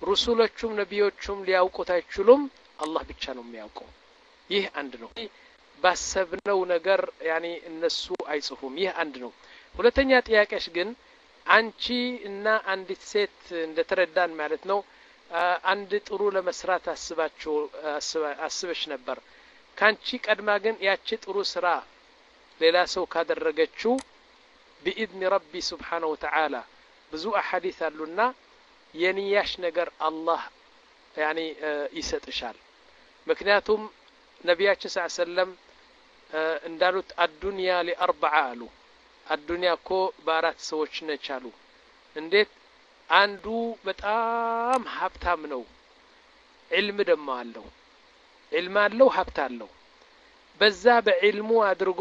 رسولوچم نبيوچم لياوقو تايچلوم الله ብቻ ነው የሚያውቀው ይህ አንድ ነው ባሰብነው ነገር ያኒ እነሱ አይጽፉም። ይህ አንድ ነው። ሁለተኛ ጥያቄሽ ግን አንቺ እና አንዲት ሴት እንደተረዳን ማለት ነው አንድ ጥሩ ለመስራት አስባችሁ አስበሽ ነበር። ካንቺ ቀድማ ግን ያቺ ጥሩ ስራ ሌላ ሰው ካደረገችው بإذن ربي سبحانه وتعالى ብዙ አሐዲስ አሉና የንያሽ ነገር አላህ ያኒ ይሰጥሻል። ምክንያቱም ነቢያችን ሰለላሁ ዐለይሂ ወሰለም እንዳሉት አዱንያ ለአርበዓ አሉ። አዱንያ እኮ በአራት ሰዎች ነች አሉ። እንዴት? አንዱ በጣም ሀብታም ነው፣ ዒልም ደግሞ አለው። ዒልም አለው፣ ሀብት አለው። በዛ በዒልሙ አድርጎ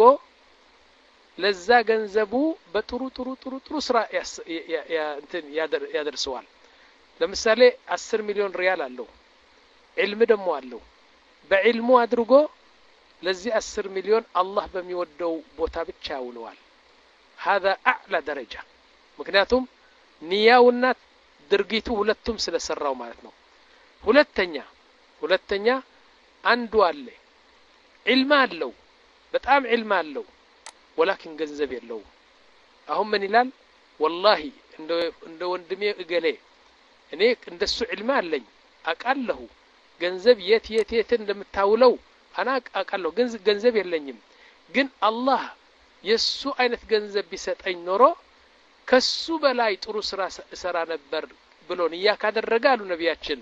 ለዛ ገንዘቡ በጥሩ ጥሩ ጥሩ ጥሩ ስራ እንትን ያደርሰዋል። ለምሳሌ አስር ሚሊዮን ሪያል አለው፣ ዒልም ደግሞ አለው። በዒልሙ አድርጎ ለዚህ አስር ሚሊዮን አላህ በሚወደው ቦታ ብቻ ያውለዋል። هذا أعلى درجة ምክንያቱም ንያውና ድርጊቱ ሁለቱም ስለሰራው ማለት ነው። ሁለተኛ ሁለተኛ አንዱ አለ ዒልም አለው፣ በጣም ዒልም አለው፣ ወላኪን ገንዘብ የለው። አሁን ምን ይላል? ወላሂ እንደ እንደ ወንድሜ እገሌ እኔ እንደሱ ዒልም አለኝ አቃለሁ፣ ገንዘብ የት የት የት እንደምታውለው አና አቃለሁ፣ ግን ገንዘብ የለኝም። ግን አላህ የሱ አይነት ገንዘብ ቢሰጠኝ ኖሮ ከሱ በላይ ጥሩ ስራ ሰራ ነበር ብሎ ንያ ካደረገ አሉ ነቢያችን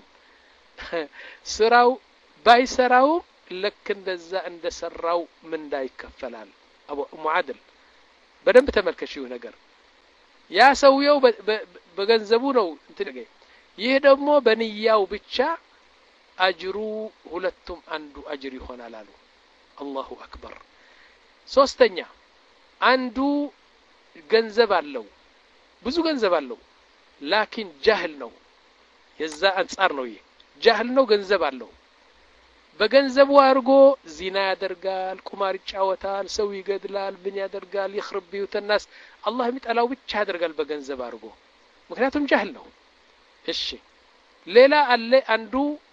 ስራው ባይሰራው ልክ እንደዛ እንደሰራው ምንዳ ይከፈላል። አቡ ሙዓድል በደንብ ተመልከሽው ነገር ያ ሰውየው በገንዘቡ ነው እንትን። ይህ ደግሞ በንያው ብቻ አጅሩ ሁለቱም አንዱ አጅር ይሆናል አሉ። አላሁ አክበር። ሶስተኛ አንዱ ገንዘብ አለው፣ ብዙ ገንዘብ አለው፣ ላኪን ጃህል ነው። የዛ አንጻር ነው። ይሄ ጃህል ነው፣ ገንዘብ አለው። በገንዘቡ አድርጎ ዚና ያደርጋል፣ ቁማር ይጫወታል፣ ሰው ይገድላል፣ ምን ያደርጋል፣ ይخرب ቢዩተናስ አላህ የሚጠላው ብቻ ያደርጋል በገንዘብ አድርጎ፣ ምክንያቱም ጃህል ነው። እሺ ሌላ አለ አንዱ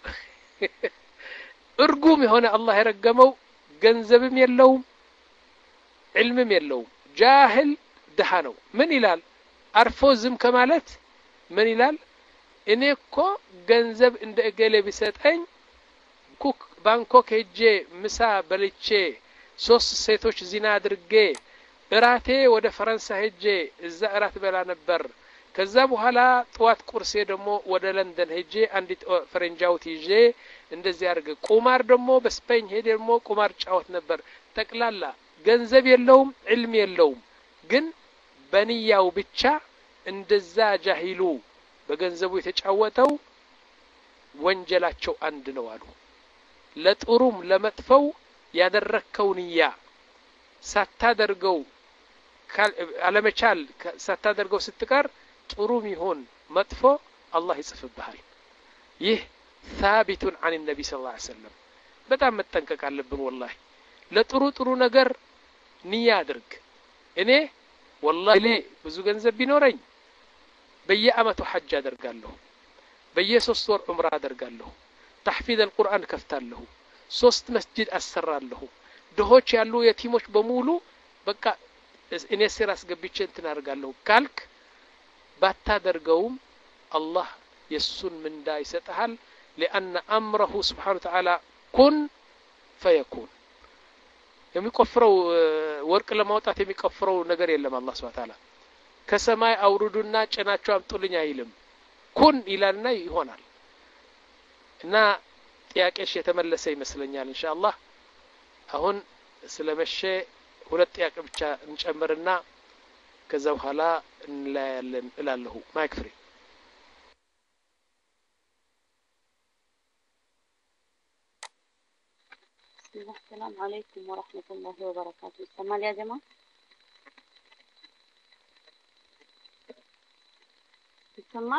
እርጉም የሆነ አላህ የረገመው ገንዘብም የለውም ዒልምም የለውም፣ ጃህል ድሃ ነው። ምን ይላል? አርፎ ዝም ከማለት ምን ይላል? እኔ እኮ ገንዘብ እንደ እገሌ ቢሰጠኝ ኩክ ባንኮክ ሄጄ ምሳ በልቼ ሶስት ሴቶች ዚና አድርጌ እራቴ ወደ ፈረንሳይ ሄጄ እዛ እራት በላ ነበር። ከዛ በኋላ ጧት ቁርሴ ደግሞ ወደ ለንደን ሄጄ አንዲት ፈረንጃውት ይዤ እንደዚህ አድርገ ቁማር ደግሞ በስፔን ሄጄ ደግሞ ቁማር ጫወት ነበር። ጠቅላላ ገንዘብ የለውም ዒልም የለውም፣ ግን በንያው ብቻ እንደዛ ጃሂሉ በገንዘቡ የተጫወተው ወንጀላቸው አንድ ነው አሉ። ለጥሩም ለመጥፈው ያደረከው ንያ ሳታደርገው አለመቻል ሳታደርገው ስትቀር ጥሩም ይሁን መጥፎ አላህ ይጽፍብሃል። ይህ ثابت عن النبي صلى الله عليه وسلم። በጣም መጠንቀቅ አለብን ወላሂ። ለጥሩ ጥሩ ነገር ንያ አድርግ። እኔ ወላሂ ብዙ ገንዘብ ቢኖረኝ በየአመቱ ሐጅ አደርጋለሁ፣ በየሶስት ወር ዑምራ አደርጋለሁ፣ ተሕፊዝ አልቁርአን ከፍታለሁ፣ ሶስት መስጂድ አሰራለሁ፣ ድሆች ያሉ የቲሞች በሙሉ በቃ እኔ ስራ አስገብቼ እንትን አደርጋለሁ ካልክ ባታደርገውም አላህ የሱን ምንዳ ይሰጣል። لأن أمره سبحانه وتعالى كن فيكون። የሚቆፍረው ወርቅ ለማውጣት የሚቆፍረው ነገር የለም። አላህ Subhanahu Wa Ta'ala ከሰማይ አውርዱና ጭናቸው አምጡልኝ አይልም። ኩን ይላልና ይሆናል። እና ጥያቄሽ የተመለሰ ይመስለኛል ኢንሻአላህ። አሁን ስለመሸ ሁለት ጥያቄ ብቻ እንጨምርና ከዛ በኋላ እንላያለን እላለሁ። ማይክ ፍሪ። السلام عليكم ورحمة الله وبركاته. سمع يا جماعة؟ سمع؟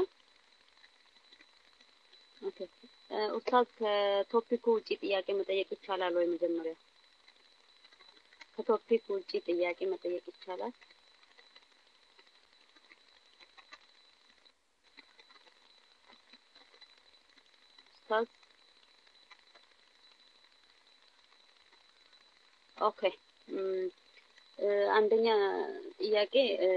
اوكي. ኡስታዝ ከቶፒኩ ውጪ ጥያቄ መጠየቅ ይቻላል ወይ? መጀመሪያ ከቶፒኩ ውጪ ጥያቄ መጠየቅ ይቻላል? ኡስታዝ ኦኬ አንደኛ ጥያቄ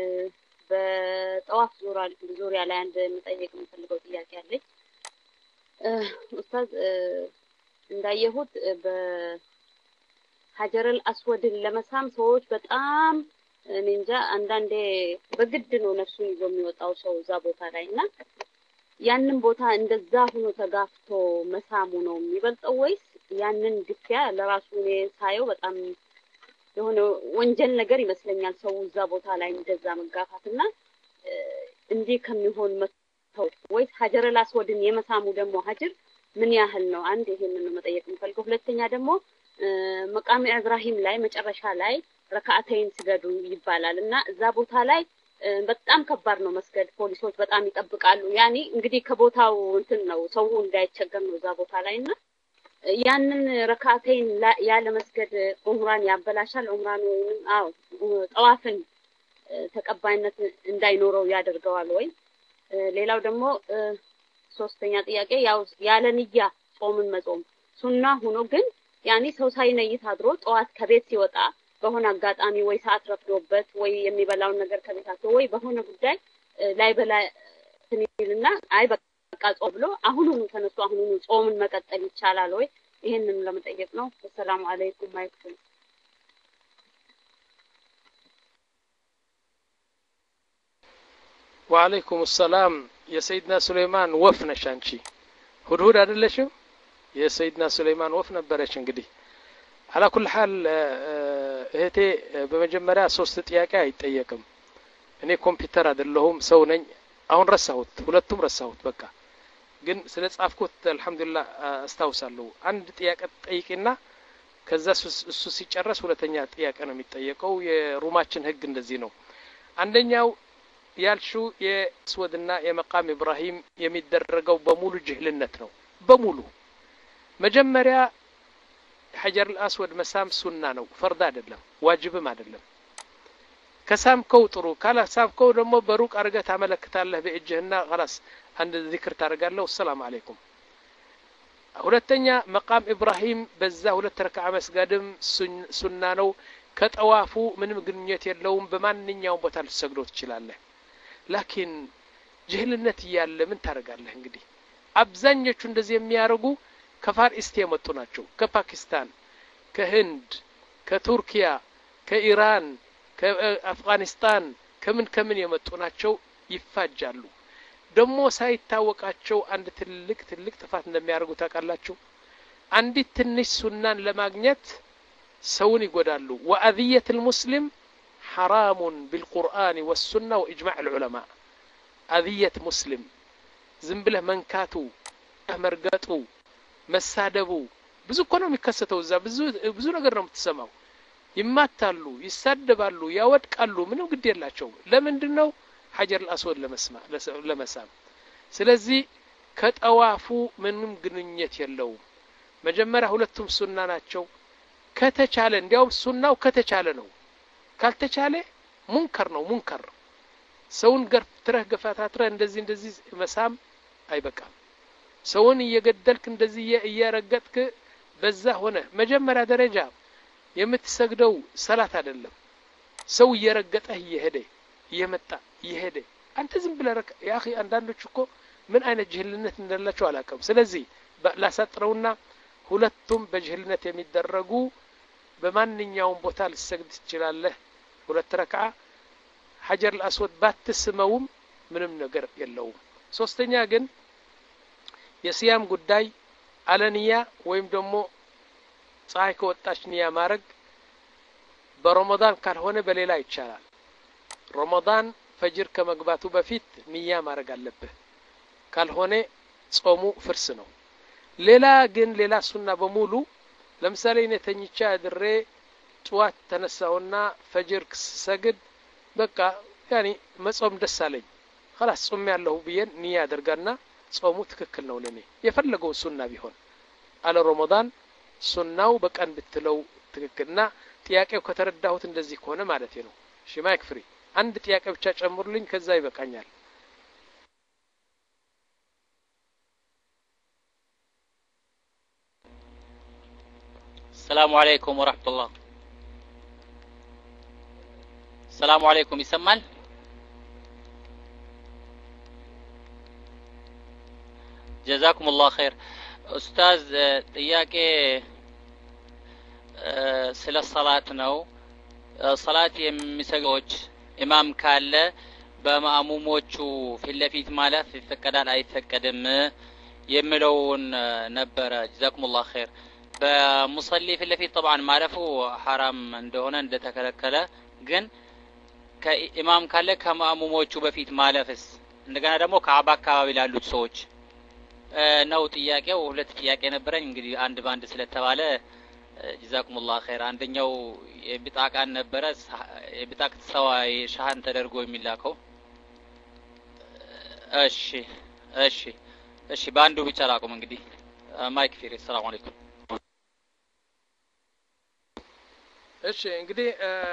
በጠዋፍ ዙሪያ ዙሪያ ላይ አንድ መጠየቅ የምፈልገው ጥያቄ አለኝ። ኡስታዝ እንዳየሁት በሀጀረል አስወድን ለመሳም ሰዎች በጣም እኔ እንጃ አንዳንዴ በግድ ነው ነፍሱን ይዞ የሚወጣው ሰው እዛ ቦታ ላይ እና ያንን ቦታ እንደዛ ሆኖ ተጋፍቶ መሳሙ ነው የሚበልጠው ወይስ ያንን ግፊያ ለራሱ እኔ ሳየው በጣም የሆነ ወንጀል ነገር ይመስለኛል ሰው እዛ ቦታ ላይ እንደዛ መጋፋትና እንዲህ ከሚሆን መተው ወይስ ሀጀረል አስወድን የመሳሙ ደግሞ ሀጀር ምን ያህል ነው? አንድ ይሄንን ነው መጠየቅ የምፈልገው። ሁለተኛ ደግሞ መቃም ኢብራሂም ላይ መጨረሻ ላይ ረካዓተይን ስገዱ ይባላል እና እዛ ቦታ ላይ በጣም ከባድ ነው መስገድ። ፖሊሶች በጣም ይጠብቃሉ። ያኔ እንግዲህ ከቦታው እንትን ነው ሰው እንዳይቸገር ነው እዛ ቦታ ላይና ያንን ረካዓተይን ያለ መስገድ ዑምራን ያበላሻል። ዑምራን ወይንም አዎ ጠዋፍን ተቀባይነት እንዳይኖረው ያደርገዋል ወይ? ሌላው ደግሞ ሶስተኛ ጥያቄ ያው ያለ ንያ ጾምን መጾም ሱና ሆኖ ግን ያኔ ሰው ሳይነይት አድሮ ጠዋት ከቤት ሲወጣ በሆነ አጋጣሚ ወይ ሰዓት ረፍዶበት ወይ የሚበላውን ነገር ከቤታቸው ወይ በሆነ ጉዳይ ላይ በላ ትንይልና አይ በቃ ጾም ብሎ አሁኑኑ ተነስቶ አሁኑኑ ጾምን መቀጠል ይቻላል ወይ? ይሄንን ለመጠየቅ ነው። ሰላም አለይኩም ማይክል ወአለይኩም ሰላም የሰይድና ሱሌማን ወፍ ነሽ አንቺ ሁድሁድ አይደለሽም? የሰይድና ሱሌማን ወፍ ነበረች። እንግዲህ አላ ኩል ሐል እህቴ በመጀመሪያ ሶስት ጥያቄ አይጠየቅም። እኔ ኮምፒውተር አይደለሁም ሰው ነኝ። አሁን ረሳሁት፣ ሁለቱም ረሳሁት። በቃ ግን ስለ ጻፍኩት አልহামዱሊላህ አስታውሳለሁ። አንድ ጥያቄ ጠይቂና ከዛ እሱ ሲጨርስ ሁለተኛ ጥያቄ ነው የሚጠየቀው። የሩማችን ህግ እንደዚህ ነው። አንደኛው ያልሽው የስወድና የመቃም ኢብራሂም የሚደረገው በሙሉ ጅህልነት ነው። በሙሉ መጀመሪያ ሐጀር አልአስወድ መሳም ሱና ነው፣ ፈርድ አይደለም፣ ዋጅብም አይደለም። ከሳምከው ጥሩ፣ ካላሳምከው ደግሞ በሩቅ አርገህ ታመለክታለህ በእጅህና خلاص አንድ ዚክር ታደርጋለህ። ሰላም አለይኩም። ሁለተኛ መቃም ኢብራሂም በዛ ሁለት ረካዓ መስገድም ሱና ነው። ከጠዋፉ ምንም ግንኙነት የለውም። በማንኛውም ቦታ ልትሰግዶ ትችላለህ። ላኪን ጅህልነት ያለ ምን ታደርጋለህ? እንግዲህ አብዛኞቹ እንደዚህ የሚያርጉ ከፋር ኢስት የመጡ ናቸው። ከፓኪስታን፣ ከህንድ፣ ከቱርኪያ፣ ከኢራን፣ ከአፍጋኒስታን ከምን ከምን የመጡ ናቸው። ይፋጃሉ። ደግሞ ሳይታወቃቸው አንድ ትልቅ ትልቅ ጥፋት እንደሚያደርጉ ታውቃላችሁ። አንዲት ትንሽ ሱናን ለማግኘት ሰውን ይጎዳሉ። ወአذية المسلم حرام بالقرآن والسنة وإجماع العلماء። أذية مسلم ዝም ብለህ መንካቱ፣ መርገጡ፣ መሳደቡ ብዙ እኮ ነው የሚከሰተው። እዛ ብዙ ብዙ ነገር ነው የምትሰማው። ይማታሉ፣ ይሳደባሉ፣ ያወድቃሉ። ምንም ግድ የላቸው። ለምንድን ነው? ሐጀር አልአስወድ ለመስማ ለመሳም። ስለዚህ ከጠዋፉ ምንም ግንኙነት የለውም። መጀመሪያ ሁለቱም ሱና ናቸው። ከተቻለ እንዲያው ሱናው ከተቻለ ነው። ካልተቻለ ሙንከር ነው። ሙንከር ሰውን ገርፍትረህ ገፋታትረህ እንደዚህ እንደዚህ መሳም አይበቃም። ሰውን እየገደልክ እንደዚህ እያረገጥክ በዛ ሆነ መጀመሪያ ደረጃ የምትሰግደው ሰላት አይደለም። ሰው እየረገጠህ እየሄደ እየመጣ እየሄደ አንተ ዝም ብለህ ያ اخي አንዳንዶች እኮ ምን አይነት ጅህልነት እንደላቸው አላውቅም። ስለዚህ ላሳጥረውና ሁለቱም በጅህልነት የሚደረጉ በማንኛውም ቦታ ልትሰግድ ትችላለህ። ሁለት ረካዓ ሐጀር አልአስወድ ባትስመውም ምንም ነገር የለውም። ሶስተኛ ግን የሲያም ጉዳይ አለንያ ወይም ደግሞ ፀሐይ ከወጣች ንያ ማድረግ በረመዳን ካልሆነ በሌላ ይቻላል። ረመዳን ፈጅር ከመግባቱ በፊት ንያ ማድረግ አለብህ። ካልሆነ ጾሙ ፍርስ ነው። ሌላ ግን ሌላ ሱና በሙሉ ለምሳሌ እኔ ተኝቼ አድሬ ጧት ተነሳውና ፈጅር ሰግድ በቃ ያኒ መጾም ደስ አለኝ خلاص ጾም ያለው ብዬን ንያ አድርጋና ጾሙ ትክክል ነው ለኔ የፈለገው ሱና ቢሆን አለ ረመዳን ሱናው በቀን ብትለው ትክክልና ጥያቄው ከተረዳሁት እንደዚህ ከሆነ ማለት ነው። እሺ ማይክ ፍሪ አንድ ጥያቄ ብቻ ጨምሩልኝ ከዛ ይበቃኛል። السلام عليكم ورحمة الله. السلام عليكم يسمال جزاكم الله خير ኡስታዝ ጥያቄ ስለ ሰላት ነው ሰላት የሚሰግዶች ኢማም ካለ በማእሙሞቹ ፊት ለፊት ማለፍ ይፈቀዳል አይፈቀድም የሚለውን ነበረ جزاكم الله خير በሙሰሊ ፊት ለፊት طبعا ማለፉ حرام እንደሆነ እንደተከለከለ ግን ከኢማም ካለ ከማእሙሞቹ በፊት ማለፍስ እንደገና ደግሞ ከአባ አካባቢ ላሉት ሰዎች ነው ጥያቄው ሁለት ጥያቄ ነበረኝ እንግዲህ አንድ ባንድ ስለተባለ جزاكم الله خير አንደኛው የብጣቃን ነበረ የብጣቅ ሰዋይ ሻሃን ተደርጎ የሚላከው እሺ እሺ እሺ ባንዱ ብቻ ላቁም እንግዲህ ማይክ ፊሪ ሰላም አለይኩም እሺ እንግዲህ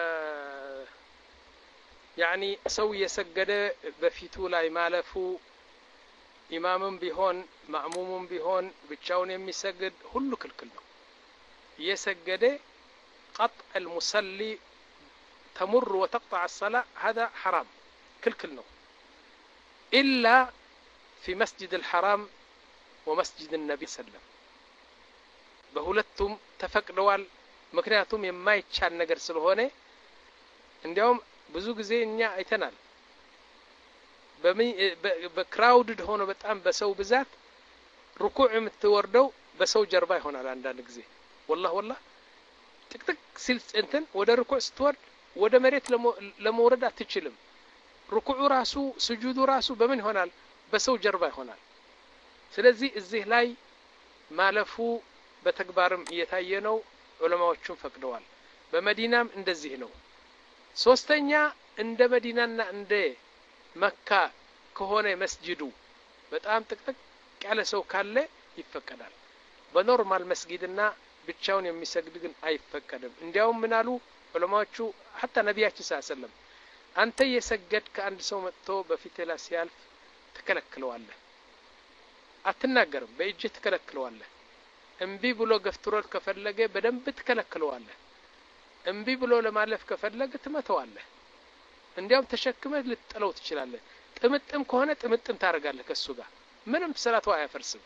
يعني ሰው የሰገደ በፊቱ ላይ ማለፉ ኢማምም ቢሆን ማእሙምም ቢሆን ብቻውን የሚሰግድ ሁሉ ክልክል ነው የሰገደ قطع المصلي تمر وتقطع الصلاة هذا حرام كلكل نو إلا في مسجد الحرام ومسجد النبي صلى الله عليه وسلم بهولتهم تفقدوال ምክንያቱም የማይቻል ነገር ስለሆነ እንዲያውም ብዙ ጊዜ እኛ አይተናል በክራውድድ ሆኖ በጣም በሰው ብዛት ሩኩዕ የምትወርደው በሰው ጀርባ ይሆናል አንዳንድ ጊዜ والله والله ጥቅጥቅ ሲል እንትን ወደ ሩኩዕ ስትወርድ ወደ መሬት ለመውረድ አትችልም ሩኩዑ ራሱ ስጁዱ ራሱ በምን ይሆናል በሰው ጀርባ ይሆናል ስለዚህ እዚህ ላይ ማለፉ በተግባርም እየታየ ነው ዑለማዎቹም ፈቅደዋል በመዲናም እንደዚህ ነው ሶስተኛ እንደ መዲናና እንደ መካ ከሆነ መስጂዱ በጣም ጥቅጥቅ ያለ ሰው ካለ ይፈቀዳል በኖርማል መስጊድና ብቻውን የሚሰግድ ግን አይፈቀድም እንዲያውም ምን አሉ ዑለማዎቹ حتى ነብያችን ሰለላሁ አንተ የሰገድ ከአንድ ሰው መጥቶ በፊት ላይ ሲያልፍ ተከለክለዋለህ አትናገርም በእጅ ተከለክለዋለህ እምቢ ብሎ ገፍትሮት ከፈለገ በደንብ ተከለክለዋለህ እምቢ ብሎ ለማለፍ ከፈለገ ትመተዋለህ እንዲያውም ተሸክመህ ልትጥለው ትችላለህ ጥምጥም ከሆነ ጥምጥም ታረጋለህ ከሱ ጋር ምንም ሰላቱ አያፈርስም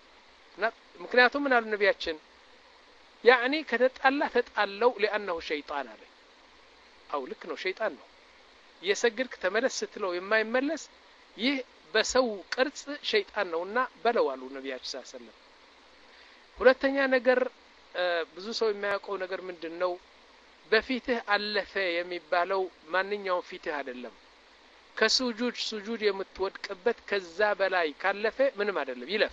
ምክንያቱም ምን አሉ ነብያችን يعني ከተጣላ ተጣለው لانه شيطان አለ አው ልክ ነው ሸይጣን ነው የሰግድክ ተመለስ ስትለው የማይመለስ ይህ በሰው ቅርጽ ሸይጣን ነውና በለዋሉ ነብያችን ሰለላሁ ዐለይሂ ወሰለም ሁለተኛ ነገር ብዙ ሰው የሚያውቀው ነገር ምንድነው በፊትህ አለፈ የሚባለው ማንኛውም ፊትህ አይደለም ከሱጁድ ሱጁድ የምትወድቅበት ከዛ በላይ ካለፈ ምንም አይደለም ይለፍ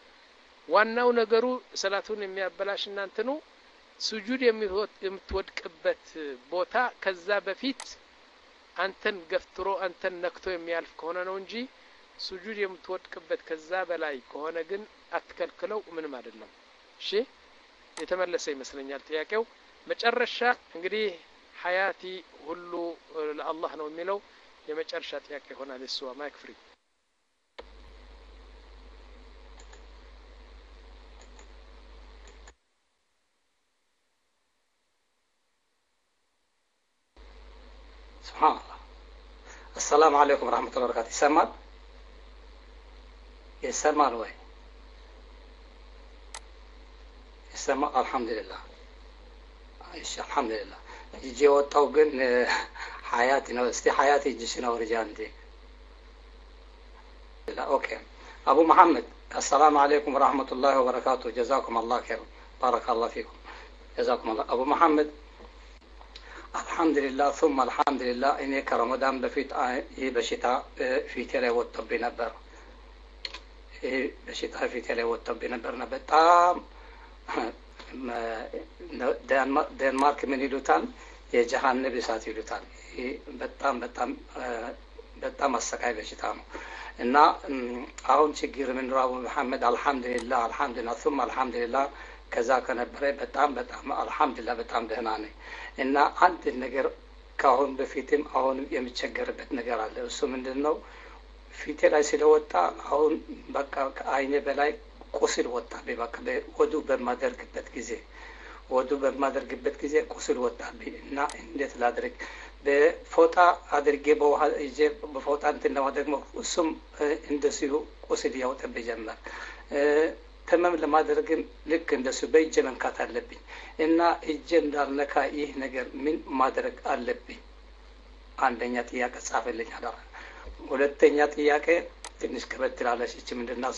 ዋናው ነገሩ ሰላቱን የሚያበላሽ እናንተኑ ሱጁድ የምትወድቅበት ቦታ ከዛ በፊት አንተን ገፍትሮ አንተን ነክቶ የሚያልፍ ከሆነ ነው እንጂ ሱጁድ የምትወድቅበት ከዛ በላይ ከሆነ ግን አትከልክለው ምንም አይደለም እሺ የተመለሰ ይመስለኛል ጥያቄው መጨረሻ እንግዲህ ሐያቲ ሁሉ ለአላህ ነው የሚለው የመጨረሻ ጥያቄ ሆናል እሱ ማይክ ፍሪ سبحان الله السلام عليكم ورحمة الله وبركاته يسمع يسمع الوي يسمع الحمد لله ايش الحمد لله يجي وطاو ግን حياتي ነው እስቲ حياتي እጅሽ ነው رجالتي لا اوكي ابو محمد السلام عليكم ورحمة الله وبركاته جزاكم الله خير بارك الله فيكم جزاكم الله ابو محمد الحمد لله ثم الحمد لله اني كرمضان بفيت بشتاء في تلي وطب نبر بشتاء في تلي وطب نبرنا በጣም ዴንማርክ ምን ይሉታል የጀሃነም እሳት ይሉታል በጣም በጣም በጣም አሰቃይ በሽታ ነው እና አሁን ችግር ምን ነው መሐመድ አልহামዱሊላህ አልহামዱሊላህ ثم አልহামዱሊላህ ከዛ ከነበረ በጣም በጣም አልহামዱሊላህ በጣም ደህና ነኝ እና አንድ ነገር ካሁን በፊትም አሁን የሚቸገርበት ነገር አለ እሱ ምንድነው ፊቴ ላይ ስለወጣ አሁን በቃ አይኔ በላይ ቁስል ወጣብኝ በቃ ወዱ በማደርግበት ጊዜ ወዱ በማደርግበት ጊዜ ቁስል ወጣብኝ እና እንዴት ላድርግ በፎጣ አድርጌ በውሃ ይዤ በፎጣ እንትን ለማድረግ እሱም እንደዚሁ ቁስል ያወጣብኝ ጀመር። ተመም ለማድረግም ልክ እንደሱ በእጄ መንካት አለብኝ እና እጄ እንዳልነካ ይህ ነገር ምን ማድረግ አለብኝ? አንደኛ ጥያቄ ጻፈልኝ አደራ። ሁለተኛ ጥያቄ ትንሽ ከበድ ትላለች። እቺ ምንድነው?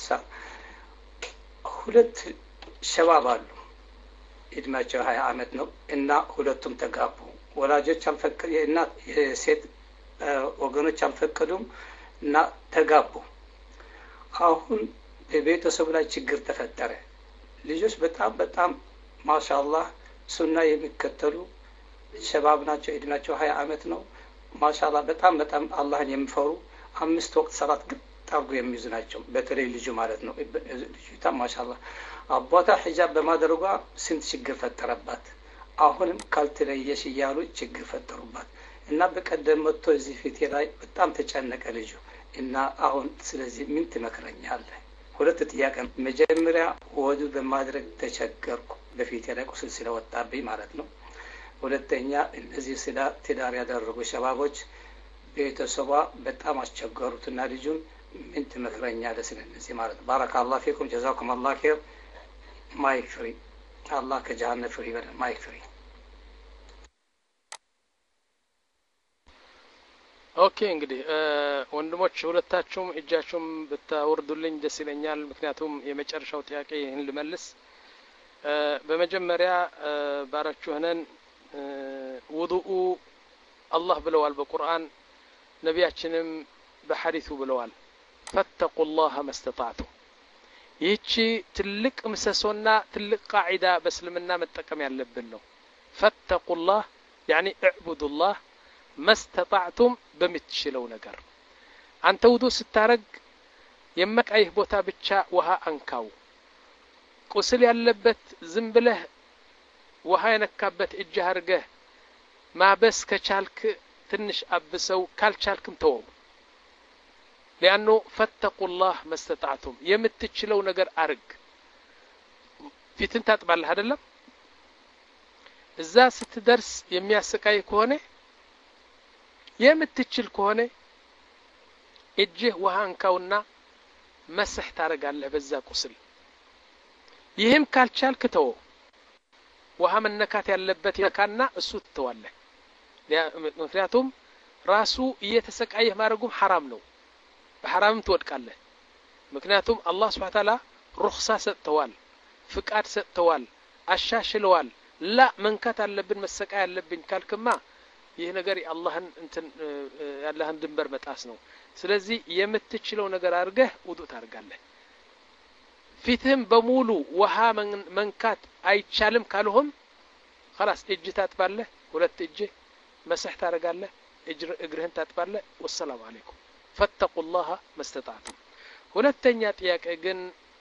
ሁለት ሸባብ አሉ እድሜያቸው ሀያ አመት ነው እና ሁለቱም ተጋቡ። ወላጆች አልፈቀዱ የእናት የሴት ወገኖች አልፈቀዱም እና ተጋቡ። አሁን በቤተሰቡ ላይ ችግር ተፈጠረ። ልጆች በጣም በጣም ማሻአላህ ሱና የሚከተሉ ሸባብ ናቸው። እድሜያቸው ሀያ አመት ነው። ማሻአላህ በጣም በጣም አላህን የሚፈሩ አምስት ወቅት ሰላት ግጥ አድርጎ የሚይዙ ናቸው። በተለይ ልጁ ማለት ነው። ልጅቷ ማሻአላህ አባቷ ሒጃብ በማድረጓ ስንት ችግር ፈጠረባት። አሁንም ካልተለየሽ እያሉ ችግር ፈጠሩባት እና በቀደም መጥቶ እዚህ ፊቴ ላይ በጣም ተጨነቀ ልጁ እና አሁን ስለዚህ ምን ትመክረኛለህ? ሁለት ጥያቄ። መጀመሪያ ወዱ በማድረግ ተቸገርኩ በፊቴ ላይ ቁስል ስለወጣብኝ ማለት ነው። ሁለተኛ እነዚህ ስለ ትዳር ያደረጉ ሸባቦች ቤተሰቧ በጣም አስቸገሩትና ልጁን ምን ትመክረኛለህ ስለነዚህ ማለት ነው። ባረካላሁ ፊኩም ጀዛኩም አላህ ኸይር። ማይክ ፍሪ። አላህ ከጀሃነም ፍሪ ይበል። ማይክ ፍሪ። ኦኬ እንግዲህ ወንድሞች ሁለታችሁም እጃችሁም ብታወርዱልኝ ደስ ይለኛል። ምክንያቱም የመጨረሻው ጥያቄ ይህን ልመልስ። በመጀመሪያ ባራችሁ ሆነን ውዱኡ አላህ ብለዋል በቁርአን፣ ነቢያችንም በሐዲሱ ብለዋል። ፈተቁላህ መስተጣዕቱ። ይህቺ ትልቅ ምሰሶና ትልቅ ቃዒዳ በእስልምና መጠቀም ያለብን ነው። ፈተቁላህ ያኒ እዕቡዱላህ መስተጣዕቱም በምትችለው ነገር። አንተ ውዱ ስታረግ የመቃይህ ቦታ ብቻ ውሃ አንካው። ቁስል ያለበት ዝም ብለህ ውሃ የነካበት እጅህ አድርገህ ማበስ ከቻልክ ትንሽ አብሰው፣ ካልቻልክም ተወው። ሊአኑ ፈተቁላህ መስተጣዕቱም የምትችለው ነገር አርግ። ፊትን ታጥባለህ አይደለም? እዛ ስትደርስ የሚያሰቃይ ከሆነ የምትችል ከሆነ እጅህ ውሃ እንካውና መስህ ታረጋለህ በዛ ቁስል። ይህም ካልቻልክ ተወው። ውሃ መነካት ያለበት ይነካና እሱ ትተዋለህ። ምክንያቱም ራሱ እየተሰቃየህ ማድረጉም ሐራም ነው። በሐራምም ትወድቃለህ። ምክንያቱም አላህ ሱብሓነሁ ወተዓላ ሩኽሳ ሰጥተዋል፣ ፍቃድ ሰጥተዋል፣ አሻሽለዋል። ላ መንካት አለብን መሰቃይ አለብን ካልክማ ይህ ነገር የአላህን እንትን ያለህን ድንበር መጣስ ነው። ስለዚህ የምትችለው ነገር አድርገህ ውዱእ ታደርጋለህ። ፊትህም በሙሉ ውሃ መንካት አይቻልም ካልሆም خلاص እጅ ታጥባለህ፣ ሁለት እጅ መስህ ታደርጋለህ፣ እግርህን ታጥባለህ። ወሰላሙ አለይኩም። ፈተቁላህ መስተጣዕቱም። ሁለተኛ ጥያቄ ግን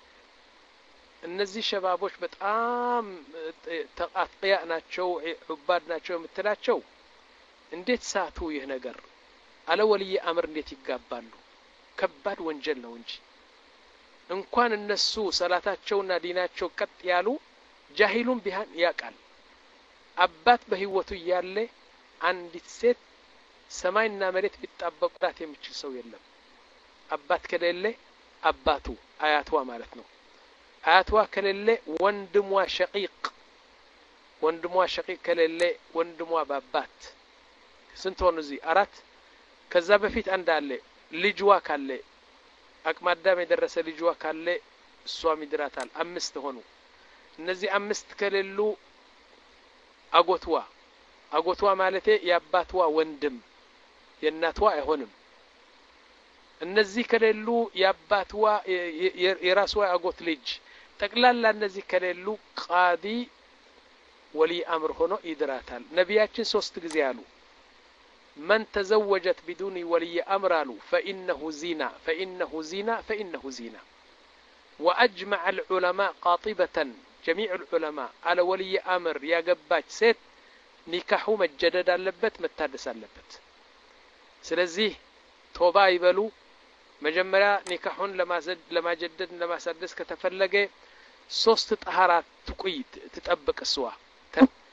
እነዚህ ሸባቦች በጣም ተቃጥያ ናቸው፣ ዑባድ ናቸው የምትላቸው እንዴት ሳቱ? ይህ ነገር አለ ወልይ አምር እንዴት ይጋባሉ? ከባድ ወንጀል ነው እንጂ እንኳን እነሱ ሰላታቸውና ዲናቸው ቀጥ ያሉ ጃሂሉን ቢሃን ያቃል። አባት በህይወቱ ያለ አንዲት ሴት ሰማይና መሬት ቢጣበቁላት የሚችል ሰው የለም። አባት ከሌለ አባቱ አያቷ ማለት ነው። አያቷ ከሌለ ወንድሟ ሸቂቅ፣ ወንድሟ ሸቂቅ ከሌለ ወንድሟ ባባት። ስንት ሆኑ እዚህ? አራት። ከዛ በፊት አንድ አለ። ልጅዋ ካለ አቅማዳም የደረሰ ልጅዋ ካለ እሷም ይድራታል። አምስት ሆኑ። እነዚህ አምስት ከሌሉ አጎትዋ፣ አጎትዋ ማለቴ የአባትዋ ወንድም የእናትዋ አይሆንም። እነዚህ ከሌሉ የአባትዋ የራስዋ አጎት ልጅ ጠቅላላ እነዚህ ከሌሉ ቃዲ ወሊ አምር ሆኖ ይድራታል። ነቢያችን ሶስት ጊዜ አሉ من تزوجت بدون ولي أمر فإنه زنا فإنه زنا فإنه زنا. وأجمع العلماء قاطبة جميع العلماء على ولي أمر يا قباج ست نكاحو مجدد اللبت متادس اللبت. سلزيه توبا يبلو مجمرا نكاحون لما زد لما جدد لما سدس كتفلقه ሶስት طهارات تقيد تطبق السوا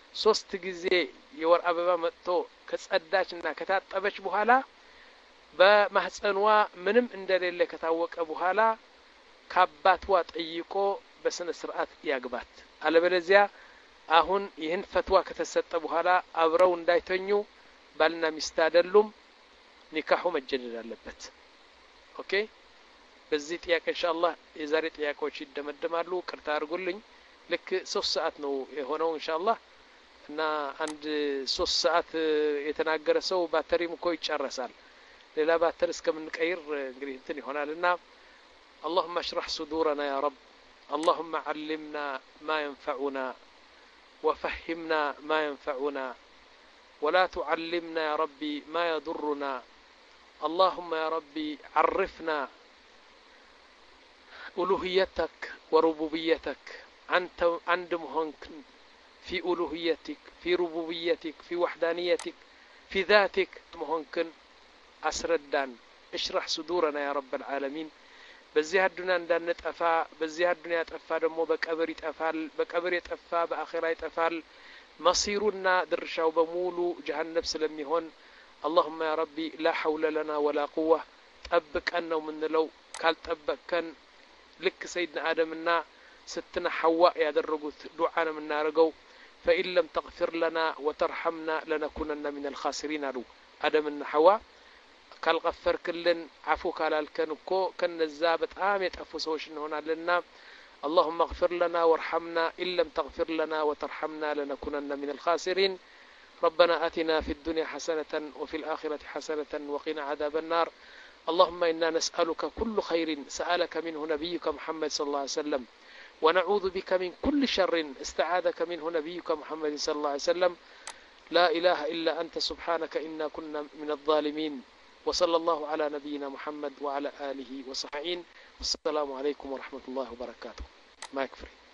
ሶስት ጊዜ የወር አበባ መጥቶ ከጸዳችና ከታጠበች በኋላ በማህፀኗ ምንም እንደሌለ ከታወቀ በኋላ ከአባቷ ጠይቆ በስነ ስርዓት ያግባት። አለበለዚያ አሁን ይህን ፈትዋ ከተሰጠ በኋላ አብረው እንዳይተኙ ባልና ሚስት አይደሉም፣ ኒካሁ መጀደድ አለበት። ኦኬ። በዚህ ጥያቄ ኢንሻአላህ የዛሬ ጥያቄዎች ይደመደማሉ። ቅርታ አድርጉልኝ። ልክ ሶስት ሰዓት ነው የሆነው ኢንሻአላህ እና አንድ ሶስት ሰዓት የተናገረ ሰው ባተሪም እኮ ይጨርሳል። ሌላ ባተር እስከምንቀይር እንግዲህ እንትን ይሆናልና اللهم اشرح صدورنا يا رب، اللهم علمنا ما ينفعنا وفهمنا ما ينفعنا ولا تعلمنا يا ربي ما يضرنا. اللهم يا ربي عرفنا ألوهيتك وربوبيتك، أنت عند مهنك في ألوهيتك في ربوبيتك في وحدانيتك في ذاتك مهنكن أسردان. اشرح صدورنا يا رب العالمين. በዚህ አዱንያ እንዳንጠፋ በዚህ አዱንያ ጠፋ ደግሞ በቀብር ይጠፋል፣ በቀብር የጠፋ በአኺራ ይጠፋል። መሲሩና ድርሻው በሙሉ ጀሃነም ስለሚሆን اللهم يا ربي لا حول لنا ولا قوة ጠብቀን ነው ምንለው። ካልጠበቀን ልክ ሰይድና አደምና ስትነ ሐዋ ያደረጉት ዱዓ ነው የምናደርገው። فإن لم تغفر لنا وترحمنا لنكونن من الخاسرين አሉ አደምና ሐዋ። ካልغፈርክልን አፉ ካላልከን እኮ ከነዛ በጣም የጠፉ ሰዎች እንሆናለንና اللهم اغفر لنا وارحمنا إن لم تغفر لنا وترحمنا لنكونن من الخاسرين. ربنا آتنا في الدنيا حسنة وفي الآخرة حسنة وقنا عذاب النار. اللهم إنا نسألك كل خير سألك منه نبيك محمد صلى الله عليه وسلم، ونعوذ بك من كل شر استعاذك منه نبيك محمد صلى الله عليه وسلم. لا إله إلا أنت سبحانك إنا كنا من الظالمين. وصلى الله على نبينا محمد وعلى آله وصحبه. والسلام عليكم ورحمة الله وبركاته. ما يكفي.